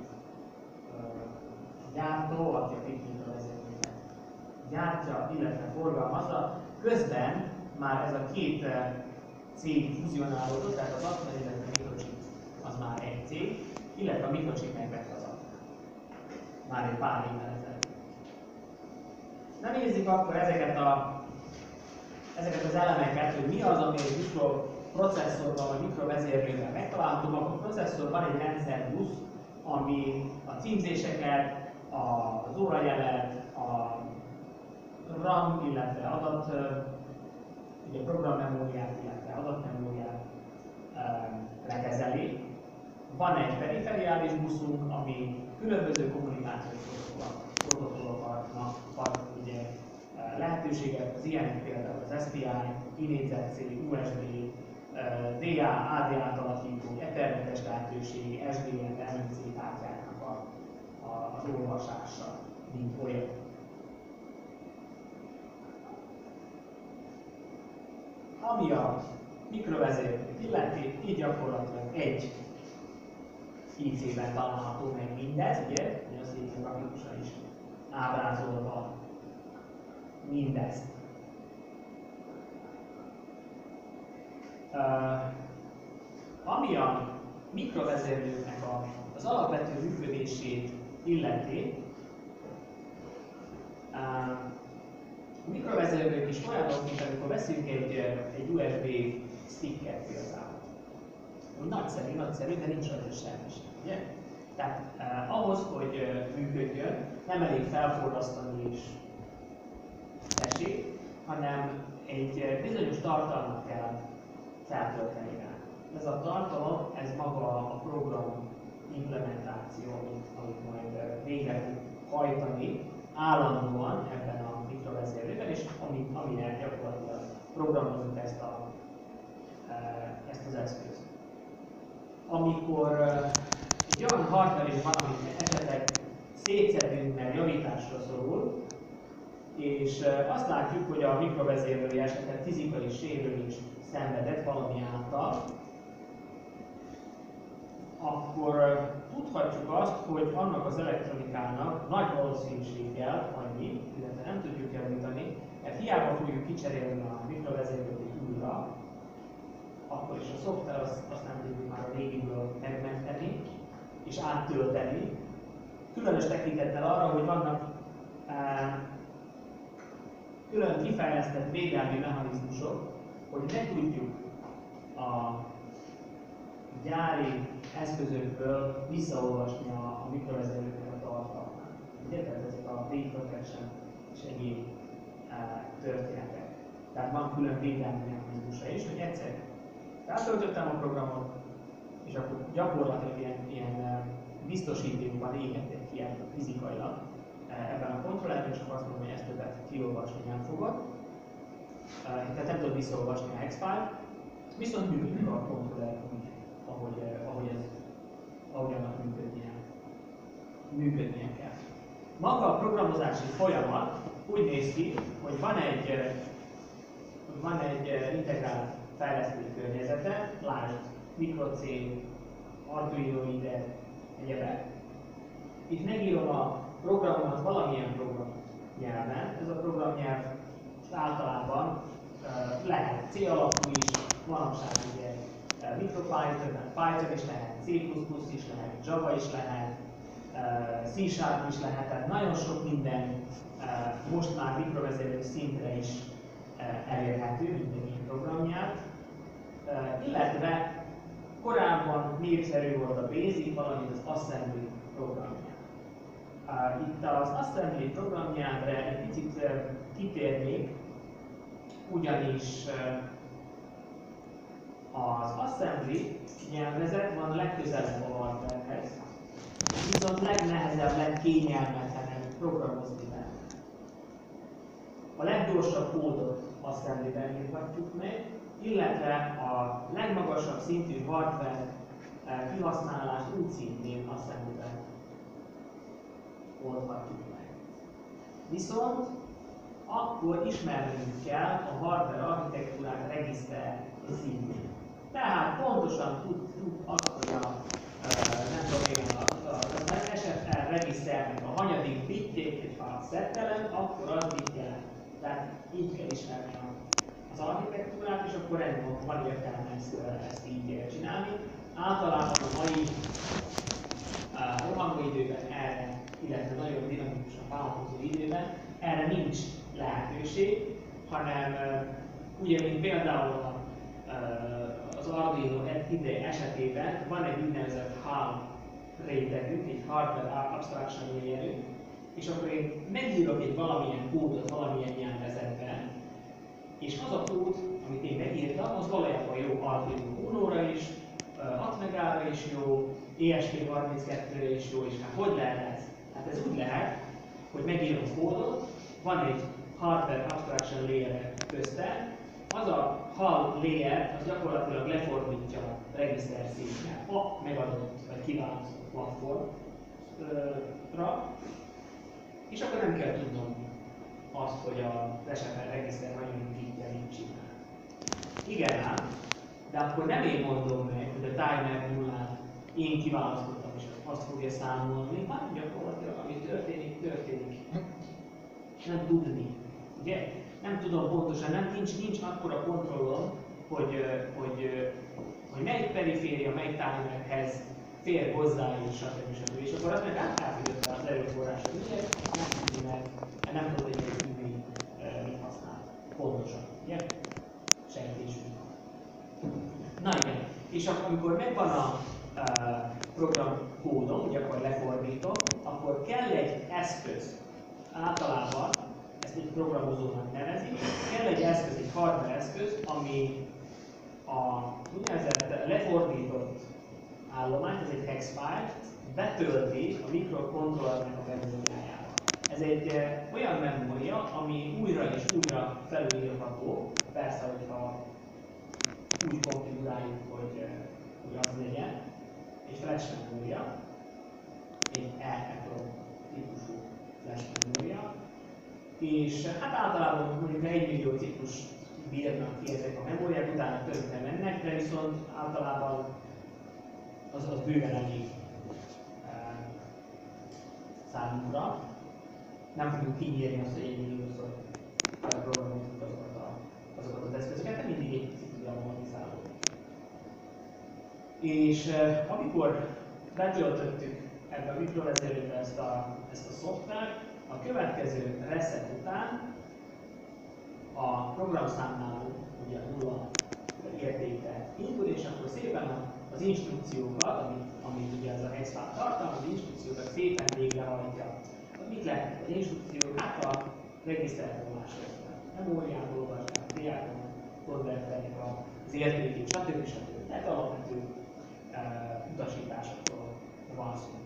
gyártó, aki a PIC mikrovezérlőket gyártja, illetve forgalmazza. Közben már ez a két cég fuzionálódott, tehát az Atmel, illetve a mikrochip az már egy cég, illetve a mikrochip megvette az Atmel. Már egy pár évvel ezelőtt. Na nézzük akkor ezeket, a, ezeket az elemeket, hogy mi az, ami egy mikroprocesszorban vagy mikrovezérlőben megtalálható. A processzorban egy rendszerbusz, ami a címzéseket, az órajelet, a RAM, illetve adat, ugye programmemóriát, illetve adatmemóriát lekezeli. Van egy perifériális buszunk, ami különböző kommunikációs protokollokat ad ugye lehetőséget, az ilyenek például az es pé i, iNégyzetC, u es bé, dé á, á dé á-t alakító, ethernetes lehetőség, es dé en, em em cé kártyáknak a, a, az olvasása, mint olyan. Ami a mikrovezérlőt illeti, így gyakorlatilag egy i cé-ben található meg mindez, ugye? Nagyon szépen grafikusan is ábrázolva mindezt. Uh, ami a mikrovezérlőknek a, az alapvető működését illeti, uh, a mikrovezérlők is olyanok, mint amikor veszünk egy, egy u es bé sticket például. Nagyszerű, nagyszerű, de nincs rajta semmi sem, ugye? Tehát eh, ahhoz, hogy eh, működjön, nem elég felforrasztani és tessék, hanem egy eh, bizonyos tartalmat kell feltölteni rá. Ez a tartalom, ez maga a program implementáció, amit, amit majd eh, végre fog hajtani állandóan ebben a mikrovezérlőben, és ami, amire gyakorlatilag programozunk ezt, a, eh, ezt az eszközt. Amikor egy olyan hardware van, amit esetleg szétszedünk, mert javításra szorul, és azt látjuk, hogy a mikrovezérlője esetleg fizikai sérülést szenvedett valami által, akkor tudhatjuk azt, hogy annak az elektronikának nagy valószínűséggel annyi, illetve nem tudjuk javítani, mert hiába fogjuk kicserélni a mikrovezérlőt újra, akkor is a szoftver azt, azt nem tudjuk már a régiből megmenteni és áttölteni. Különös tekintettel arra, hogy vannak e, külön kifejlesztett védelmi mechanizmusok, hogy ne tudjuk a gyári eszközökből visszaolvasni a, a mikrovezérlőknek a tartalmát. Ugye? Tehát ezek a data protection és egyéb e, történetek. Tehát van külön védelmi mechanizmusa is, hogy egyszer feltöltöttem a programot, és akkor gyakorlatilag ilyen, ilyen biztosítékban égették ki fizikailag ebben a kontrollerben, és akkor azt mondom, hogy ezt többet kiolvasni nem fogod. Tehát nem tudod visszaolvasni a hex-file, viszont működik a kontroller úgy, ahogy, ahogy ez, ahogy annak működnie, működnie kell. Maga a programozási folyamat úgy néz ki, hogy van egy, van egy integrált fejlesztői környezete, lásd MicroC, Arduino ide, egyebek. Itt megírom a programomat valamilyen programnyelven. Ez a programnyelv általában uh, lehet C alapú is, manapság ugye uh, MicroPython, Python is lehet, C plus plus is lehet, Java is lehet, uh, C Sharp is lehet, tehát nagyon sok minden uh, most már mikrovezérlő szintre is uh, elérhető, minden ilyen programnyelv. Uh, illetve korábban népszerű volt a Basic, valamint az Assembly programnyelv. Uh, itt az Assembly programnyelvre egy picit uh, kitérnék, ugyanis uh, az Assembly nyelvezet van legközelebb a hardwarehez, viszont legnehezebb, legkényelmetlenebb programozni benne. A leggyorsabb kódot Assemblyben írhatjuk meg, illetve a legmagasabb szintű hardware kihasználást úgy szintén Assemblyben oldhatjuk meg. Viszont akkor ismernünk kell a hardware architektúrát regiszter szintén. Tehát pontosan tud, tud azt, hogy a, nem tudom én, az es ef er regiszternek a hanyadik bitjét, egy ha szettelem, akkor az mit jelent. Tehát így kell ismerni az architektúrát, és akkor rendben van értelme ezt, ezt így csinálni. Általában a mai uh, rohanóidőben erre, illetve nagyon dinamikusan változó időben erre nincs lehetőség, hanem uh, ugye, mint például a, uh, az Arduino ide esetében van egy úgynevezett hál rétegünk, egy hardware abstraction layerünk, és akkor én megírok egy valamilyen kódot valamilyen nyelvezetben, és az a kód, amit én megírtam, az valójában jó Arduino Uno-ra is, Atmegára is jó, E S P harminckettőre is jó, és hát hogy lehet ez? Hát ez úgy lehet, hogy megírom kódot, van egy hardware abstraction layer közte, az a hal layer az gyakorlatilag lefordítja a regiszter szintre a megadott vagy kiválasztott platformra, és akkor nem kell tudnom azt, hogy a es ef er regiszter nagyon kitja mit csinál. Igen ám, de akkor nem én mondom meg, hogy a timer nullát én kiválasztottam, és azt fogja számolni, hanem gyakorlatilag ami történik, történik. Nem tudni, ugye? Nem tudom pontosan, nem nincs, nincs akkora kontrollom, hogy, hogy, hogy melyik periféria, melyik timerhez fér hozzá, és stb. stb. És akkor azt meg átfűzött az erőforrásod, ugye? Nem tudni, mert nem tudod, hogy egy üvő mit használ. Pontosan, ugye? Sejtésünk. Na igen, és akkor, amikor megvan a uh, program kódom, ugye akkor lefordítom, akkor kell egy eszköz, általában ezt egy programozónak nevezik, kell egy eszköz, egy hardware eszköz, ami a úgynevezett lefordított állományt, ez egy hex file, betölti a mikrokontrollernek a memóriájába. Ez egy e, olyan memória, ami újra és újra felülírható, persze, hogyha úgy konfiguráljuk, hogy, e, hogy az legyen, egy flash memória, egy EEPROM típusú flash memória, és hát általában mondjuk egy millió ciklus bírnak ki ezek a memóriák, utána tönkre mennek, de viszont általában az, az bőven elég e, számunkra. Nem fogjuk kinyírni azt, hogy egy milliószor programozunk azokat, a, azokat az eszközöket, de mindig egy picit tudja amortizálni. És e, amikor betöltöttük ebbe a mikrovezérlőbe ezt a, ezt a szoftvert, a következő reset után a programszámnál ugye nulla értékre indul, és akkor szépen az instrukciókat, amit, amit ugye ez a hexfile tartalmaz, az instrukciókat szépen végrehajtja. Mit lehet az instrukciók? Hát a regiszterolásra, memóriából olvasták, diákon, konverternek az értékét, stb. stb. Tehát alapvető uh, utasításokról van szó.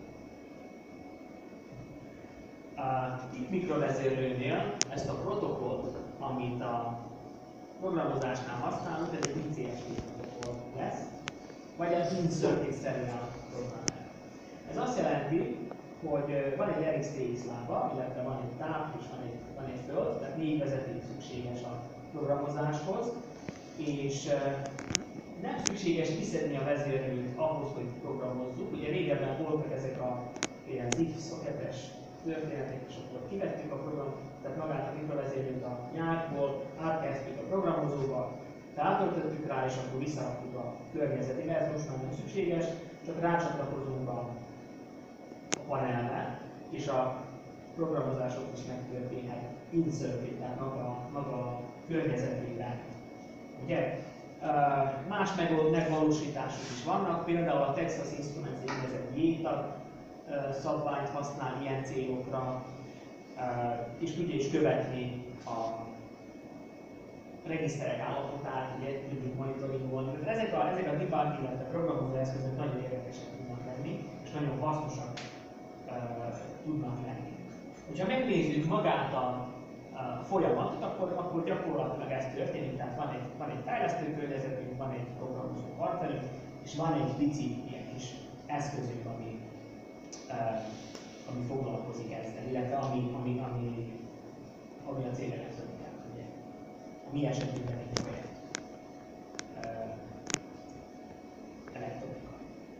Uh, itt mikrovezérlőnél ezt a protokollt, amit a programozásnál használunk, ez egy I C S P protokoll lesz, vagy egy in-circuit serial programmer. Ez azt jelenti, hogy van egy R X T X lába, illetve van egy táp és van egy, van egy föld, tehát négy vezeték szükséges a programozáshoz, és nem szükséges kiszedni a vezérlőt ahhoz, hogy programozzuk. Ugye régebben voltak ezek a ilyen zip szoketes történetek, és akkor kivettük a program, tehát magát a mikrovezérlőt a nyárból, átkezdtük a programozóba, rátöltöttük rá, és akkor visszaraktuk a környezetébe. Ez most már nem szükséges, csak rácsatlakozunk a panelre, és a programozások is megtörténhet in-circuit, tehát maga, maga a környezetében. Ugye? Uh, más megvalósítások is vannak, például a Texas Instruments úgynevezett jégtag uh, szabványt használ ilyen célokra, uh, és tudja is követni a regiszterek állapotát, ugye tudjuk monitoringolni. Ezek a, ezek a debug, illetve programozó eszközök nagyon érdekesek tudnak lenni, és nagyon hasznosak uh, tudnak lenni. Ha megnézzük magát a, a folyamatot, akkor, akkor gyakorlatilag ez történik, tehát van egy, van egy fejlesztő környezetünk, van egy programozó partnerünk, és van egy pici ilyen kis eszközünk, ami, uh, ami foglalkozik ezzel, illetve ami, ami, ami, ami a célra szolgál, ugye. A mi esetünkben egy projekt uh, elektronika.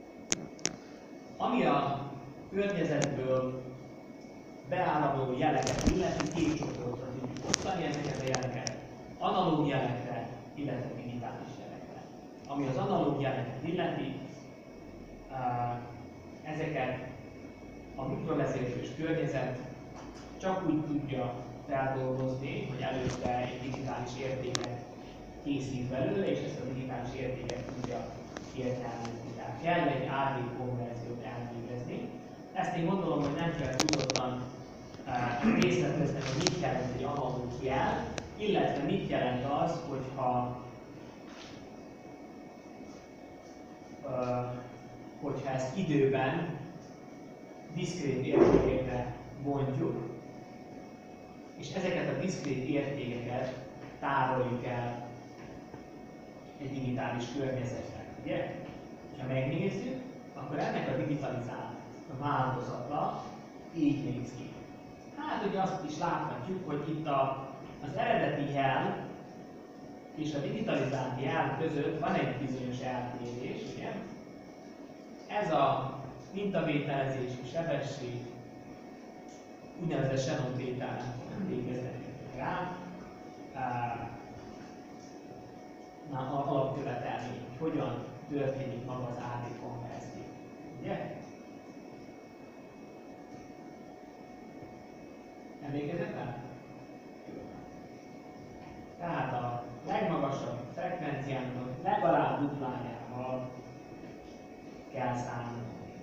Ami a környezetből beáramló jeleket illeti, két csoportra tudjuk osztani ezeket a jeleket. Analóg jelekre, illetve digitális jelekre. Ami az analóg jeleket illeti, ezeket a mikrovezérlős környezet csak úgy tudja feldolgozni, hogy előtte egy digitális értéket készít belőle, és ezt a digitális értéket tudja értelmezni. Tehát kell egy á dé konverziót elvégezni. Ezt én gondolom, hogy nem kell tudottan uh, részletezni, hogy mit jelent egy analóg jel, illetve mit jelent az, hogyha, uh, hogyha ezt időben diszkrét értékekre bontjuk, és ezeket a diszkrét értékeket tároljuk el egy digitális környezetben. Ugye? Ha megnézzük, akkor ennek a digitalizált változata így néz ki. Hát ugye azt is láthatjuk, hogy itt a, az eredeti jel és a digitalizált jel között van egy bizonyos eltérés, ugye? Ez a mintavételezési sebesség úgynevezett Shannon tételen végezhetünk rá. Na, a alapkövetelmény, hogy hogyan történik maga az á dé konverzió. Ugye? Emlékezett el? Tehát a legmagasabb frekvenciának legalább duplájával kell számolni.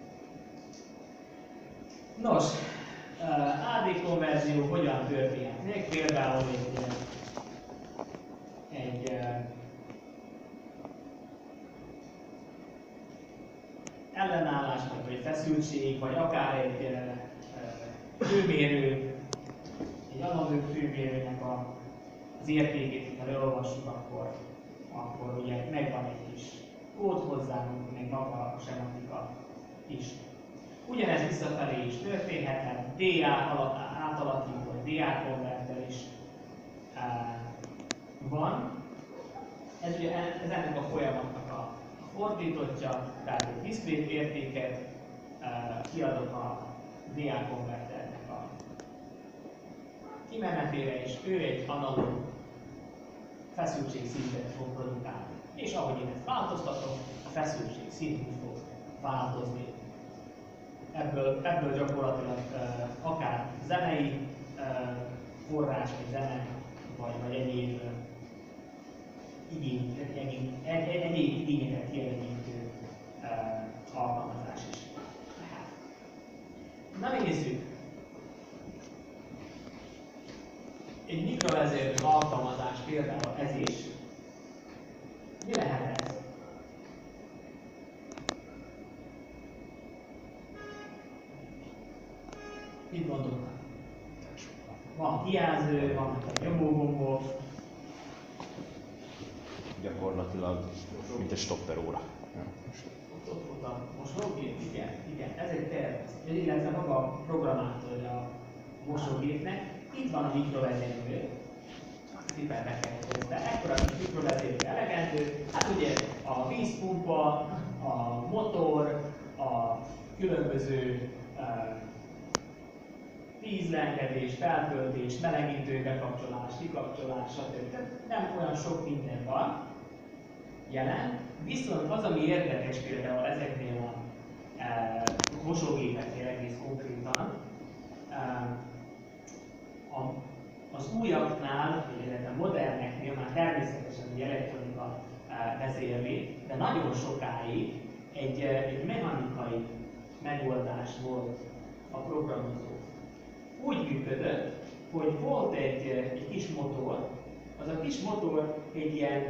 Nos, á dé konverzió hogyan történhet? Még például egy, egy ellenállás, vagy egy feszültség, vagy akár egy hőmérő, egy analóg főmérőnek a, az értékét, ha elolvassuk, akkor, akkor ugye megvan egy kis kód hozzá, meg maga a sematika is. Ugyanez visszafelé is történhet, dé á átalakító, vagy dé á konverter is e, van. Ez ugye ez ennek a folyamatnak a fordítottja, tehát egy diszkrét értéket e, kiadok a dé á konverternek a kimenetére, és ő egy analóg feszültségszintet fog produkálni. És ahogy én ezt változtatom, a feszültség szint fog változni. Ebből, ebből gyakorlatilag uh, akár zenei uh, forrás, vagy zene vagy, vagy egyéb igény, egyéb, egyéb igényeket kielégítő uh, alkalmazás is lehet. Na nézzük! Egy mikrovezérlő alkalmazás például ez is. Mi lehet ez? Mit gondolnak? Van kijelző, vannak a nyomógombok. Gyakorlatilag, mint egy stopper óra. Ott, ott volt a mosógép, igen, igen, ez egy terv, illetve maga a programátorja a mosógépnek. Itt van a mikrovezérlő, szépen meg kell hozni, de ekkora mikrovezérlő elegendő. Hát ugye a vízpumpa, a motor, a különböző uh, vízlengedés, feltöltés, melegítő bekapcsolás, kikapcsolás, stb. Tehát nem olyan sok minden van jelen, viszont az, ami érdekes például ezeknél a e, mosógépeknél egész konkrétan, e, a, az újabbnál, illetve moderneknél már természetesen egy elektronika e, vezérli, de nagyon sokáig egy, egy mechanikai megoldás volt a programozó. Úgy működött, hogy volt egy, egy kis motor, az a kis motor egy ilyen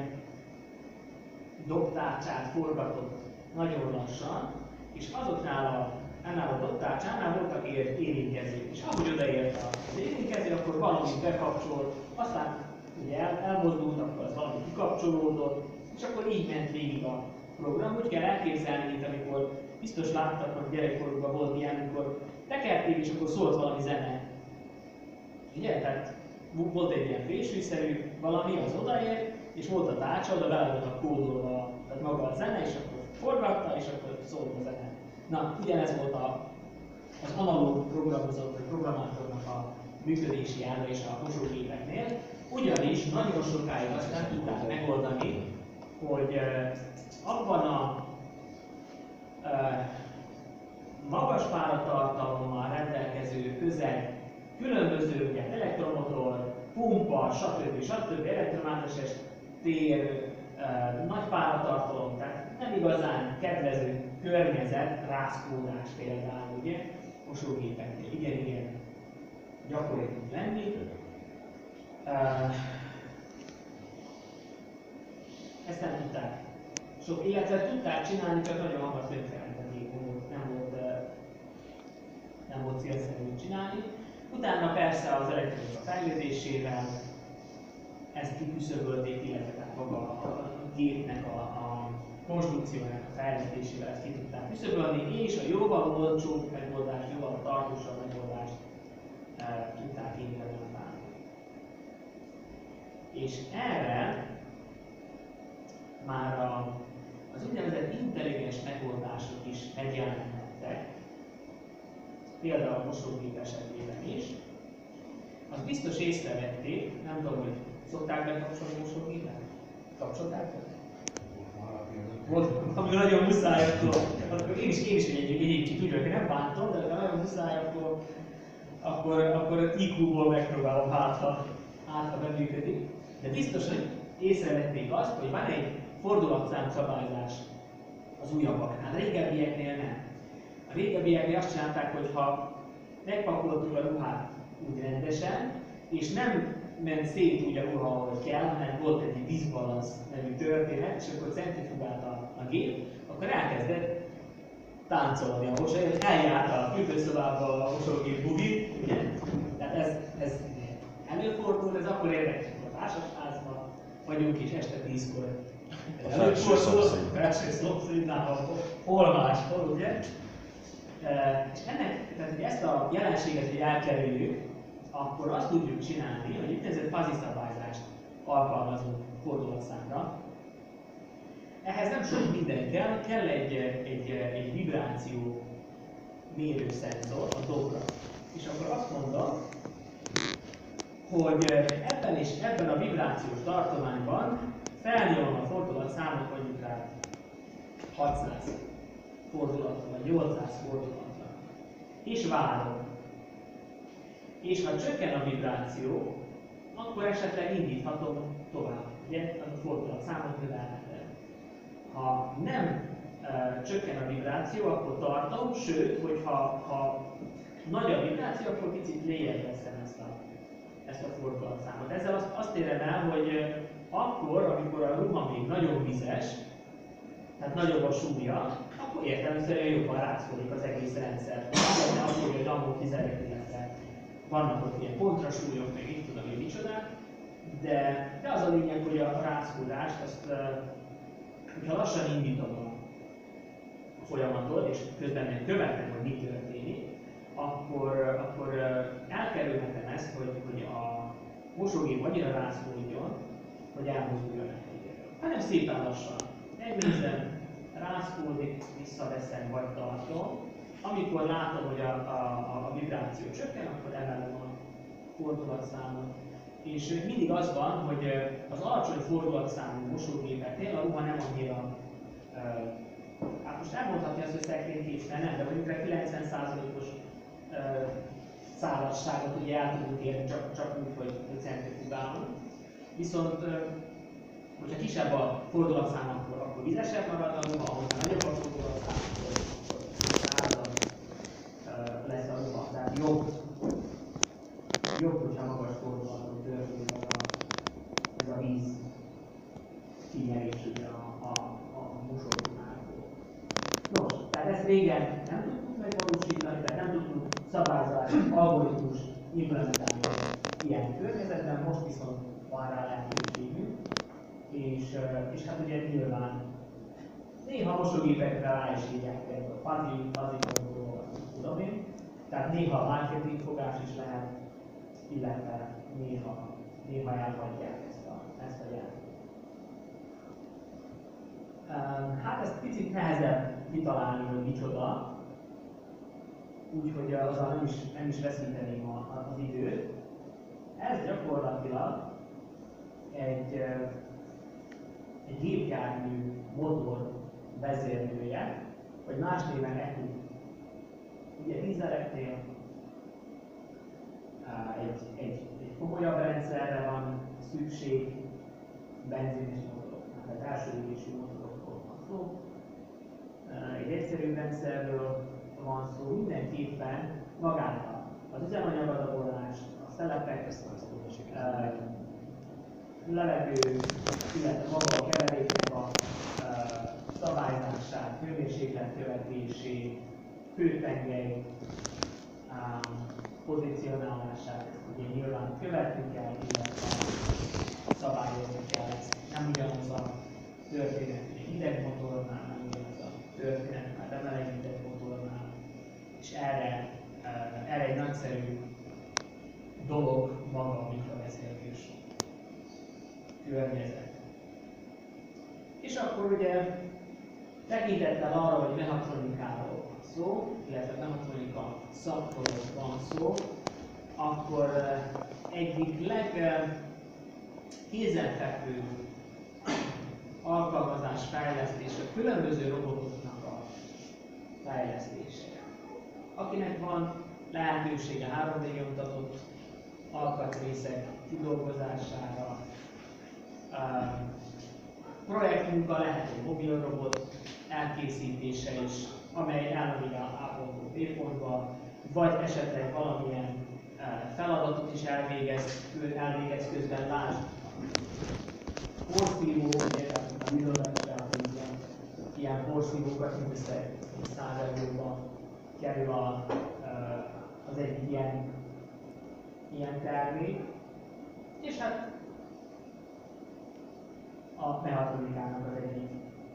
dobtárcsát forgatott nagyon lassan, és azoknál a, annál a dobtárcsánál voltak érintkezők, és ahogy odaért az érintkező, akkor valamit bekapcsolt, aztán ugye el, elmozdult, akkor az valami kikapcsolódott, és akkor így ment végig a program. Úgy kell elképzelni, mint amikor biztos láttak, hogy gyerekkorukban volt ilyen, amikor tekerték, és akkor szólt valami zene. Ugye? Tehát volt egy ilyen fésűszerű valami, az odaért, és volt a tárcsa, oda bele voltak kódolva, tehát maga a zene, és akkor forgatta, és akkor szólt a zene. Na, ugyanez volt a, az analóg programozott, vagy programátornak a működési elve és a mosógépeknél, ugyanis nagyon sokáig azt nem tudták megoldani, hogy uh, abban a uh, magas páratartalommal rendelkező közeg, különböző ugye, elektromotor, pumpa, stb. stb. Elektromágneses tér, uh, nagy páratartalom, tehát nem igazán kedvező környezet, rázkódás például, ugye, mosógépeknél. Igen, igen, gyakori tud lenni. Uh, ezt nem tudták. Sok életet tudták csinálni, csak nagyon hamar tönkrementették, nem volt, uh, nem volt célszerű csinálni. Utána persze az elektronika fejlődésével ezt kiküszöbölték, illetve maga a gépnek a, a konstrukciójának a fejlesztésével ezt ki tudták küszöbölni, és a jóval olcsóbb megoldást, jóval tartósabb megoldást e, tudták implementálni. És erre már a, az úgynevezett intelligens megoldások is megjelenhettek, például a mosógép esetében is. Azt biztos észrevették, nem tudom, hogy szokták bekapcsolni a mosógépet? Kapcsolták be? Volt, amikor nagyon muszáj, akkor, akkor én is, én is egy egyébként úgy vagyok, hogy nem bántom, de ha nagyon muszáj, akkor, akkor, akkor i kú-ból megpróbálom, hát ha, hát, ha beműködik. De biztos, hogy észrevették azt, hogy van egy fordulatszám szabályzás az újabbaknál, a régebbieknél nem. A régebbieknél azt csinálták, hogy ha megpakoltuk a ruhát úgy rendesen, és nem ment szét úgy a ruha, ahogy kell, hanem volt egy diszbalansz nevű történet, és akkor centrifugált a, a gép, akkor elkezdett táncolni a mosógép, eljárt a fürdőszobába a mosógép bugit, ugye? Tehát ez, ez előfordul, ez akkor érdekes, a társasházban vagyunk és este tízkor. Előfordul, a felső szomszédnál, hol máshol, ugye? E, és ennek, tehát, hogy ezt a jelenséget, hogy elkerüljük, akkor azt tudjuk csinálni, hogy úgynevezett faziszabályzást alkalmazunk fordulatszámra. Ehhez nem sok minden kell, kell egy, egy, egy vibráció mérőszenzor a dobra. És akkor azt mondom, hogy ebben és ebben a vibrációs tartományban felnyomom a fordulatszámot mondjuk rá hatszáz fordulatra, vagy nyolcszáz fordulatra. És várom. És ha csökken a vibráció, akkor esetleg indíthatom tovább, ugye, az a fordulatszámot növelhetem. Ha nem e, csökken a vibráció, akkor tartom, sőt, hogyha ha nagy a vibráció, akkor picit lejjebb veszem ezt a, ezt a fordulatszámot. Ezzel azt, azt érem el, hogy akkor, amikor a ruha még nagyon vizes, tehát nagyobb a súlya, akkor értelemszerűen jobban rázkodik az egész rendszer. Nem azt mondja, hogy dammok kizelek, illetve vannak ott ilyen kontrasúlyok, meg így tudom én micsodák, de, de az a lényeg, hogy a rázkodást, azt, hogyha lassan indítom a folyamatot, és közben meg követem, hogy mi történik, akkor, akkor elkerülhetem ezt, hogy, hogy a mosógép annyira rázkodjon, hogy elmozduljon a helyéről. Hanem szépen lassan megnézem, rázkódik, visszaveszem vagy tartom. Amikor látom, hogy a, a, a vibráció csökken, akkor emelem a fordulatszámot. És mindig az van, hogy az alacsony fordulatszámú mosógépeknél a ruha nem annyira, hát most elmondhatni azt, hogy szekrénykész, nem, de mondjuk kilencven százalékos szárazságot ugye el tudunk érni csak, csak úgy, hogy centrifugálunk. Viszont hogyha kisebb a fordulatszám, akkor, akkor vizesebb marad a ruha, hogyha nagyobb a fordulatszám, akkor, akkor szárazabb uh, lesz a ruha. Tehát jobb, jobb, hogyha magas fordulaton történik ez a, ez a víz kinyerésére a, a, a mosóruhából. Nos, tehát ezt régen nem tudtuk megvalósítani, tehát nem tudtuk szabályozási algoritmus implementálni ilyen környezetben, most viszont van rá lehetőségünk. És, és hát ugye nyilván néha mosógépekre rá is írják például a fuzzy, fuzzy dolgokat, tudom én. Tehát néha marketing fogás is lehet, illetve néha, néha elhagyják ezt a, ezt a jelent. Hát ezt picit nehezebb kitalálni, hogy micsoda, úgyhogy azzal nem is, nem is veszíteném az időt. Ez gyakorlatilag egy egy gépjármű motor vezérlője, vagy más néven E Q. Ugye dízeleknél egy, egy, egy komolyabb rendszerre van szükség, benzines motoroknál, tehát első égésű motorokról van szó. Egy egyszerű rendszerről van szó, mindenképpen magát az üzemanyagadagolást, a szelepek, levegő, illetve maga a keveréknek a uh, szabályzását, hőmérséklet követését, hőtengely um, pozícionálását, ezt ugye nyilván követni kell, illetve szabályozni kell. Ez nem ugyanaz a történet, hogy egy hidegmotornál, nem ugyanaz a történet, már nem elég hidegmotornál, és erre, uh, erre egy nagyszerű dolog maga a mikrovezérlés környezet. És akkor ugye tekintettel arra, hogy mechatronikáról van szó, illetve mechatronika szakról van szó, akkor egyik legkézenfekvőbb alkalmazás fejlesztés a különböző robotoknak a fejlesztése. Akinek van lehetősége három dé nyomtatott alkatrészek kidolgozására, Uh, projektmunka lehet egy mobilrobot elkészítése is, amely elnavigál A pontból B pontba, vagy esetleg valamilyen uh, feladatot is elvégez, elvégez közben, lásd porszívó, ugye, a bizonyosság, hogy ilyen, ilyen porszívókat mindössze száz euróba kerül a, uh, az egyik ilyen, ilyen termék, és hát a mechatronikának az egyik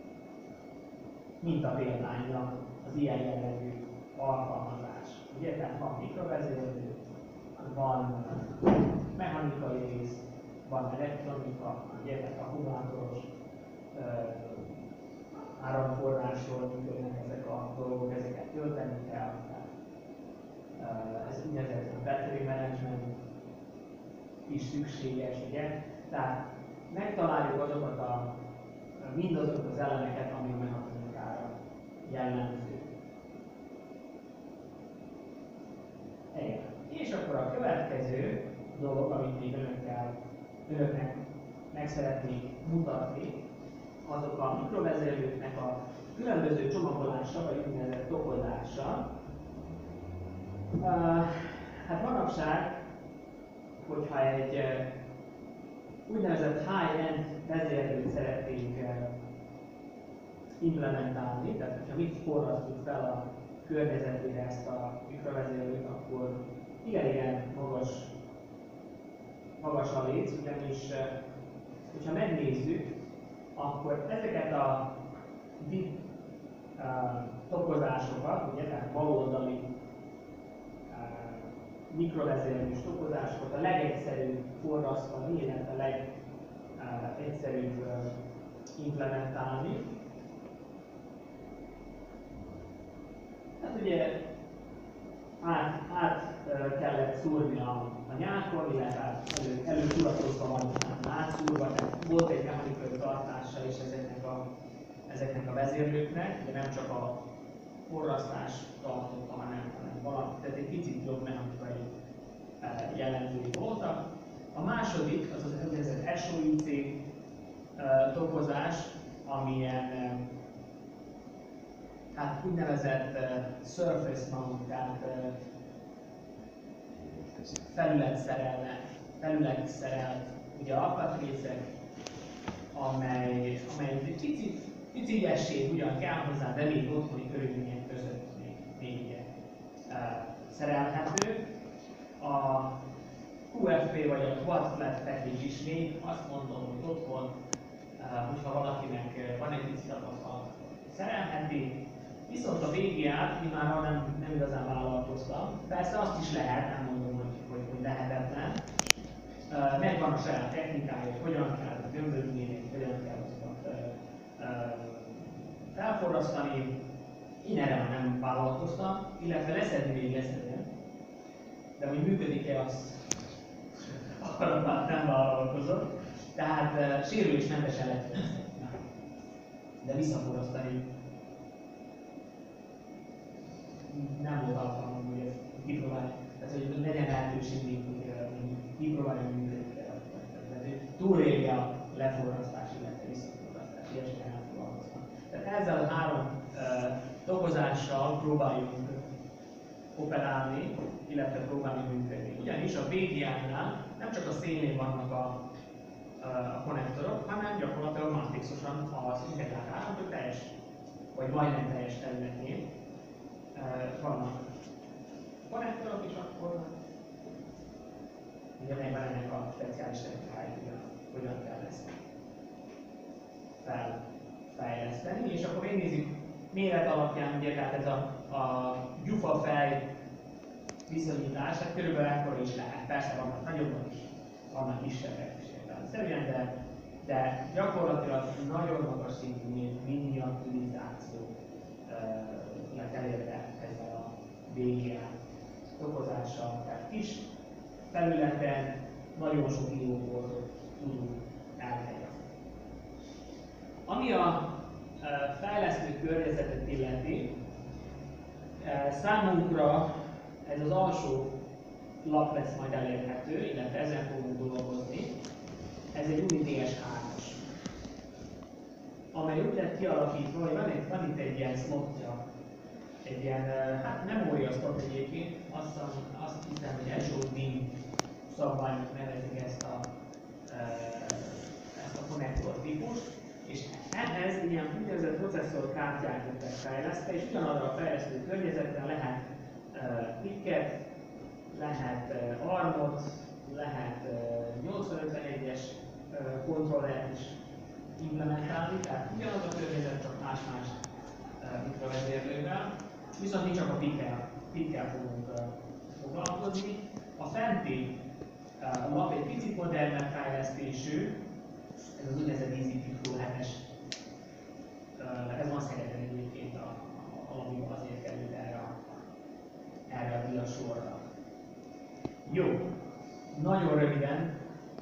mintapéldánya az ilyen jellegű alkalmazás. Ugye, tehát van mikrovezérlő, van mechanikai rész, van elektronika, ugye, tehát akkumulátoros uh, áramforrásról működnek ezek a dolgok, ezeket tölteni kell. Tehát, uh, ez úgynevezett battery management is szükséges, ugye? Tehát megtaláljuk azokat a, mindazokat az elemeket, ami a mechatronikára jellemző. Igen. És akkor a következő dolgok, amit még önökkel, önöknek meg szeretnék mutatni, azok a mikrovezérlőknek a különböző csomagolása, vagy úgynevezett tokozása. Uh, hát manapság, hogyha egy uh, úgynevezett high-end vezérlőt szeretnénk uh, implementálni, tehát hogyha mit forrasztunk fel a környezetére ezt a mikrovezérlőt, akkor igen-igen magas, magas a léc, ugyanis uh, hogyha megnézzük, akkor ezeket a deep uh, tokozásokat, ugye, tehát baloldali uh, mikrovezérlős tokozásokat a legegyszerűbb forrasztani, illetve a legegyszerűbb uh, implementálni. Hát ugye át, át uh, kellett szúrni a, a nyákon, illetve elő, előtudatozva van átszúrva, tehát volt egy mechanikai tartása is ezeknek a, ezeknek a vezérlőknek, de nem csak a forrasztás tartotta, hanem, hanem valami, tehát egy picit jobb mechanikai uh, jellemzői voltak. A második az az úgynevezett es o i cé uh, tokozás, amilyen uh, hát úgynevezett uh, surface mount, tehát uh, felületszerelnek, felületszerelt ugye alkatrészek, amely, amely egy picit, pici ügyesség ugyan kell hozzá, de még otthoni körülmények között még, még uh, szerelhető. A kú ef pé vagy a Quad Flat Package is még azt mondom, hogy otthon, uh, hogyha valakinek van egy pici tapasztalat, szerelheti. Viszont a vé gé á-t mi már nem, nem igazán vállalkoztam. Persze azt is lehet, nem mondom, hogy, hogy, hogy lehetetlen. Uh, megvan a saját technikája, hogy hogyan kell gömbölyülni, hogyan kell azokat uh, uh, felforrasztani. Én erre már nem vállalkoztam, illetve leszedni még leszedni. De hogy működik-e, azt arra már nem vállalkozott. Tehát uh, sérülésmentesen lehet de visszaforrasztani nem volt alkalmam, hogy ezt kipróbálni. Tehát, hogy legyen lehetőség még, hogy kipróbálni, hogy működik el. Túlélje a leforrasztás, illetve visszaforrasztás, ilyesmire nem foglalkoztam. Tehát ezzel a három uh, tokozással próbáljuk operálni, illetve próbálni működni. Ugyanis a vé gé á-nál nem csak a szélén vannak a, a konnektorok, hanem gyakorlatilag matrixosan az integrált áramok teljes, vagy majdnem teljes területén vannak konnektorok, és akkor ugye megvan ennek a speciális technikája, hogyan kell ezt fejleszteni, és akkor megnézzük méret alapján, ugye, tehát ez a, a gyufa fej viszonyítás, hát körülbelül ekkor is lehet. Persze vannak nagyobbak is, vannak kisebbek is értelemszerűen, de, de gyakorlatilag nagyon magas szintű miniaturizáció uh, elérte ezzel a vé gé á tokozással. Tehát kis felületen nagyon sok íróportot tudunk elhelyezni. Ami a uh, fejlesztő környezetet illeti, uh, számunkra ez az alsó lap lesz majd elérhető, illetve ezen fogunk dolgozni. Ez egy új dé es hármas, amely úgy lett kialakítva, hogy van itt, van itt egy ilyen slotja, egy ilyen, hát memória slot egyébként, azt, azt hiszem, hogy es o dé szabványok nevezik ezt a, ezt a konnektor típust, és ehhez ilyen úgynevezett processzorkártyák lettek fejlesztve, és ugyanarra a fejlesztő környezetben lehet uh, picket, lehet uh, armot, lehet uh, nyolcszázötvenegyes uh, kontrollert is implementálni, tehát ugyanaz a környezet, csak más-más uh, mikrovezérlővel, viszont mi csak a pickkel, pickkel fogunk uh, foglalkozni. A fenti uh, lap egy picit modernebb fejlesztésű, ez az úgynevezett EasyPick Pro hetes. Uh, ez van szerepel egyébként, a, a, a, azért került erre a, erre a diasorra. Jó, nagyon röviden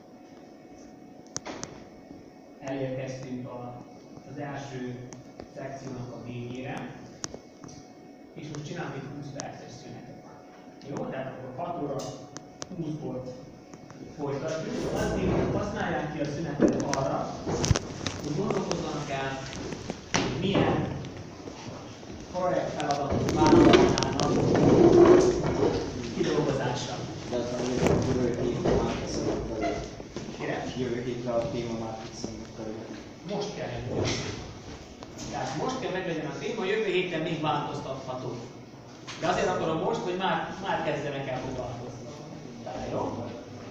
elérkeztünk a, az első szekciónak a végére, és most csinálunk egy húsz perces szünetet. Jó, tehát akkor hat óra húszkor folytatjuk. Addig használják ki a szünetet arra, hogy gondolkozzanak el, hogy milyen projekt feladatot vállalnának kidolgozásra. De az már jövő hétre már teszünk belőle. Kire? Jövő hétre a téma már teszünk belőle. Most kell meglegyen. Tehát most kell meglegyen a téma, jövő héten még változtatható. De azért akarom most, hogy már, már kezdenek el foglalkozni. Tehát jó?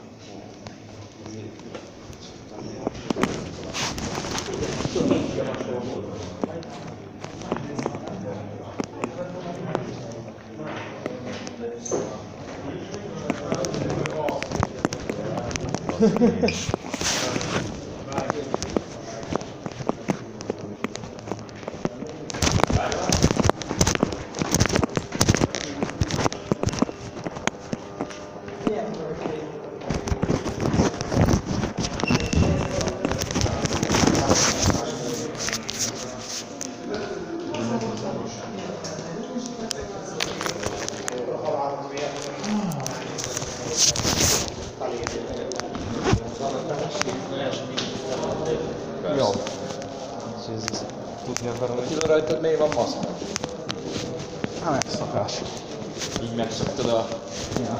Jó. Tudni akarom, hogy tudod rajtad miért van maszk? Hát megszokás. Így megszoktad a... Ja.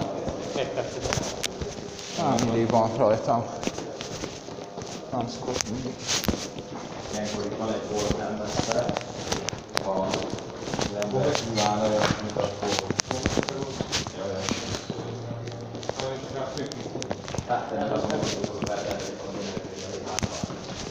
Hát mindig van rajtam. Nem szokott mindig. Ilyenkor itt van egy voltánmester, ha az ember kíván olyasmit, akkor... Hát, nem az mondom, hogy feltennék a mindenképpen hátra.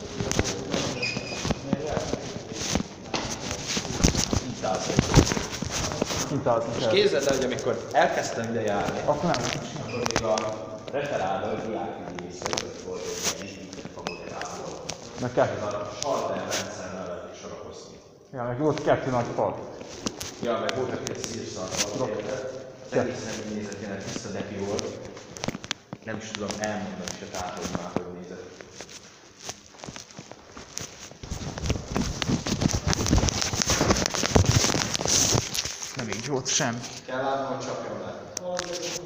Hintázni És kell. képzeld el, hogy amikor elkezdtem ide járni, akkor nem. akkor még a referálda, hogy diákügyi visszajött volt egy így fakultáló. Meg kettő. A Salter rendszer mellett is sorakozni. Ja, meg volt kettő nagy fal. Ja, meg volt egy szírszarval, érted? Egészen úgy nézett, ilyen tiszta depi volt. Nem is tudom elmondani se tehát, hogy már hogy nézett. Nem így volt sem. Kell látnom, hogy csapjon le.